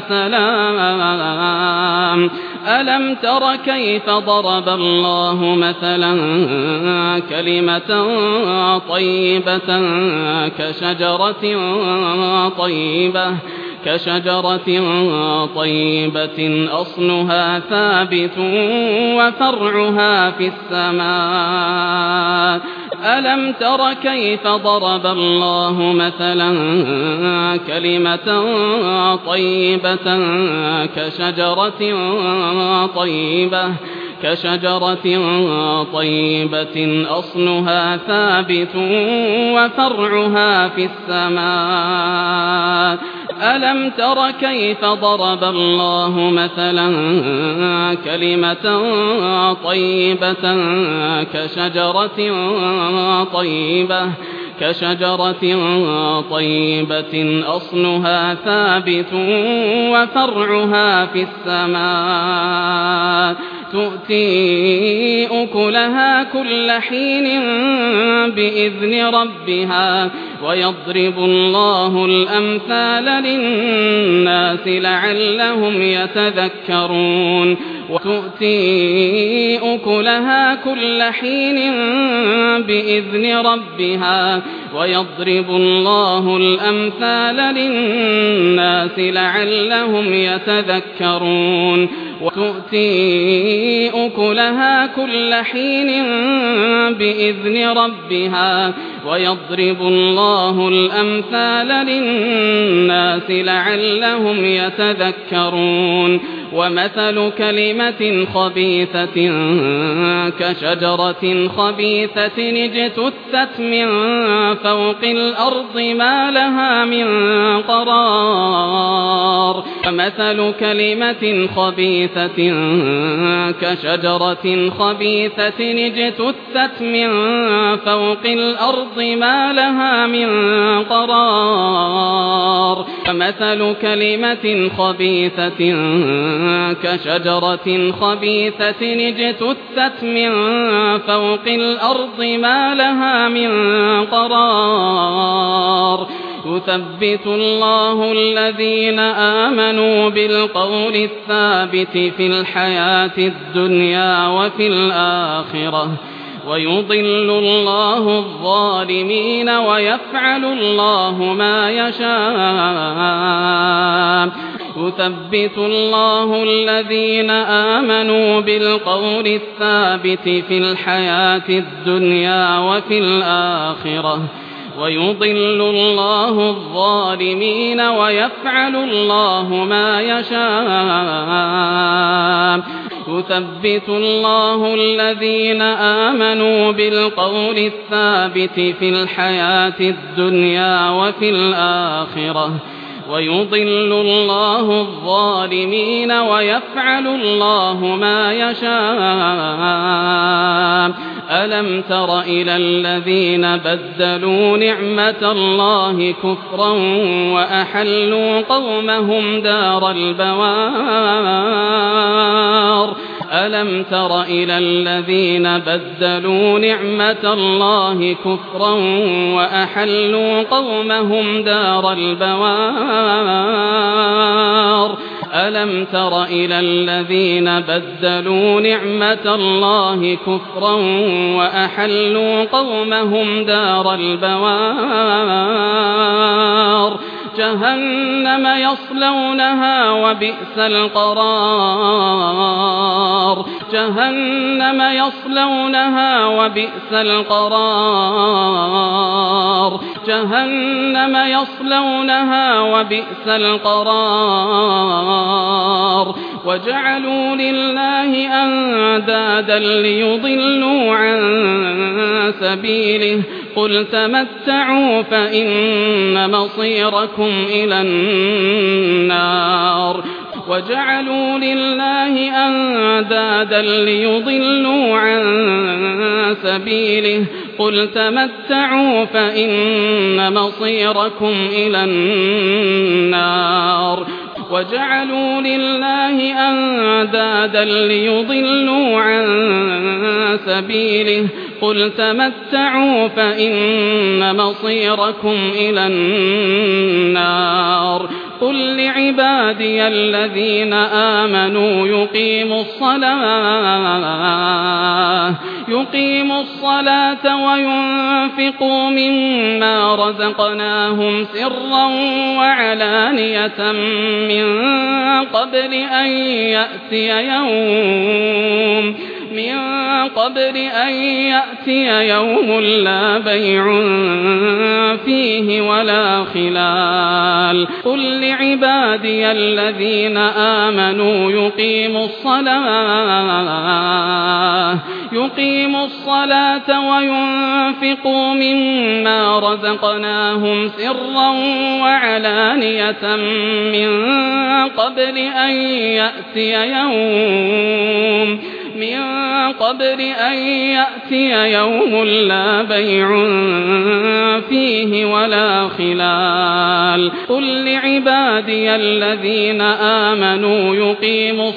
سلام. ألم تر كيف ضرب الله مثلا كلمة طيبة كشجرة طيبة كشجرة طيبة أصلها ثابت وفرعها في السماء. ألم تر كيف ضرب الله مثلا كلمة طيبة كشجرة طيبة كشجرة طيبة أصلها ثابت وفرعها في السماء. ألم تر كيف ضرب الله مثلا كلمة طيبة كشجرة طيبة كشجرة طيبة أصلها ثابت وفرعها في السماء. تؤتي أكلها كل حين بإذن ربها ويضرب الله الأمثال للناس لعلهم يتذكرون وتؤتي أكلها كل حين بإذن ربها ويضرب الله الأمثال للناس لعلهم يتذكرون وتؤتي أكلها كل حين بإذن ربها ويضرب الله الأمثال للناس لعلهم يتذكرون ومثل كلمة خبيثة كشجرة خبيثة اجتثت من فوق الأرض ما لها من قرار ومثل كلمة خبيثة كشجرة خبيثة اجتثت من فوق الأرض ما لها من قرار ومثل كلمة خبيثة كشجرة خبيثة اجتثت من فوق الأرض ما لها من قرار يثبت الله الذين آمنوا بالقول الثابت في الحياة الدنيا وفي الآخرة ويضل الله الظالمين ويفعل الله ما يشاء يثبت الله الذين آمنوا بالقول الثابت في الحياة الدنيا وفي الآخرة ويضل الله الظالمين ويفعل الله ما يشاء يثبت الله الذين آمنوا بالقول الثابت في الحياة الدنيا وفي الآخرة ويضل الله الظالمين ويفعل الله ما يشاء ألم تر إلى الذين بدلوا نعمة الله كفرا وأحلوا قومهم دار البوار ألم تر إلى الذين بدلوا نعمة الله كفرا وأحلوا قومهم دار البوار ألم تر إلى الذين بدلوا نعمة الله كفرا وأحلوا قومهم دار البوار جهنم يصلونها وبئس القرار جهنم يصلونها وبئس القرار جهنم يصلونها وبئس القرار وجعلوا لله أندادا ليضلوا عن سبيله قل تمتعوا فإن مصيركم إلى النار وجعلوا لله أندادا ليضلوا عن سبيله قل تمتعوا فإن مصيركم إلى النار وجعلوا لله أندادا ليضلوا عن سبيله قل تمتعوا فإن مصيركم إلى النار قل لعبادي الذين آمنوا يقيموا الصلاة يقيموا الصلاة وينفقوا مما رزقناهم سرا وعلانية من قبل أن يأتي يوم من قبل أن يأتي يوم لا بيع فيه ولا خلال قل لعبادي الذين آمنوا يقيموا الصلاة يقيموا الصلاة وينفقوا مما رزقناهم سرا وعلانية من قبل أن يأتي يوم من قبل أن يأتي يوم لا بيع فيه ولا خلال قل لعبادي الذين آمنوا يقيموا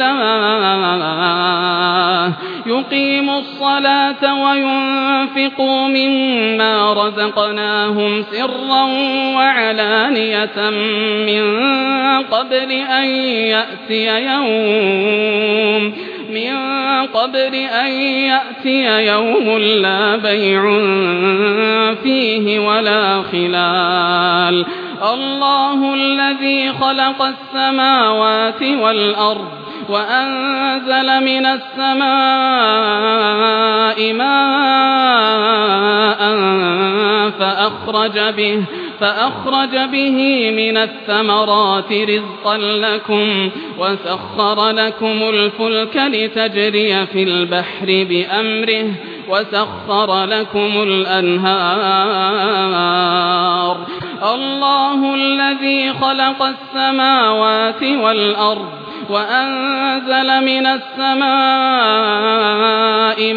الصلاة يقيموا الصلاة وينفقوا مما رزقناهم سرا وعلانية من قبل أن يأتي يوم من قبل أن يأتي يوم لا بيع فيه ولا خلال الله الذي خلق السماوات والأرض وأنزل من السماء ماء فأخرج به فأخرج به من الثمرات رزقا لكم وسخر لكم الفلك لتجري في البحر بأمره وسخر لكم الأنهار الله الذي خلق السماوات والأرض وأنزل من السماء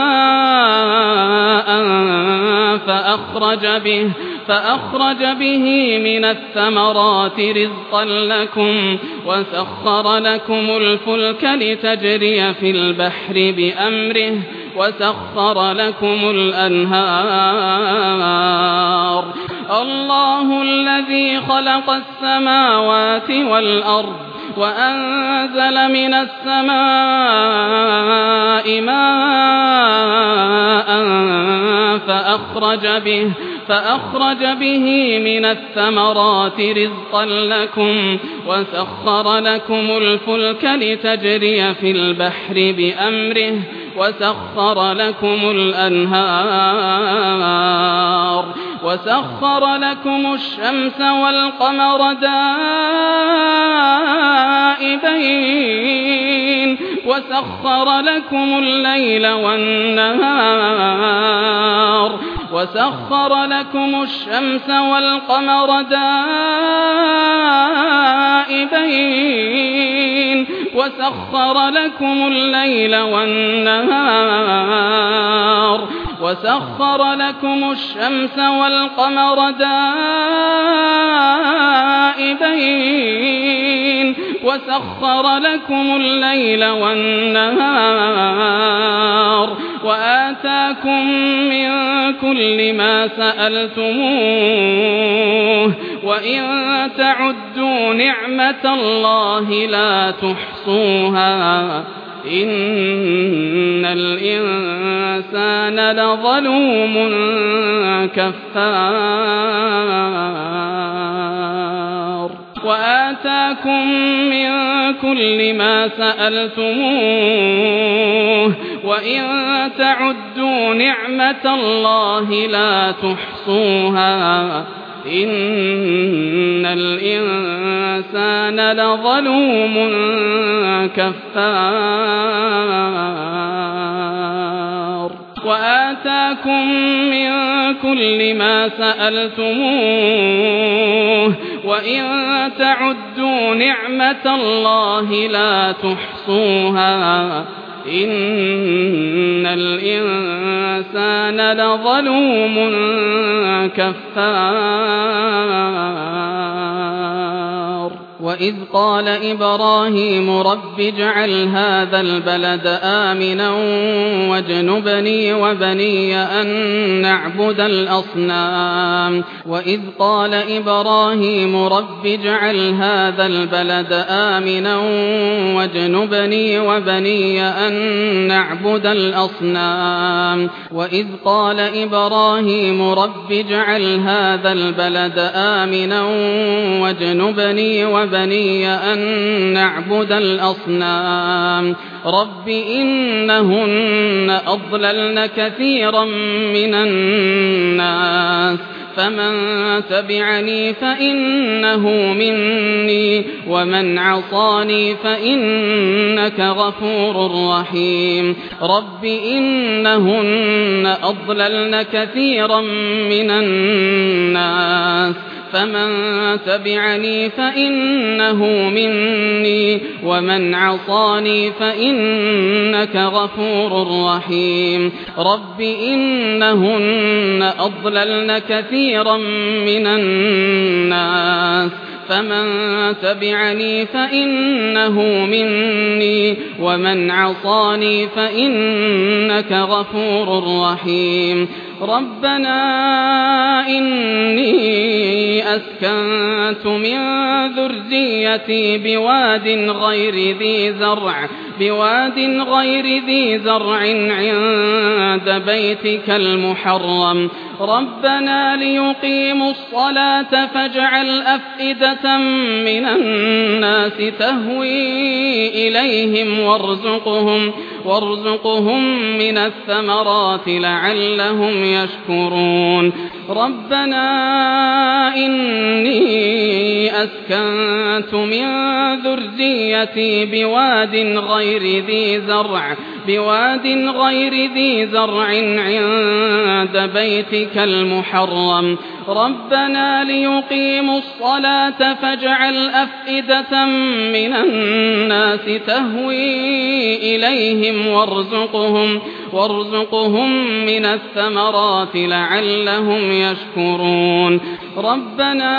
ماء فأخرج به فأخرج به من الثمرات رزقا لكم وسخر لكم الفلك لتجري في البحر بأمره وسخر لكم الأنهار الله الذي خلق السماوات والأرض وأنزل من السماء ماء فأخرج به فأخرج به من الثمرات رزقا لكم وسخر لكم الفلك لتجري في البحر بأمره وسخر لكم الأنهار وسخر لكم الشمس والقمر دائبين وسخر لكم الليل والنهار وسخر لكم الشمس والقمر دائبين وسخر لكم الليل والنهار وسخر لكم الشمس والقمر دائبين وسخر لكم الليل والنهار وآتاكم من كل ما سألتموه وإن تعدوا نعمة الله لا تحصوها إن الإنسان لظلوم كفار وآتاكم من كل ما سألتموه وإن تعدوا نعمة الله لا تحصوها إن الإنسان لظلوم كفار وآتاكم من كل ما سألتموه وإن تعدوا نعمة الله لا تحصوها إن الإنسان لظلوم كفار وإذ قال إبراهيم رب اجعل هذا البلد آمنا واجنبني وبني أن نعبد الأصنام وإذ قال إبراهيم رب اجعل هذا البلد آمنا واجنبني وبني أن نعبد الأصنام وإذ قال إبراهيم رب اجعل هذا البلد آمنا واجنبني وبني بني أن نعبد الأصنام رب إنهن أضللن كثيرا من الناس فمن تبعني فإنه مني ومن عصاني فإنك غفور رحيم رب إنهن أضللن كثيرا من الناس فمن تبعني فإنه مني ومن عصاني فإنك غفور رحيم رب إنهن أضللن كثيرا من الناس فمن تبعني فإنه مني ومن عصاني فإنك غفور رحيم ربنا إني أسكنت من ذريتي بواد غير ذي زرع بواد غير ذي زرع عند بيتك المحرم ربنا ليقيموا الصلاة فاجعل أفئدة من الناس تهوي إليهم وارزقهم وارزقهم من الثمرات لعلهم يشكرون ربنا إني أسكنت من ذريتي بواد غير ذي زرع بواد غير ذي زرع عند بيتك المحرم ربنا ليقيموا الصلاة فاجعل أفئدة من الناس تهوي إليهم وارزقهم وارزقهم من الثمرات لعلهم يشكرون ربنا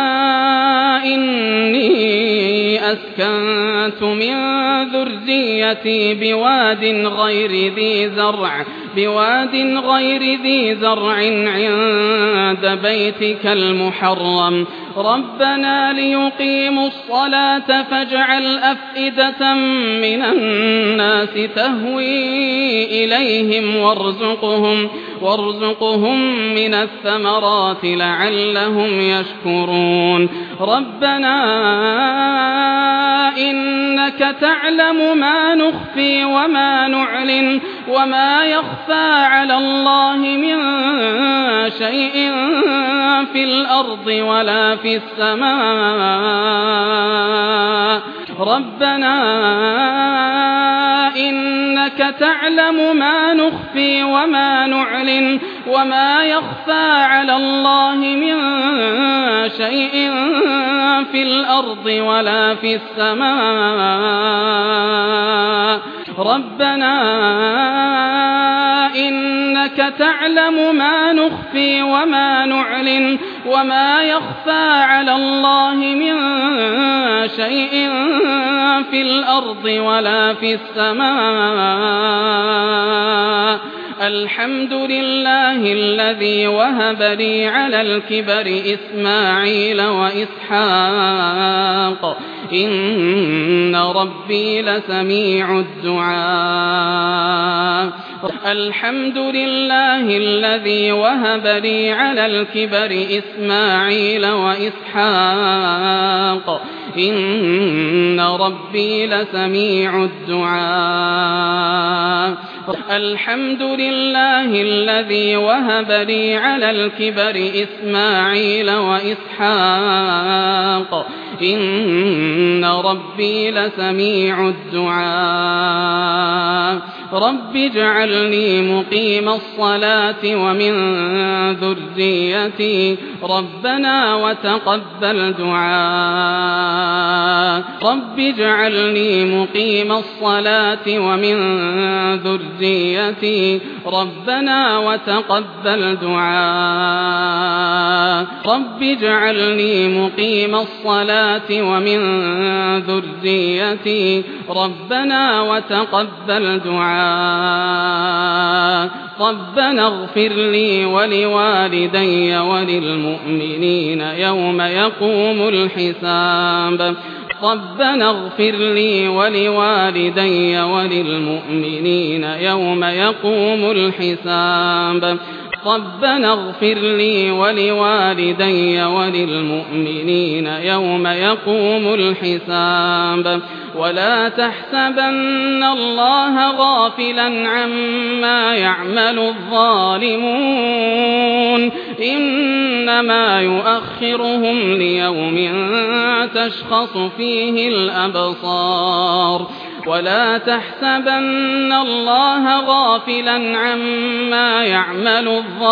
إني أسكنت من ذريتي بواد غير ذي زرع بواد غير ذي زرع عند بيتك المحرم ربنا ليقيموا الصلاة فاجعل أفئدة من الناس تهوي إليهم وارزقهم وارزقهم من الثمرات لعلهم يشكرون ربنا إنك تعلم ما نخفي وما نعلن وما يخفى على الله من شيء في الأرض ولا في السماء ربنا إنك تعلم ما نخفي وما نعلن وما يخفى على الله من شيء في الأرض ولا في السماء ربنا إنك تعلم ما نخفي وما نعلن وما يخفى على الله من شيء في الأرض ولا في السماء الحمد لله الذي وهب لي على الكبر إسماعيل وإسحاق إن ربي لسميع الدعاء الحمد لله الذي وهب لي على الكبر إسماعيل وإسحاق إن ربي لسميع الدعاء الحمد لله الذي وهب لي على الكبر إسماعيل وإسحاق إن ربي لسميع الدعاء رب اجعلني مقيم الصلاة ومن ذريتي ربنا وتقبل دعاء رب اجعلني مقيم الصلاة ومن ذريتي ربنا وتقبل دعاء رب اجعلني مقيم الصلاة ومن ذريتي ربنا وتقبل دعاء ربنا اغفر لي ولوالدي وللمؤمنين يوم يقوم الحساب ربنا اغفر لي ولوالدي وللمؤمنين يوم يقوم الحساب ربنا اغفر لي ولوالدي وللمؤمنين يوم يقوم الحساب ولا تحسبن الله غافلا عما يعمل الظالمون إنما يؤخرهم ليوم تشخص فيه الأبصار ولا تحسبن الله غافلا عما يعمل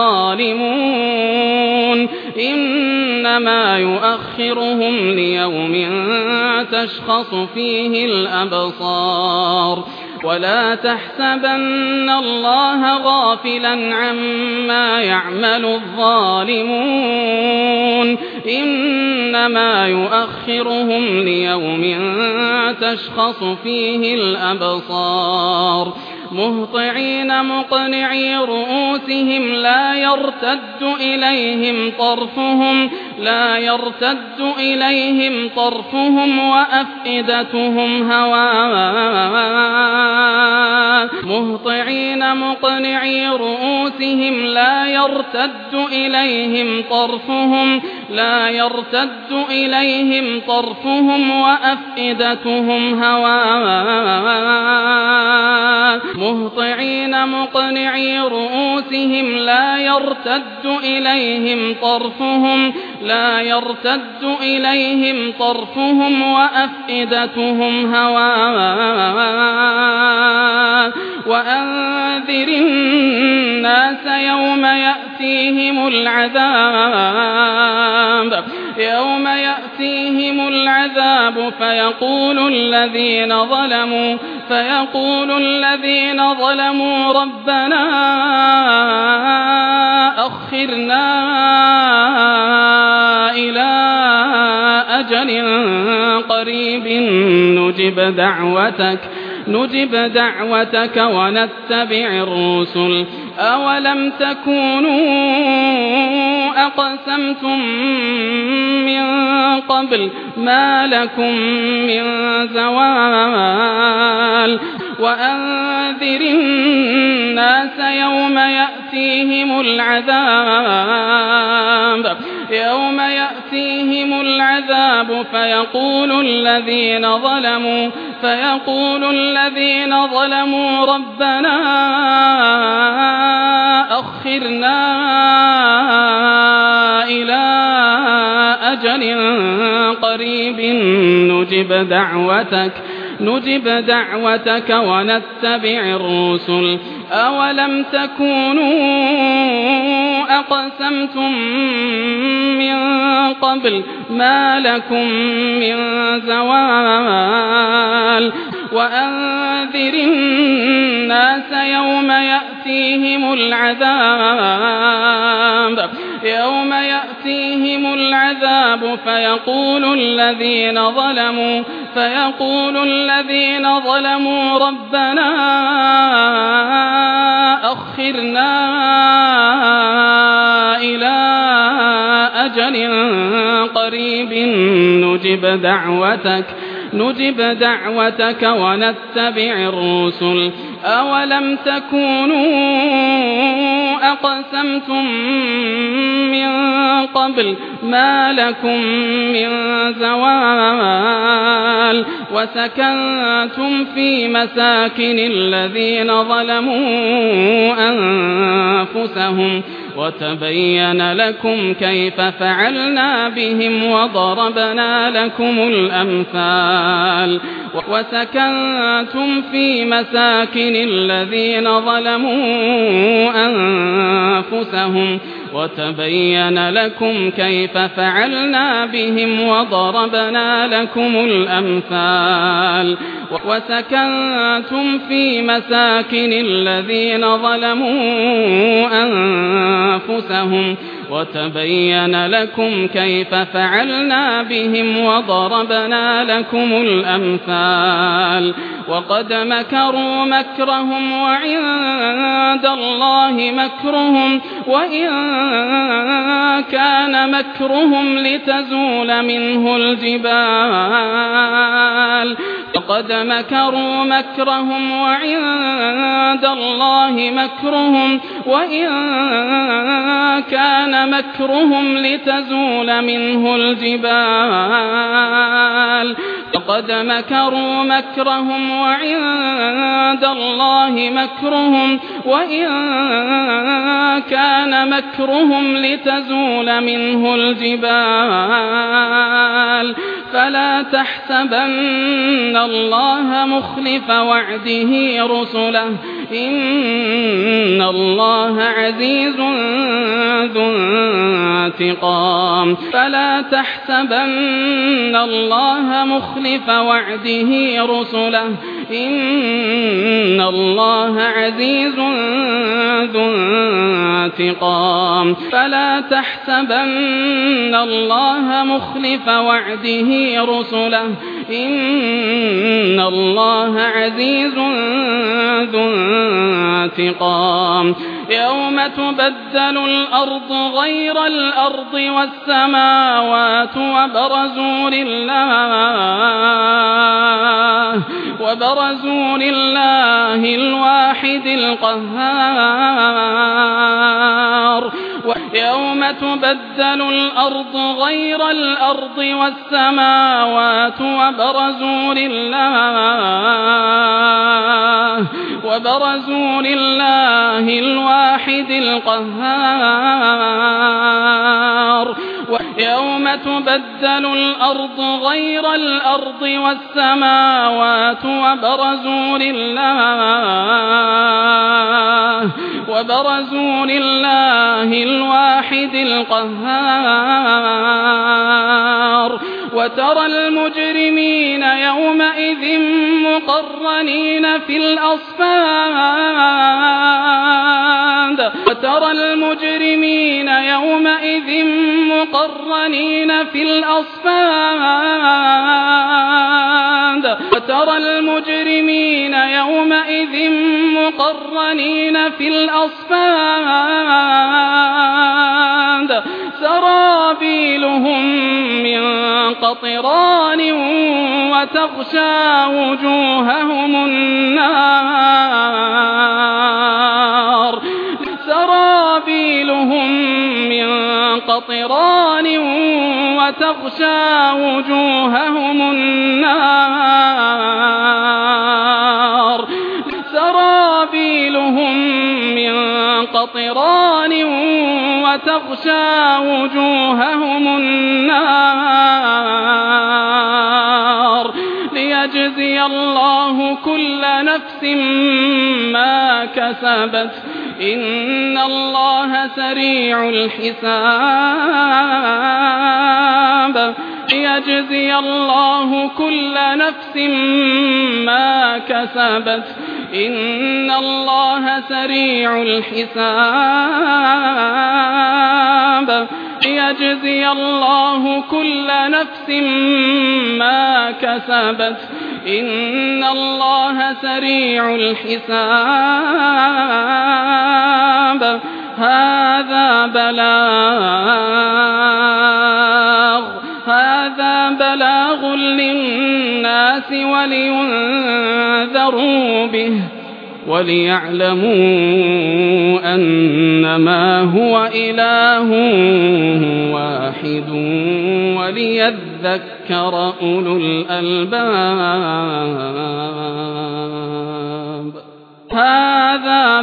الظالمون إنما يؤخرهم ليوم تشخص فيه الأبصار ولا تحسبن الله غافلا عما يعمل الظالمون إنما يؤخرهم ليوم تشخص فيه الأبصار مهطعين مقنعي رؤوسهم لا يرتد إليهم طرفهم لا يرتد إليهم طرفهم وأفئدتهم هواء مهطعين مقنعي رؤوسهم لا يرتد إليهم طرفهم لا يرتد إليهم طرفهم وأفئدتهم هواء مهطعين مقنعي رؤوسهم لا يرتد إليهم طرفهم لا يرتد إليهم طرفهم وأفئدتهم هواء وأنذر الناس يوم يأتيهم العذاب يوم يأتيهم العذاب فيقول الذين ظلموا فيقول الذين ظلموا ربنا أخرنا إلى أجل قريب نجب دعوتك نجب دعوتك ونتبع الرسل أولم تكونوا أقسمتم من قبل ما لكم من زوال وأنذر الناس يوم يأتيهم العذاب يوم يأتيهم العذاب فيقول الذين ظلموا فيقول الذين ظلموا ربنا أخرنا إلى أجل قريب نجب دعوتك نجب دعوتك ونتبع الرسل أولم تكونوا أقسمتم من قبل ما لكم من زوال وأنذر الناس يوم يأتيهم العذاب يوم يأتيهم العذاب فيقول الذين ظلموا فيقول الذين ظلموا ربنا أخرنا إلى أجل قريب نجب دعوتك نجب دعوتك ونتبع الرسل أولم تكونوا أقسمتم من قبل ما لكم من زوال وسكنتم في مساكن الذين ظلموا أنفسهم وتبين لكم كيف فعلنا بهم وضربنا لكم الأمثال وسكنتم في مساكن الذين ظلموا أنفسهم وتبين لكم كيف فعلنا بهم وضربنا لكم الأمثال وسكنتم في مساكن الذين ظلموا أنفسهم وتبين لكم كيف فعلنا بهم وضربنا لكم الأمثال وقد مكروا مكرهم وعند الله مكرهم وإن كان مكرهم لتزول منه الجبال وقد مكروا مكرهم وعند الله مكرهم وإن كان مكرهم لتزول منه الجبال لقد مكروا مكرهم وعند الله مكرهم وإن كان مكرهم لتزول منه الجبال فلا تحسبن الله مخلف وعده رسله إن الله عزيز ذو انتقام فلا تحسبن الله مخلف وعده رسله إن الله عزيز ذو انتقام فلا تحسبن الله مخلف وعده رسله إن الله عزيز ذو انتقام يوم تبدل الأرض غير الأرض والسماوات وبرزوا لله وبرزوا لله الواحد القهار يوم تبدل الأرض غير الأرض والسماوات وبرزوا لله وبرزوا لله الواحد القهار يوم تبدل الأرض غير الأرض والسماوات وبرزوا لله وبرزوا لله الواحد القهار وترى المجرمين يومئذ مقرنين في الأصفاد وترى المجرمين يومئذ مقرنين في الأصفاد وترى المجرمين يومئذ مقرنين في الأصفاد سرابيلهم من قطران وتغشى وجوههم النار سرابيلهم من قطران وتغشى وجوههم النار سرابيلهم من قطران وتغشى وجوههم النار ليجزي الله كل نفس ما كسبت إن الله سريع الحساب ليجزي الله كل نفس ما كسبت إن الله سريع الحساب ليجزي الله كل نفس ما كسبت إن الله سريع الحساب هذا بلاغ هذا بلاغ للناس ولينذروا به وليعلموا أنما هو إله واحد وليذكر أولو الألباب هذا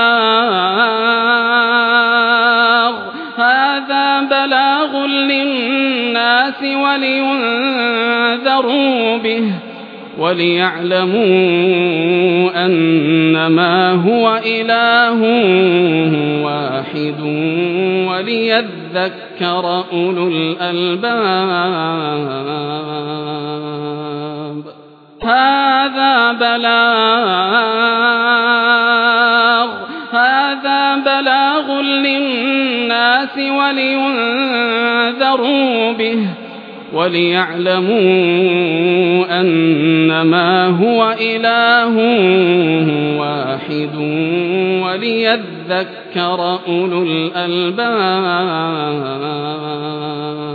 بلاغ هذا بلاغ للناس ولينذروا به وليعلموا أنما هو إله واحد وليذكر أولو الألباب هذا بلاغ هذا بلاغ للناس ولينذروا به وليعلموا أنما هو إله واحد وليذكر أولو الألباب